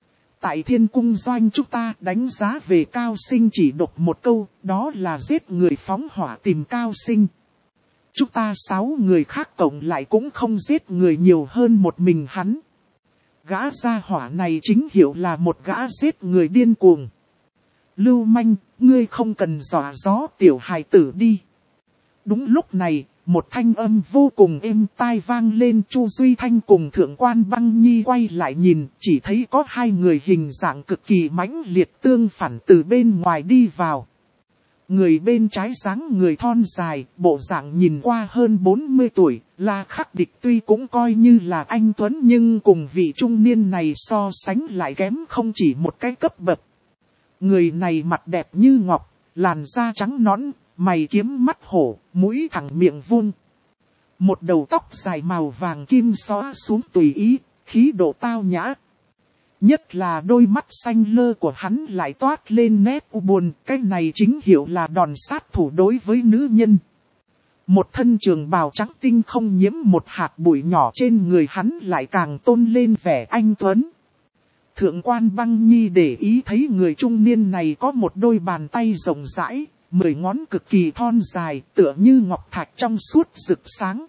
Tại Thiên Cung Doanh chúng ta đánh giá về Cao Sinh chỉ độc một câu, đó là giết người phóng hỏa tìm Cao Sinh. Chúng ta 6 người khác cộng lại cũng không giết người nhiều hơn một mình hắn. Gã gia hỏa này chính hiệu là một gã giết người điên cuồng. Lưu manh, ngươi không cần dọa gió tiểu hài tử đi. Đúng lúc này, một thanh âm vô cùng êm tai vang lên. Chu Duy Thanh cùng Thượng quan Băng Nhi quay lại nhìn, chỉ thấy có 2 người hình dạng cực kỳ mãnh liệt tương phản từ bên ngoài đi vào. Người bên trái dáng người thon dài, bộ dạng nhìn qua hơn 40 tuổi, La Khắc Địch tuy cũng coi như là anh tuấn nhưng cùng vị trung niên này so sánh lại kém không chỉ một cái cấp bậc. Người này mặt đẹp như ngọc, làn da trắng nõn, mày kiếm mắt hổ, mũi thẳng miệng vuông. Một đầu tóc dài màu vàng kim xõa xuống tùy ý, khí độ tao nhã. Nhất là đôi mắt xanh lơ của hắn lại toát lên nét u buồn, cái này chính hiệu là đòn sát thủ đối với nữ nhân. Một thân trường bào trắng tinh không nhiễm một hạt bụi nhỏ trên người hắn lại càng tôn lên vẻ anh tuấn. Thượng quan Băng Nhi để ý thấy người trung niên này có một đôi bàn tay rộng rãi, 10 ngón cực kỳ thon dài, tựa như ngọc thạch trong suốt rực sáng.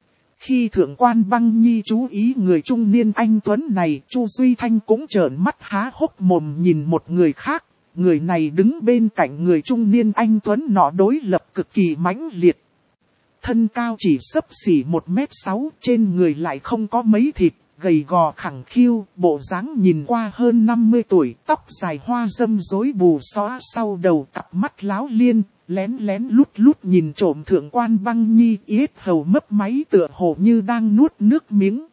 Khi Thượng quan Băng Nhi chú ý người trung niên anh tuấn này, Chu Duy Thanh cũng trợn mắt há hốc mồm nhìn một người khác. Người này đứng bên cạnh người trung niên anh tuấn nọ đối lập cực kỳ mãnh liệt. Thân cao chỉ xấp xỉ 1m6, trên người lại không có mấy thịt, gầy gò khẳng khiu, bộ dáng nhìn qua hơn 50 tuổi, tóc dài hoa râm rối bù xõa sau đầu, cặp mắt láo liên, lén lén lút lút nhìn trộm Thượng quan Băng Nhi, yết hầu mấp máy tựa hồ như đang nuốt nước miếng.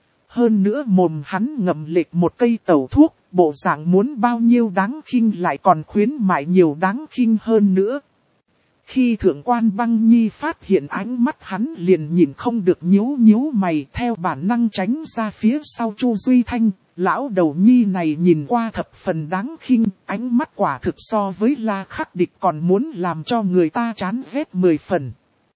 Hơn nữa mồm hắn ngậm lệch một cây tẩu thuốc, bộ dạng muốn bao nhiêu đáng khinh lại còn khuyến mại nhiều đáng khinh hơn nữa. Khi Thượng quan Băng Nhi phát hiện ánh mắt hắn liền nhìn không được nhíu nhíu mày, theo bản năng tránh ra phía sau Chu Duy Thanh. Lão đầu nhi này nhìn qua thập phần đáng khinh, ánh mắt quả thực so với La Khắc Địch còn muốn làm cho người ta chán ghét 10 phần.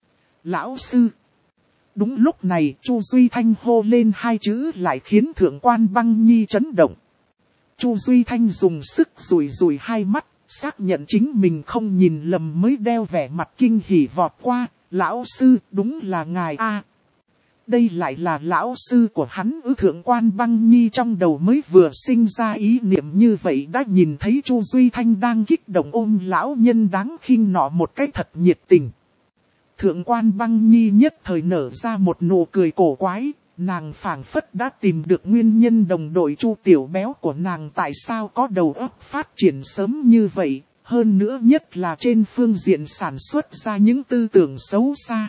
Lão sư. Đúng lúc này Chu Duy Thanh hô lên 2 chữ lại khiến Thượng quan Băng Nhi chấn động. Chu Duy Thanh dùng sức rủi rủi 2 mắt, xác nhận chính mình không nhìn lầm mới đeo vẻ mặt kinh hỉ vọt qua. Lão sư, đúng là ngài a. Đây lại là lão sư của hắn ư? Thượng quan Băng Nhi trong đầu mới vừa sinh ra ý niệm như vậy đã nhìn thấy Chu Duy Thanh đang kích động ôm lão nhân đáng khinh nọ một cách thật nhiệt tình. Thượng quan Băng Nhi nhất thời nở ra một nụ cười cổ quái, nàng phảng phất đã tìm được nguyên nhân đồng đội Chu tiểu béo của nàng tại sao có đầu óc phát triển sớm như vậy, hơn nữa nhất là trên phương diện sản xuất ra những tư tưởng xấu xa.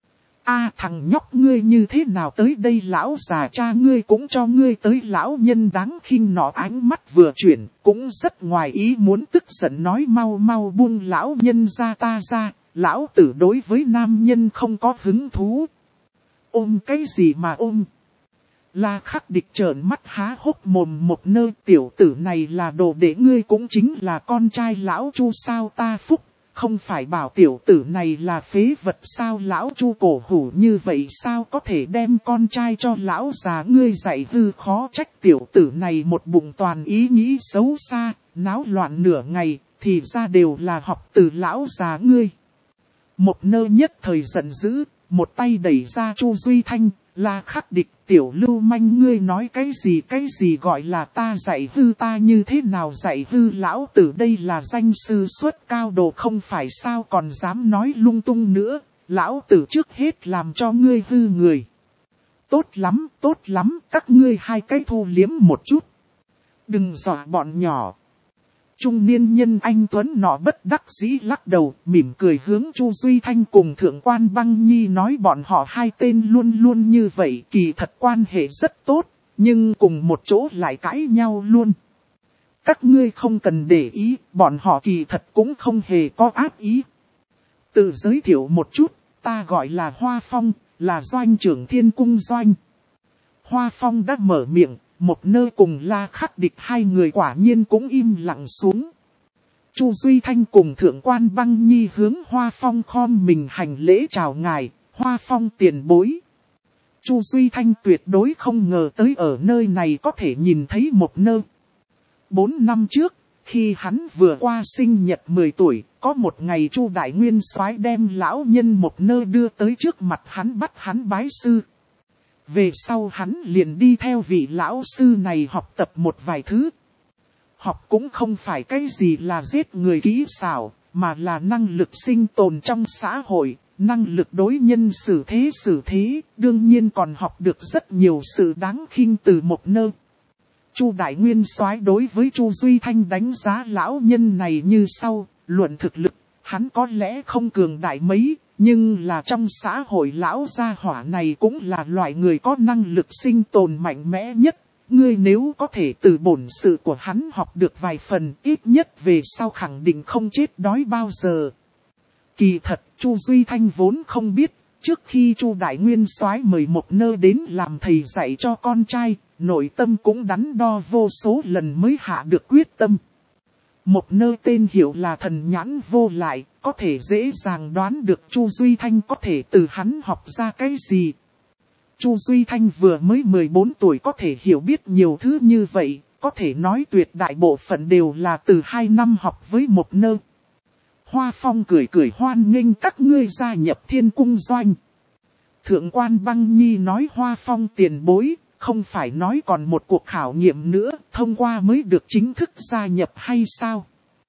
Thằng nhóc ngươi như thế nào tới đây? Lão già cha ngươi cũng cho ngươi tới. Lão nhân đáng khinh nọ ánh mắt vừa chuyển, cũng rất ngoài ý muốn tức giận nói mau mau buông lão nhân ra ta ra, lão tử đối với nam nhân không có hứng thú. Ôm cái gì mà ôm? La Khắc Địch trợn mắt há hốc mồm một nơi, tiểu tử này là đồ đệ ngươi cũng chính là con trai lão Chu sao ta phúc. Không phải bảo tiểu tử này là phế vật sao? Lão Chu cổ hủ như vậy sao có thể đem con trai cho lão già ngươi dạy hư? Khó trách tiểu tử này một bụng toàn ý nghĩ xấu xa, náo loạn nửa ngày, thì ra đều là học từ lão già ngươi. Một nơi nhất thời giận dữ, một tay đẩy ra Chu Duy Thanh. La Khắc Địch, tiểu lưu manh ngươi nói cái gì gọi là ta dạy hư? Ta như thế nào dạy hư? Lão tử đây là danh sư xuất cao đồ không phải sao còn dám nói lung tung nữa, lão tử trước hết làm cho ngươi hư người. Tốt lắm, các ngươi 2 cái thu liếm một chút. Đừng dọa bọn nhỏ. Trung niên nhân anh tuấn nọ bất đắc dĩ lắc đầu, mỉm cười hướng Chu Duy Thanh cùng Thượng quan Băng Nhi nói bọn họ hai tên luôn luôn như vậy, kỳ thật quan hệ rất tốt, nhưng cùng một chỗ lại cãi nhau luôn. Các ngươi không cần để ý, bọn họ kỳ thật cũng không hề có ác ý. Tự giới thiệu một chút, ta gọi là Hoa Phong, là doanh trưởng Thiên Cung Doanh. Hoa Phong đã mở miệng, một nơi cùng La Khắc Địch hai người quả nhiên cũng im lặng xuống. Chu Duy Thanh cùng Thượng quan Băng Nhi hướng Hoa Phong khom mình hành lễ chào ngài, Hoa Phong tiền bối. Chu Duy Thanh tuyệt đối không ngờ tới ở nơi này có thể nhìn thấy một nơi. 4 năm trước, khi hắn vừa qua sinh nhật 10 tuổi, có một ngày Chu Đại Nguyên Soái đem lão nhân một nơi đưa tới trước mặt hắn bắt hắn bái sư. Về sau hắn liền đi theo vị lão sư này học tập một vài thứ. Học cũng không phải cái gì là giết người kỹ xảo, mà là năng lực sinh tồn trong xã hội, năng lực đối nhân xử thế, đương nhiên còn học được rất nhiều sự đáng khinh từ một nơi. Chu Đại Nguyên Soái đối với Chu Duy Thanh đánh giá lão nhân này như sau, luận thực lực, hắn có lẽ không cường đại mấy, nhưng là trong xã hội lão gia hỏa này cũng là loại người có năng lực sinh tồn mạnh mẽ nhất. Ngươi nếu có thể từ bổn sự của hắn học được vài phần, ít nhất về sau khẳng định không chết đói bao giờ. Kỳ thật, Chu Duy Thanh vốn không biết, trước khi Chu Đại Nguyên Soái mời một nơi đến làm thầy dạy cho con trai, nội tâm cũng đắn đo vô số lần mới hạ được quyết tâm. Một nơi tên hiệu là Thần Nhãn Vô Lại, có thể dễ dàng đoán được Chu Duy Thanh có thể từ hắn học ra cái gì. Chu Duy Thanh vừa mới 14 tuổi có thể hiểu biết nhiều thứ như vậy, có thể nói tuyệt đại bộ phận đều là từ 2 năm học với một nơi. Hoa Phong cười cười hoan nghênh các ngươi gia nhập Thiên Cung Doanh. Thượng quan Băng Nhi nói Hoa Phong tiền bối, không phải nói còn một cuộc khảo nghiệm nữa, thông qua mới được chính thức gia nhập hay sao?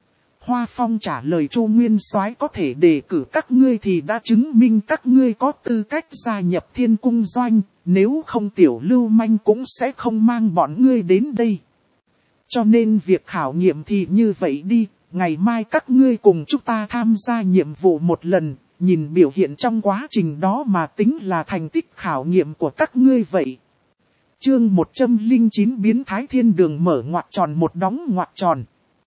Hoa Phong trả lời Chu Nguyên Soái có thể đề cử các ngươi thì đã chứng minh các ngươi có tư cách gia nhập Thiên Cung Doanh, nếu không tiểu lưu manh cũng sẽ không mang bọn ngươi đến đây. Cho nên việc khảo nghiệm thì như vậy đi, ngày mai các ngươi cùng chúng ta tham gia nhiệm vụ một lần, nhìn biểu hiện trong quá trình đó mà tính là thành tích khảo nghiệm của các ngươi vậy. Chương 109 biến thái thiên đường mở ngoặc tròn một đóng ngoặc tròn.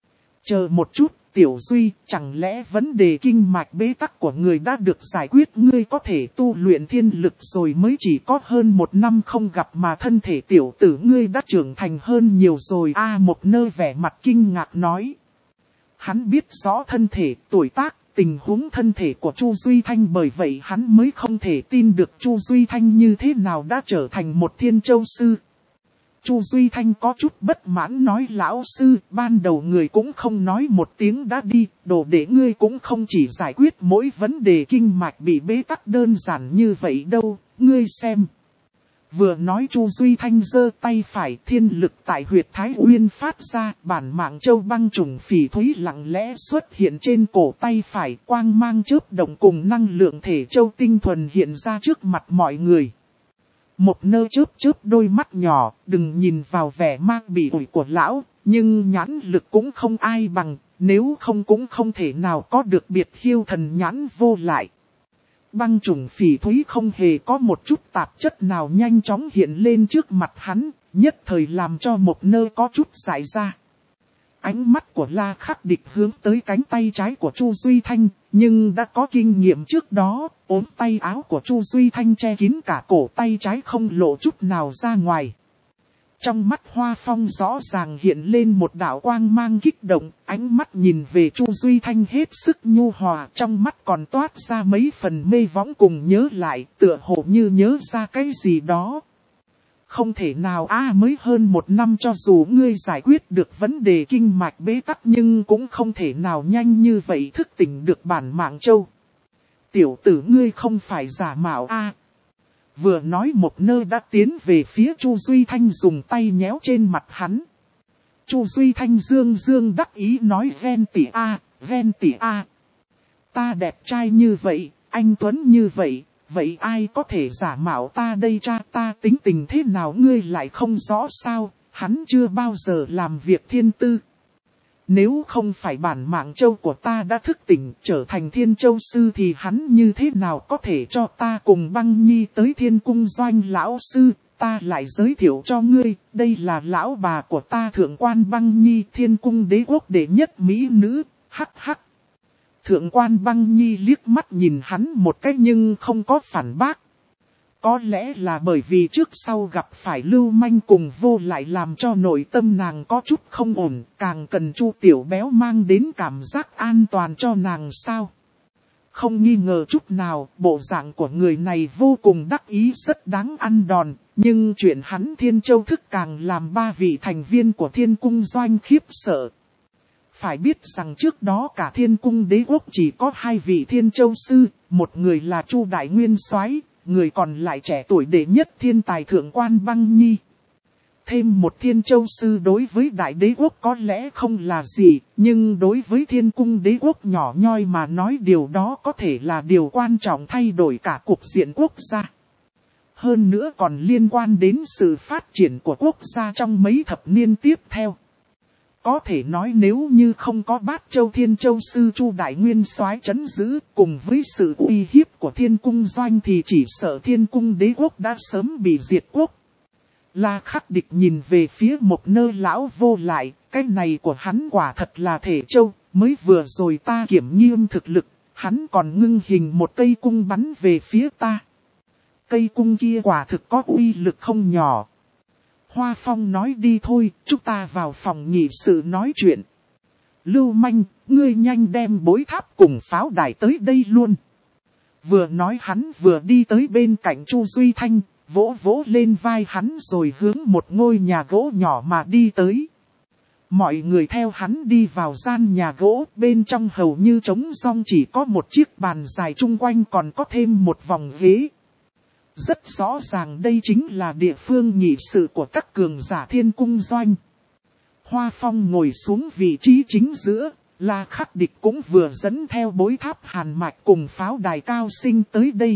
Chờ một chút, Tiểu Duy, chẳng lẽ vấn đề kinh mạch bế tắc của người đã được giải quyết, ngươi có thể tu luyện thiên lực rồi, mới chỉ có hơn 1 năm không gặp mà thân thể tiểu tử ngươi đã trưởng thành hơn nhiều rồi. Một nơi vẻ mặt kinh ngạc nói. Hắn biết rõ thân thể, tuổi tác, tình huống thân thể của Chu Duy Thanh, bởi vậy hắn mới không thể tin được Chu Duy Thanh như thế nào đã trở thành một thiên châu sư. Chu Duy Thanh có chút bất mãn nói lão sư, ban đầu người cũng không nói một tiếng đã đi, đồ để ngươi cũng không chỉ giải quyết mỗi vấn đề kinh mạch bị bế tắc đơn giản như vậy đâu, ngươi xem. Vừa nói Chu Duy Thanh giơ tay phải, thiên lực tại huyệt Thái Uyên phát ra, bản mạng châu băng trùng phỉ thúy lặng lẽ xuất hiện trên cổ tay phải, quang mang chớp động cùng năng lượng thể châu tinh thuần hiện ra trước mặt mọi người. Một nơi chớp đôi mắt nhỏ, đừng nhìn vào vẻ mang bị ủi của lão, nhưng nhãn lực cũng không ai bằng, nếu không cũng không thể nào có được biệt hiêu thần nhãn vô lại. Băng trùng phỉ thúy không hề có một chút tạp chất nào nhanh chóng hiện lên trước mặt hắn, nhất thời làm cho một nơi có chút giải ra. Ánh mắt của La Khắc Địch hướng tới cánh tay trái của Chu Duy Thanh, nhưng đã có kinh nghiệm trước đó, ốm tay áo của Chu Duy Thanh che kín cả cổ tay trái không lộ chút nào ra ngoài. Trong mắt Hoa Phong rõ ràng hiện lên một đạo quang mang kích động, ánh mắt nhìn về Chu Duy Thanh hết sức nhu hòa, trong mắt còn toát ra mấy phần mê võng cùng nhớ lại, tựa hồ như nhớ ra cái gì đó. Không thể nào mới hơn 1 năm cho dù ngươi giải quyết được vấn đề kinh mạch bế tắc, nhưng cũng không thể nào nhanh như vậy thức tỉnh được bản mạng châu. Tiểu tử ngươi không phải giả mạo Vừa nói một nơi đã tiến về phía Chu Duy Thanh dùng tay nhéo trên mặt hắn. Chu Duy Thanh dương đắc ý nói ven tỉ ta đẹp trai như vậy, anh Tuấn như vậy. Vậy ai có thể giả mạo ta đây, cha ta tính tình thế nào ngươi lại không rõ sao, hắn chưa bao giờ làm việc thiên tư. Nếu không phải bản mạng châu của ta đã thức tỉnh trở thành thiên châu sư thì hắn như thế nào có thể cho ta cùng Băng Nhi tới thiên cung doanh lão sư. Ta lại giới thiệu cho ngươi, đây là lão bà của ta thượng quan Băng Nhi, thiên cung đế quốc đệ nhất mỹ nữ, hắc hắc. Thượng quan Băng Nhi liếc mắt nhìn hắn một cái nhưng không có phản bác. Có lẽ là bởi vì trước sau gặp phải Lưu Manh cùng Vô lại làm cho nội tâm nàng có chút không ổn, càng cần Chu Tiểu Béo mang đến cảm giác an toàn cho nàng sao. Không nghi ngờ chút nào, bộ dạng của người này vô cùng đắc ý, rất đáng ăn đòn, nhưng chuyện hắn Thiên Châu thức càng làm ba vị thành viên của Thiên Cung Doanh khiếp sợ. Phải biết rằng trước đó cả Thiên Cung đế quốc chỉ có 2 vị Thiên Châu sư, một người là Chu Đại Nguyên Soái, người còn lại trẻ tuổi đệ nhất thiên tài thượng quan Băng Nhi. Thêm một Thiên Châu sư đối với Đại Đế quốc có lẽ không là gì, nhưng đối với Thiên Cung đế quốc nhỏ nhoi mà nói điều đó có thể là điều quan trọng thay đổi cả cục diện quốc gia. Hơn nữa còn liên quan đến sự phát triển của quốc gia trong mấy thập niên tiếp theo. Có thể nói nếu như không có Bát Châu Thiên Châu sư Chu Đại Nguyên Soái trấn giữ cùng với sự uy hiếp của Thiên Cung Doanh thì chỉ sợ Thiên Cung đế quốc đã sớm bị diệt quốc. La Khắc Địch nhìn về phía một nơ lão Vô lại, cái này của hắn quả thật là thể châu, mới vừa rồi ta kiểm nghiêm thực lực, hắn còn ngưng hình một cây cung bắn về phía ta. Cây cung kia quả thực có uy lực không nhỏ. Hoa Phong nói đi thôi, chúng ta vào phòng nghị sự nói chuyện. Lưu Manh, ngươi nhanh đem bối tháp cùng pháo đài tới đây luôn. Vừa nói hắn vừa đi tới bên cạnh Chu Duy Thanh, vỗ vỗ lên vai hắn rồi hướng một ngôi nhà gỗ nhỏ mà đi tới. Mọi người theo hắn đi vào gian nhà gỗ, bên trong hầu như trống rỗng, chỉ có một chiếc bàn dài chung quanh còn có thêm một vòng ghế. Rất rõ ràng đây chính là địa phương nghị sự của các cường giả Thiên Cung Doanh. Hoa Phong ngồi xuống vị trí chính giữa, La Khắc Địch cũng vừa dẫn theo bối tháp Hàn Mạch cùng pháo đài Cao Sinh tới đây.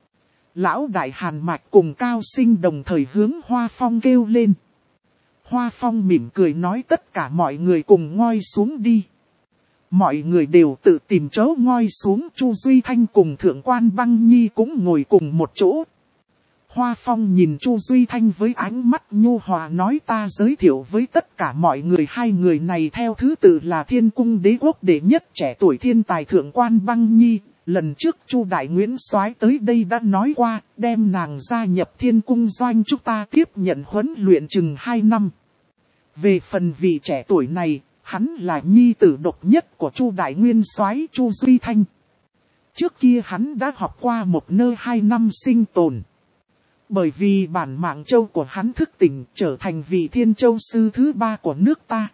Lão đại Hàn Mạch cùng Cao Sinh đồng thời hướng Hoa Phong kêu lên. Hoa Phong mỉm cười nói tất cả mọi người cùng ngoi xuống đi. Mọi người đều tự tìm chỗ ngoi xuống, Chu Duy Thanh cùng Thượng quan Băng Nhi cũng ngồi cùng một chỗ. Hoa Phong nhìn Chu Duy Thanh với ánh mắt nhu hòa nói ta giới thiệu với tất cả mọi người 2 người này theo thứ tự là Thiên Cung đế quốc đệ nhất trẻ tuổi thiên tài Thượng quan Băng Nhi. Lần trước Chu Đại Nguyên Soái tới đây đã nói qua, đem nàng gia nhập Thiên Cung Doanh chúng ta tiếp nhận huấn luyện chừng 2 năm. Về phần vị trẻ tuổi này, hắn là nhi tử độc nhất của Chu Đại Nguyên Soái Chu Duy Thanh. Trước kia hắn đã học qua một nơi 2 năm sinh tồn. Bởi vì bản mạng châu của hắn thức tỉnh trở thành vị Thiên Châu sư thứ 3 của nước ta.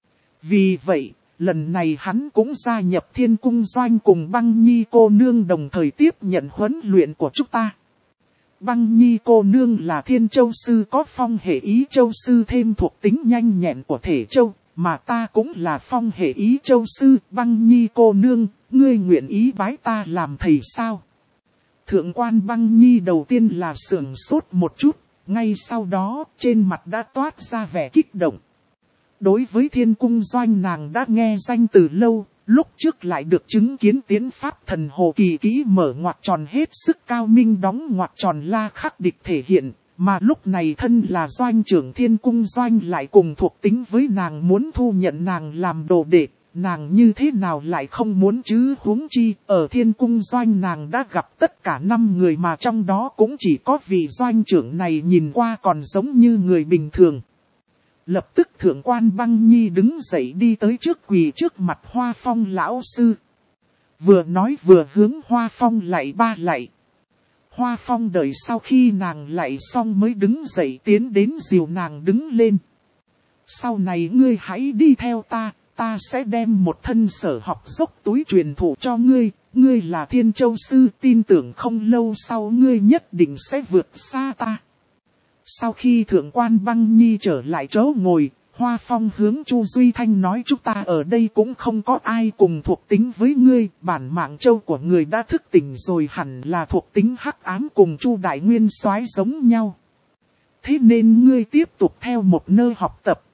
Vì vậy, lần này hắn cũng gia nhập Thiên Cung Doanh cùng Băng Nhi cô nương đồng thời tiếp nhận huấn luyện của chúng ta. Băng Nhi cô nương là Thiên Châu sư có phong hệ Ý Châu sư thêm thuộc tính nhanh nhẹn của thể châu, mà ta cũng là phong hệ Ý Châu sư. Băng Nhi cô nương, ngươi nguyện ý bái ta làm thầy sao? Thượng quan Băng Nhi đầu tiên là sửng sốt một chút, ngay sau đó trên mặt đã toát ra vẻ kích động. Đối với Thiên Cung Doanh nàng đã nghe danh từ lâu, lúc trước lại được chứng kiến tiến pháp thần hồ kỳ kỹ mở ngoặc tròn hết sức cao minh đóng ngoặc tròn La Khắc Địch thể hiện, mà lúc này thân là doanh trưởng Thiên Cung Doanh lại cùng thuộc tính với nàng muốn thu nhận nàng làm đồ đệ. Nàng như thế nào lại không muốn chứ, huống chi, ở Thiên Cung Doanh nàng đã gặp tất cả 5 người mà trong đó cũng chỉ có vị doanh trưởng này nhìn qua còn giống như người bình thường. Lập tức Thượng quan Băng Nhi đứng dậy đi tới trước quỳ trước mặt Hoa Phong lão sư. Vừa nói vừa hướng Hoa Phong lạy 3 lạy. Hoa Phong đợi sau khi nàng lạy xong mới đứng dậy tiến đến dìu nàng đứng lên. Sau này ngươi hãy đi theo ta. Ta sẽ đem một thân sở học dốc túi truyền thụ cho ngươi, ngươi là Thiên Châu sư, tin tưởng không lâu sau ngươi nhất định sẽ vượt xa ta. Sau khi Thượng quan Băng Nhi trở lại chỗ ngồi, Hoa Phong hướng Chu Duy Thanh nói chúng ta ở đây cũng không có ai cùng thuộc tính với ngươi, bản mạng châu của người đã thức tỉnh rồi hẳn là thuộc tính hắc ám cùng Chu Đại Nguyên Soái giống nhau. Thế nên ngươi tiếp tục theo một nơi học tập,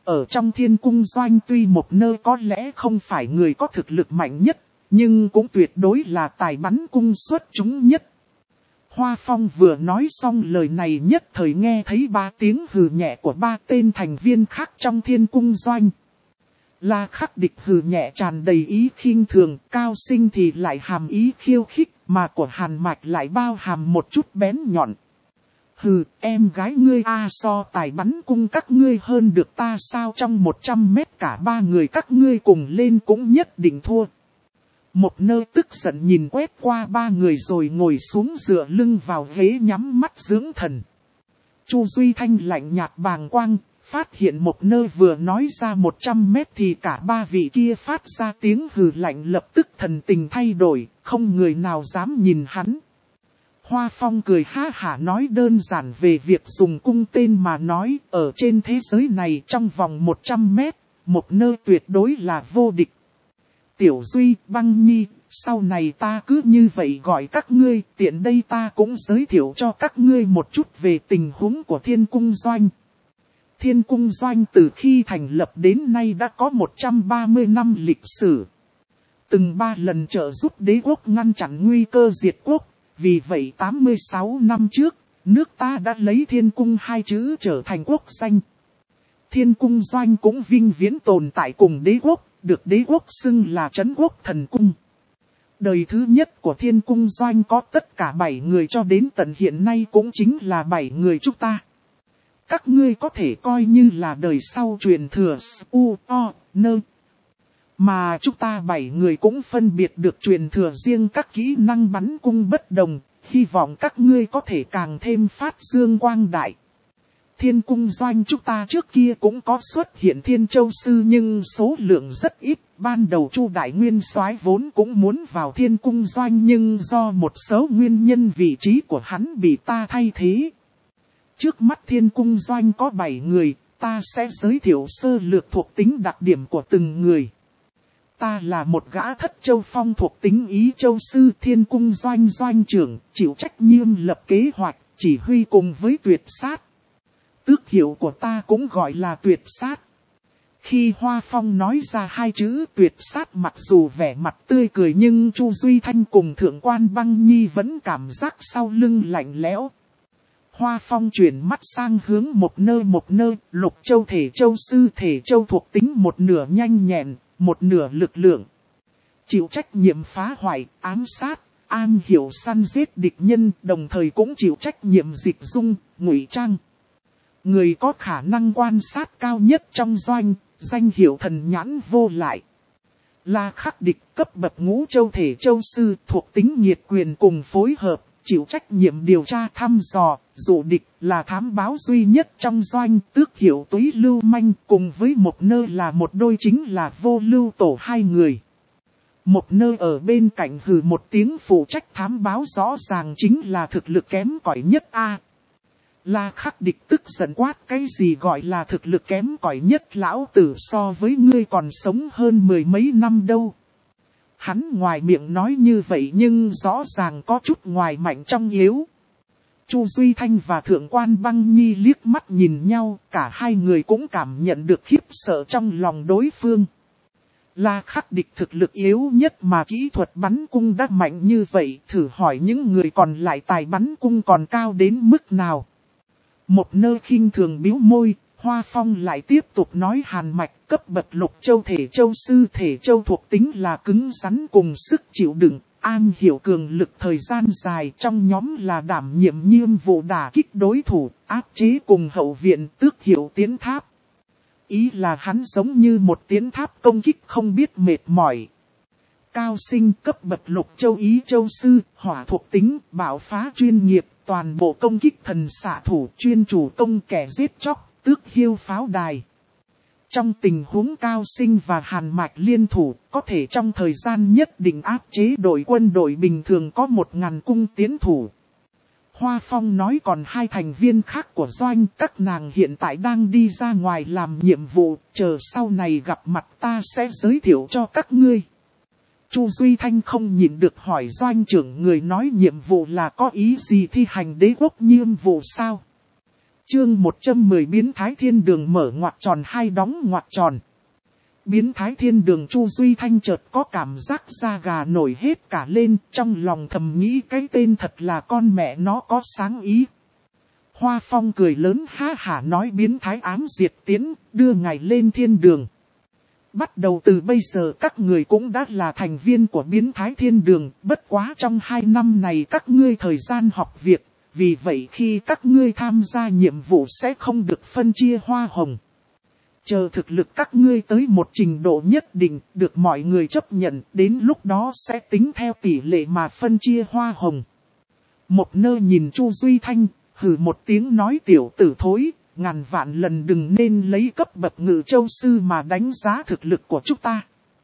ở trong thiên cung doanh tuy một nơi có lẽ không phải người có thực lực mạnh nhất, nhưng cũng tuyệt đối là tài bắn cung xuất chúng nhất. Hoa Phong vừa nói xong lời này nhất thời nghe thấy 3 tiếng hừ nhẹ của 3 tên thành viên khác trong thiên cung doanh. La Khắc Địch hừ nhẹ tràn đầy ý khinh thường, Cao Sinh thì lại hàm ý khiêu khích, mà của Hàn Mạch lại bao hàm một chút bén nhọn. Hừ, em gái ngươi so tài bắn cung các ngươi hơn được ta sao, trong 100 mét cả 3 người các ngươi cùng lên cũng nhất định thua. Một nơi tức giận nhìn quét qua 3 người rồi ngồi xuống dựa lưng vào ghế nhắm mắt dưỡng thần. Chu Duy Thanh lạnh nhạt bàng quang, phát hiện một nơi vừa nói ra 100 mét thì cả 3 vị kia phát ra tiếng hừ lạnh, lập tức thần tình thay đổi, không người nào dám nhìn hắn. Hoa Phong cười ha hả nói đơn giản về việc dùng cung tên mà nói, ở trên thế giới này trong vòng 100 mét, một nơi tuyệt đối là vô địch. Tiểu Duy, Băng Nhi, sau này ta cứ như vậy gọi các ngươi, tiện đây ta cũng giới thiệu cho các ngươi một chút về tình huống của Thiên Cung Doanh. Thiên Cung Doanh từ khi thành lập đến nay đã có 130 năm lịch sử. Từng 3 lần trợ giúp đế quốc ngăn chặn nguy cơ diệt quốc, vì vậy 86 năm trước, nước ta đã lấy Thiên Cung 2 chữ trở thành quốc danh. Thiên Cung Doanh cũng vinh viễn tồn tại cùng đế quốc, được đế quốc xưng là Trấn Quốc Thần Cung. Đời thứ nhất của Thiên Cung Doanh có tất cả 7 người, cho đến tận hiện nay cũng chính là 7 người chúng ta. Các ngươi có thể coi như là đời sau truyền thừa Nơ. Mà chúng ta 7 người cũng phân biệt được truyền thừa riêng các kỹ năng bắn cung bất đồng, hy vọng các ngươi có thể càng thêm phát dương quang đại. Thiên Cung Doanh chúng ta trước kia cũng có xuất hiện Thiên Châu Sư nhưng số lượng rất ít. Ban đầu Chu Đại Nguyên Soái vốn cũng muốn vào Thiên Cung Doanh nhưng do một số nguyên nhân vị trí của hắn bị ta thay thế. Trước mắt Thiên Cung Doanh có 7 người, ta sẽ giới thiệu sơ lược thuộc tính đặc điểm của từng người. Ta là một gã Thất Châu Phong thuộc tính Ý Châu Sư, Thiên Cung Doanh Doanh trưởng, chịu trách nhiệm lập kế hoạch, chỉ huy cùng với tuyệt sát. Tước hiệu của ta cũng gọi là tuyệt sát. Khi Hoa Phong nói ra 2 chữ tuyệt sát, mặc dù vẻ mặt tươi cười nhưng Chu Duy Thanh cùng Thượng quan Băng Nhi vẫn cảm giác sau lưng lạnh lẽo. Hoa Phong chuyển mắt sang hướng một nơi, Lục Châu Thể Châu Sư. Thể Châu thuộc tính một nửa nhanh nhẹn, một nửa lực lượng. Chịu trách nhiệm phá hoại, ám sát, an hiểu săn giết địch nhân, đồng thời cũng chịu trách nhiệm dịch dung, ngụy trang. Người có khả năng quan sát cao nhất trong doanh, danh hiệu thần nhãn vô lại. La Khắc Địch cấp bậc Ngũ Châu Thể Châu Sư, thuộc tính nhiệt quyền cùng phối hợp, chịu trách nhiệm điều tra thăm dò, dụ địch, là thám báo duy nhất trong doanh. Tước hiệu Túy Lưu Manh, cùng với một nơi là một đôi chính là Vô Lưu Tổ 2 người. Một nơi ở bên cạnh hừ một tiếng phụ trách thám báo, rõ ràng chính là thực lực kém cỏi nhất a. La Khắc Địch tức giận quát, cái gì gọi là thực lực kém cỏi nhất, lão tử so với ngươi còn sống hơn 10 mấy năm đâu. Hắn ngoài miệng nói như vậy nhưng rõ ràng có chút ngoài mạnh trong yếu. Chu Duy Thanh và Thượng quan Băng Nhi liếc mắt nhìn nhau, cả hai người cũng cảm nhận được khiếp sợ trong lòng đối phương. La Khắc Địch thực lực yếu nhất mà kỹ thuật bắn cung đã mạnh như vậy, thử hỏi những người còn lại tài bắn cung còn cao đến mức nào. Một nơi khinh thường bĩu môi, Hoa Phong lại tiếp tục nói Hàn Mạch cấp bậc Lục Châu Thể Châu Sư. Thể Châu thuộc tính là cứng rắn cùng sức chịu đựng, an hiểu cường lực thời gian dài, trong nhóm là đảm nhiệm nhiệm vụ đả kích đối thủ, áp chế cùng hậu viện. Tước hiệu Tiến Tháp. Ý là hắn giống như một tiến tháp công kích không biết mệt mỏi. Cao Sinh cấp bậc Lục Châu Ý Châu Sư, hỏa thuộc tính, bạo phá chuyên nghiệp, toàn bộ công kích thần xạ thủ, chuyên chủ công kẻ giết chóc, tước hiêu pháo đài. Trong tình huống Cao Sinh và Hàn Mạch liên thủ, có thể trong thời gian nhất định áp chế đội quân đội bình thường có 1000 cung tiến thủ. Hoa Phong nói còn 2 thành viên khác của doanh, các nàng hiện tại đang đi ra ngoài làm nhiệm vụ, chờ sau này gặp mặt ta sẽ giới thiệu cho các ngươi. Chu Duy Thanh không nhịn được hỏi doanh trưởng, người nói nhiệm vụ là có ý gì, thi hành đế quốc nhiệm vụ sao? Chương 110 biến thái thiên đường mở ngoặc tròn hai đóng ngoặc tròn. Biến thái thiên đường Chu Duy Thanh chợt có cảm giác da gà nổi hết cả lên, trong lòng thầm nghĩ cái tên thật là con mẹ nó có sáng ý. Hoa Phong cười lớn ha hả nói biến thái ám diệt tiến, đưa ngài lên thiên đường. Bắt đầu từ bây giờ các người cũng đã là thành viên của biến thái thiên đường, bất quá trong 2 năm này các ngươi thời gian học việc, vì vậy khi các ngươi tham gia nhiệm vụ sẽ không được phân chia hoa hồng. Chờ thực lực các ngươi tới một trình độ nhất định, được mọi người chấp nhận, đến lúc đó sẽ tính theo tỷ lệ mà phân chia hoa hồng. Một nơi nhìn Chu Duy Thanh, hừ một tiếng nói tiểu tử thối, ngàn vạn lần đừng nên lấy cấp bậc Ngự Châu Sư mà đánh giá thực lực của chúng ta.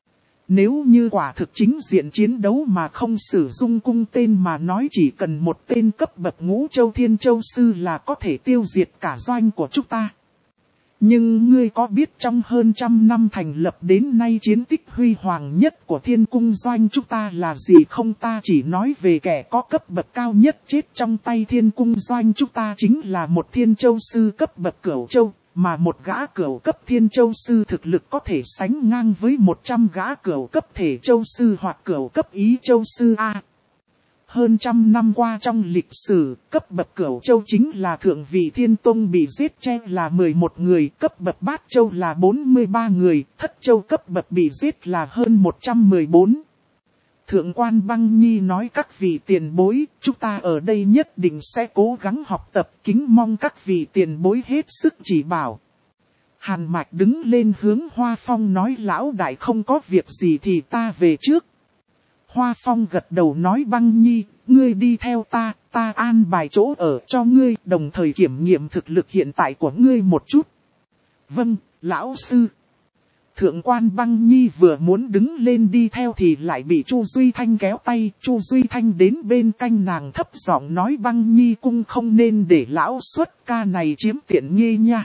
Nếu như quả thực chính diện chiến đấu mà không sử dụng cung tên mà nói chỉ cần một tên cấp bậc Ngũ Châu Thiên Châu Sư là có thể tiêu diệt cả doanh của chúng ta. Nhưng ngươi có biết trong hơn 100 năm thành lập đến nay chiến tích huy hoàng nhất của thiên cung doanh chúng ta là gì không? Ta chỉ nói về kẻ có cấp bậc cao nhất chết trong tay thiên cung doanh chúng ta chính là một thiên châu sư cấp bậc Cửu Châu, mà một gã cửu cấp thiên châu sư thực lực có thể sánh ngang với 100 gã cửu cấp thể châu sư hoặc cửu cấp ý châu sư A. Hơn 100 năm qua trong lịch sử, cấp bậc Cửu Châu chính là Thượng vị Thiên Tông bị giết che là 11 người, cấp bậc Bát Châu là 43 người, Thất Châu cấp bậc bị giết là hơn 114. Thượng quan Băng Nhi nói các vị tiền bối, chúng ta ở đây nhất định sẽ cố gắng học tập, kính mong các vị tiền bối hết sức chỉ bảo. Hàn Mạch đứng lên hướng Hoa Phong nói lão đại không có việc gì thì ta về trước. Hoa Phong gật đầu nói Băng Nhi, ngươi đi theo ta, ta an bài chỗ ở cho ngươi, đồng thời kiểm nghiệm thực lực hiện tại của ngươi một chút. Vâng, lão sư. Thượng quan Băng Nhi vừa muốn đứng lên đi theo thì lại bị Chu Duy Thanh kéo tay. Chu Duy Thanh đến bên cạnh nàng thấp giọng nói Băng Nhi cung không nên để lão xuất ca này chiếm tiện nghi nha.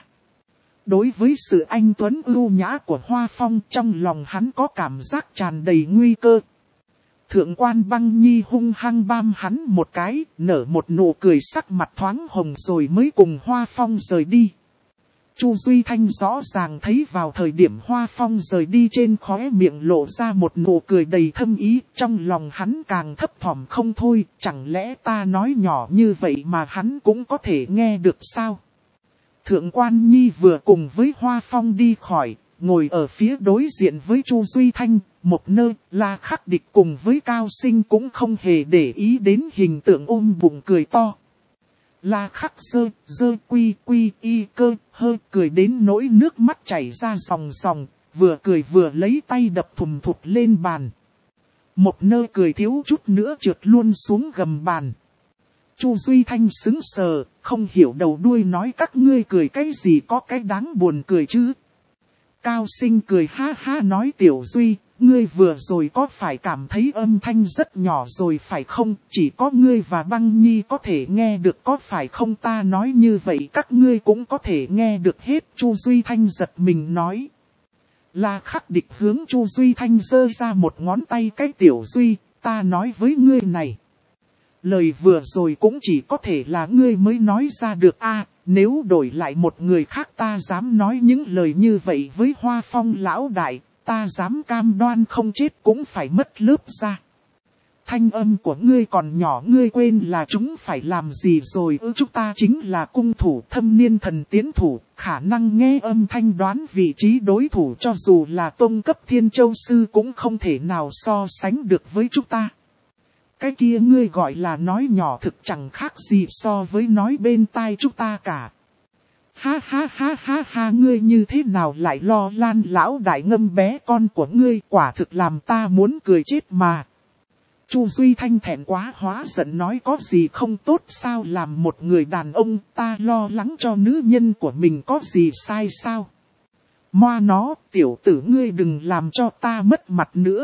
Đối với sự anh tuấn ưu nhã của Hoa Phong trong lòng hắn có cảm giác tràn đầy nguy cơ. Thượng quan Băng Nhi hung hăng bam hắn một cái, nở một nụ cười sắc mặt thoáng hồng rồi mới cùng Hoa Phong rời đi. Chu Duy Thanh rõ ràng thấy vào thời điểm Hoa Phong rời đi trên khóe miệng lộ ra một nụ cười đầy thâm ý, trong lòng hắn càng thấp thỏm không thôi, chẳng lẽ ta nói nhỏ như vậy mà hắn cũng có thể nghe được sao? Thượng quan Nhi vừa cùng với Hoa Phong đi khỏi, ngồi ở phía đối diện với Chu Duy Thanh, một nơi La Khắc Địch cùng với Cao Sinh cũng không hề để ý đến hình tượng ôm bụng cười to. La Khắc dơ quy y cơ hơi cười đến nỗi nước mắt chảy ra ròng ròng, vừa cười vừa lấy tay đập thùm thụt lên bàn. Một nơi cười thiếu chút nữa trượt luôn xuống gầm bàn. Chu Duy Thanh sững sờ, không hiểu đầu đuôi nói các ngươi cười cái gì có cái đáng buồn cười chứ. Cao Sinh cười ha ha nói Tiểu Duy, ngươi vừa rồi có phải cảm thấy âm thanh rất nhỏ rồi phải không? Chỉ có ngươi và Băng Nhi có thể nghe được có phải không? Ta nói như vậy các ngươi cũng có thể nghe được hết. Chu Duy Thanh giật mình nói. La Khắc Địch hướng Chu Duy Thanh giơ ra một ngón tay cái Tiểu Duy, ta nói với ngươi này. Lời vừa rồi cũng chỉ có thể là ngươi mới nói ra được a. Nếu đổi lại một người khác ta dám nói những lời như vậy với Hoa Phong lão đại, ta dám cam đoan không chết cũng phải mất lớp da. Thanh âm của ngươi còn nhỏ ngươi quên là chúng phải làm gì rồi chúng ta chính là cung thủ thâm niên thần tiến thủ, khả năng nghe âm thanh đoán vị trí đối thủ cho dù là tông cấp thiên châu sư cũng không thể nào so sánh được với chúng ta. Cái kia ngươi gọi là nói nhỏ thực chẳng khác gì so với nói bên tai chúng ta cả. Ha ha ha ha ha ngươi như thế nào lại lo Lan lão đại ngâm bé con của ngươi quả thực làm ta muốn cười chết mà. Chu Duy Thanh thẹn quá hóa giận nói có gì không tốt sao làm một người đàn ông ta lo lắng cho nữ nhân của mình có gì sai sao. Moa nó tiểu tử ngươi đừng làm cho ta mất mặt nữa.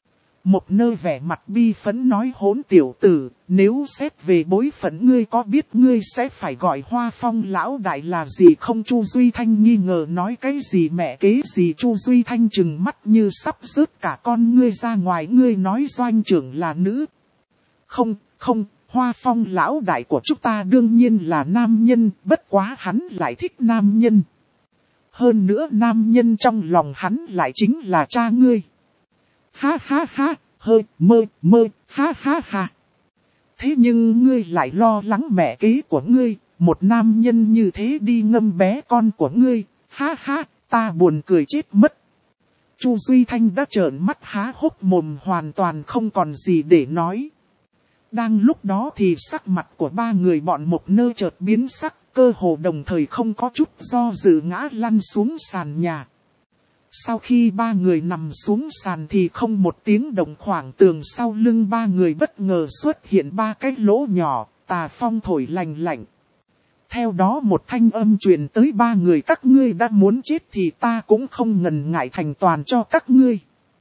Một nơi vẻ mặt bi phẫn nói hỗn tiểu tử, nếu xét về bối phận ngươi có biết ngươi sẽ phải gọi Hoa Phong lão đại là gì không? Chu Duy Thanh nghi ngờ nói cái gì mẹ kế gì. Chu Duy Thanh trừng mắt như sắp rớt cả con ngươi ra ngoài, ngươi nói doanh trưởng là nữ. Không, Hoa Phong lão đại của chúng ta đương nhiên là nam nhân, bất quá hắn lại thích nam nhân. Hơn nữa nam nhân trong lòng hắn lại chính là cha ngươi. Ha ha ha, hơi mơ, ha ha ha. Thế nhưng ngươi lại lo lắng mẹ kế của ngươi, một nam nhân như thế đi ngâm bé con của ngươi, ha ha, ta buồn cười chết mất. Chu Duy Thanh đã trợn mắt há hốc mồm, hoàn toàn không còn gì để nói. Đang lúc đó thì sắc mặt của ba người bọn Mộc Nơ chợt biến sắc, cơ hồ đồng thời không có chút do dự ngã lăn xuống sàn nhà. Sau khi ba người nằm xuống sàn thì không một tiếng động, khoảng tường sau lưng ba người bất ngờ xuất hiện ba cái lỗ nhỏ, tà phong thổi lành lạnh. Theo đó một thanh âm truyền tới ba người: các ngươi đã muốn chết thì ta cũng không ngần ngại thành toàn cho các ngươi.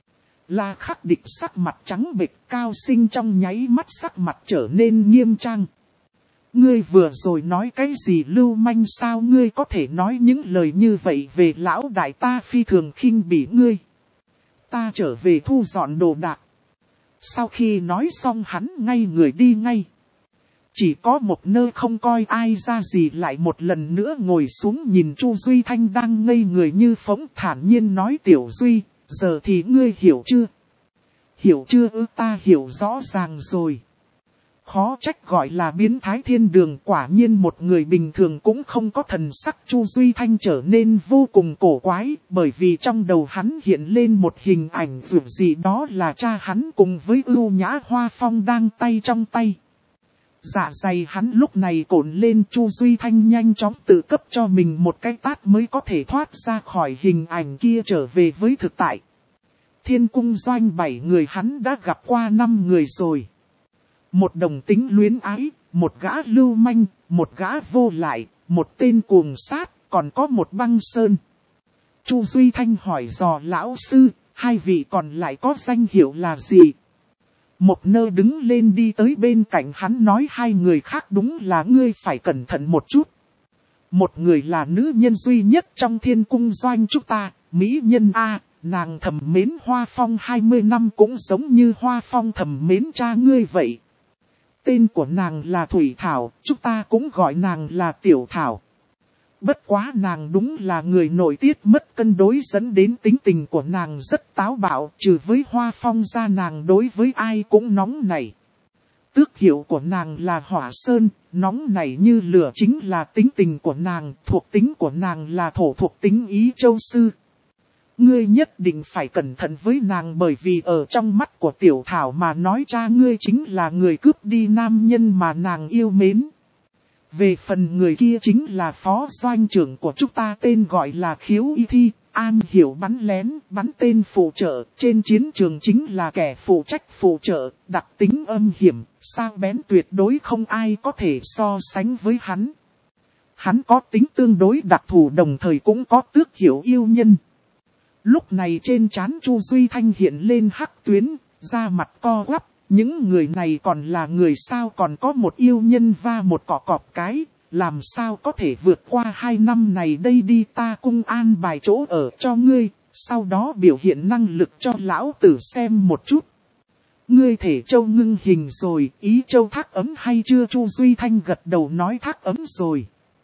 La Khắc Địch sắc mặt trắng bệch, Cao Sinh trong nháy mắt sắc mặt trở nên nghiêm trang. Ngươi vừa rồi nói cái gì lưu manh, sao ngươi có thể nói những lời như vậy về lão đại, ta phi thường khinh bỉ ngươi. Ta trở về thu dọn đồ đạc. Sau khi nói xong hắn ngay người đi ngay. Chỉ có Mộc Nơ không coi ai ra gì, lại một lần nữa ngồi xuống nhìn Chu Duy Thanh đang ngây người như phỗng, thản nhiên nói: Tiểu Duy, giờ thì ngươi hiểu chưa? Hiểu chưa ư? Ta hiểu rõ ràng rồi. Khó trách gọi là biến thái thiên đường, quả nhiên một người bình thường cũng không có thần sắc. Chu Duy Thanh trở nên vô cùng cổ quái, bởi vì trong đầu hắn hiện lên một hình ảnh dường gì đó là cha hắn cùng với ưu nhã Hoa Phong đang tay trong tay. Dạ dày hắn lúc này cồn lên, Chu Duy Thanh nhanh chóng tự cấp cho mình một cái tát mới có thể thoát ra khỏi hình ảnh kia, trở về với thực tại. Thiên cung doanh 7 người hắn đã gặp qua 5 người rồi. Một đồng tính luyến ái, một gã lưu manh, một gã vô lại, một tên cuồng sát, còn có một băng sơn. Chu Duy Thanh hỏi dò lão sư: hai vị còn lại có danh hiệu là gì? Mộc Nơ đứng lên đi tới bên cạnh hắn nói: hai người khác đúng là ngươi phải cẩn thận một chút. Một người là nữ nhân duy nhất trong thiên cung doanh chúng ta, mỹ nhân A, nàng thầm mến Hoa Phong 20 năm cũng giống như Hoa Phong thầm mến cha ngươi vậy. Tên của nàng là Thủy Thảo, chúng ta cũng gọi nàng là Tiểu Thảo. Bất quá nàng đúng là người nội tiết mất cân đối, dẫn đến tính tình của nàng rất táo bạo, trừ với Hoa Phong ra nàng đối với ai cũng nóng nảy. Tước hiệu của nàng là Hỏa Sơn, nóng nảy như lửa chính là tính tình của nàng, thuộc tính của nàng là thổ thuộc tính Ý Châu Sư. Ngươi nhất định phải cẩn thận với nàng, bởi vì ở trong mắt của Tiểu Thảo mà nói cha ngươi chính là người cướp đi nam nhân mà nàng yêu mến. Về phần người kia chính là phó doanh trưởng của chúng ta, tên gọi là Khiếu Y Thi, am hiểu bắn lén, bắn tên phụ trợ, trên chiến trường chính là kẻ phụ trách phụ trợ, đặc tính âm hiểm, sắc bén tuyệt đối không ai có thể so sánh với hắn. Hắn có tính tương đối đặc thù, đồng thời cũng có tước hiệu yêu nhân. Lúc này trên trán Chu Duy Thanh hiện lên hắc tuyến, da mặt co quắp. Những người này còn là người sao, còn có một yêu nhân và một cỏ cọp cái, làm sao có thể vượt qua 2 năm này đây, đi ta cung an bài chỗ ở cho ngươi, sau đó biểu hiện năng lực cho lão tử xem một chút. Ngươi thể châu ngưng hình rồi, Ý Châu thác ấm hay chưa? Chu Duy Thanh gật đầu nói thác ấm rồi.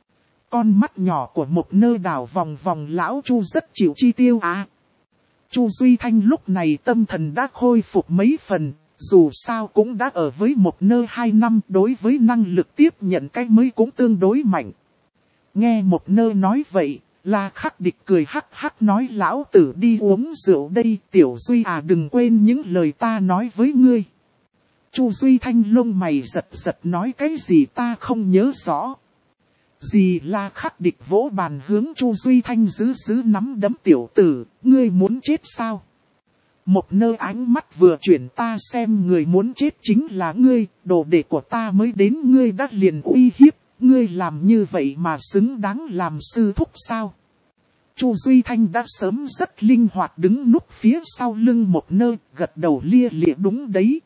Con mắt nhỏ của Mộc Nơ đảo vòng vòng, lão Chu rất chịu chi tiêu à. Chu Duy Thanh lúc này tâm thần đã khôi phục mấy phần. Dù sao cũng đã ở với Mộc Nơ 2 năm, đối với năng lực tiếp nhận cái mới cũng tương đối mạnh. Nghe Mộc Nơ nói vậy, La Khắc Địch cười hắc hắc nói: lão tử đi uống rượu đây, Tiểu Duy à, đừng quên những lời ta nói với ngươi. Chu Duy Thanh lông mày giật giật nói: cái gì ta không nhớ rõ. Gì? La Khắc Địch vỗ bàn hướng Chu Duy Thanh giữ nắm đấm: tiểu tử, ngươi muốn chết sao? Mộc Nơ ánh mắt vừa chuyển: ta xem người muốn chết chính là ngươi, đồ đệ của ta mới đến ngươi đã liền uy hiếp, ngươi làm như vậy mà xứng đáng làm sư thúc sao? Chu Duy Thanh đã sớm rất linh hoạt đứng núp phía sau lưng Mộc Nơ, gật đầu lia lịa: đúng đấy.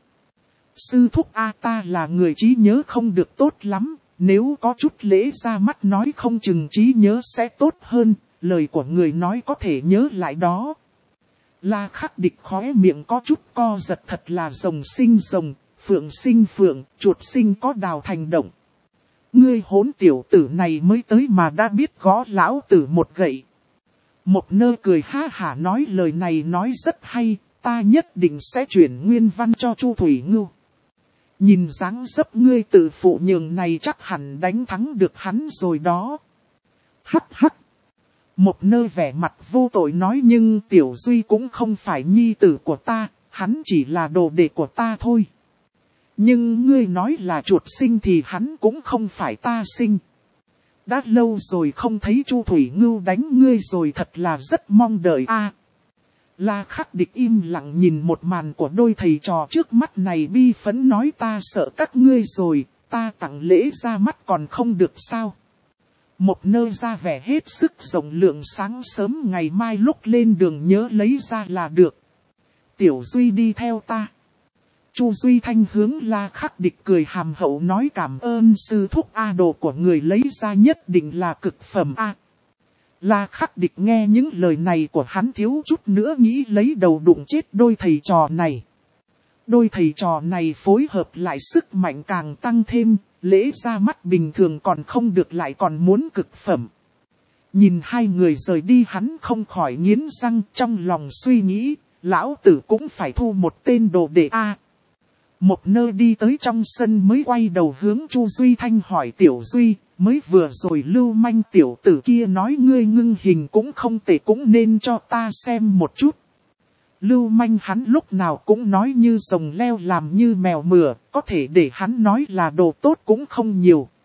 Sư thúc a, ta là người trí nhớ không được tốt lắm, nếu có chút lễ ra mắt nói không chừng trí nhớ sẽ tốt hơn, lời của người nói có thể nhớ lại đó. La Khắc Địch khóe miệng có chút co giật, thật là rồng sinh rồng, Phượng sinh phượng, chuột sinh có đào thành động. Ngươi hỗn tiểu tử này mới tới mà đã biết gõ lão tử một gậy. Một nơ cười ha hả nói lời này nói rất hay, ta nhất định sẽ chuyển nguyên văn cho Chu Thủy Ngưu. Nhìn dáng dấp ngươi tự phụ nhường này chắc hẳn đánh thắng được hắn rồi đó. Hắc hắc. Một nơ vẻ mặt vô tội nói nhưng Tiểu Duy cũng không phải nhi tử của ta, hắn chỉ là đồ đệ của ta thôi. Nhưng ngươi nói là chuột sinh thì hắn cũng không phải ta sinh. Đã lâu rồi không thấy Chu Thủy Ngưu đánh ngươi rồi thật là rất mong đợi a. La Khắc Địch im lặng nhìn một màn của đôi thầy trò trước mắt này bi phẫn nói ta sợ các ngươi rồi, ta tặng lễ ra mắt còn không được sao. Một nơ ra vẻ hết sức rộng lượng sáng sớm ngày mai lúc lên đường nhớ lấy ra là được. Tiểu Duy đi theo ta. Chu Duy Thanh hướng La Khắc Địch cười hàm hậu nói cảm ơn sư thúc A, đồ của người lấy ra nhất định là cực phẩm A. La Khắc Địch nghe những lời này của hắn thiếu chút nữa nghĩ lấy đầu đụng chết đôi thầy trò này. Đôi thầy trò này phối hợp lại sức mạnh càng tăng thêm, lễ ra mắt bình thường còn không được lại còn muốn cực phẩm. Nhìn hai người rời đi hắn không khỏi nghiến răng trong lòng suy nghĩ, lão tử cũng phải thu một tên đồ đệ A. Một nơ đi tới trong sân mới quay đầu hướng Chu Duy Thanh hỏi Tiểu Duy, mới vừa rồi lưu manh tiểu tử kia nói ngươi ngưng hình cũng không tệ cũng nên cho ta xem một chút. Lưu manh hắn lúc nào cũng nói như rồng leo làm như mèo mửa, có thể để hắn nói là đồ tốt cũng không nhiều.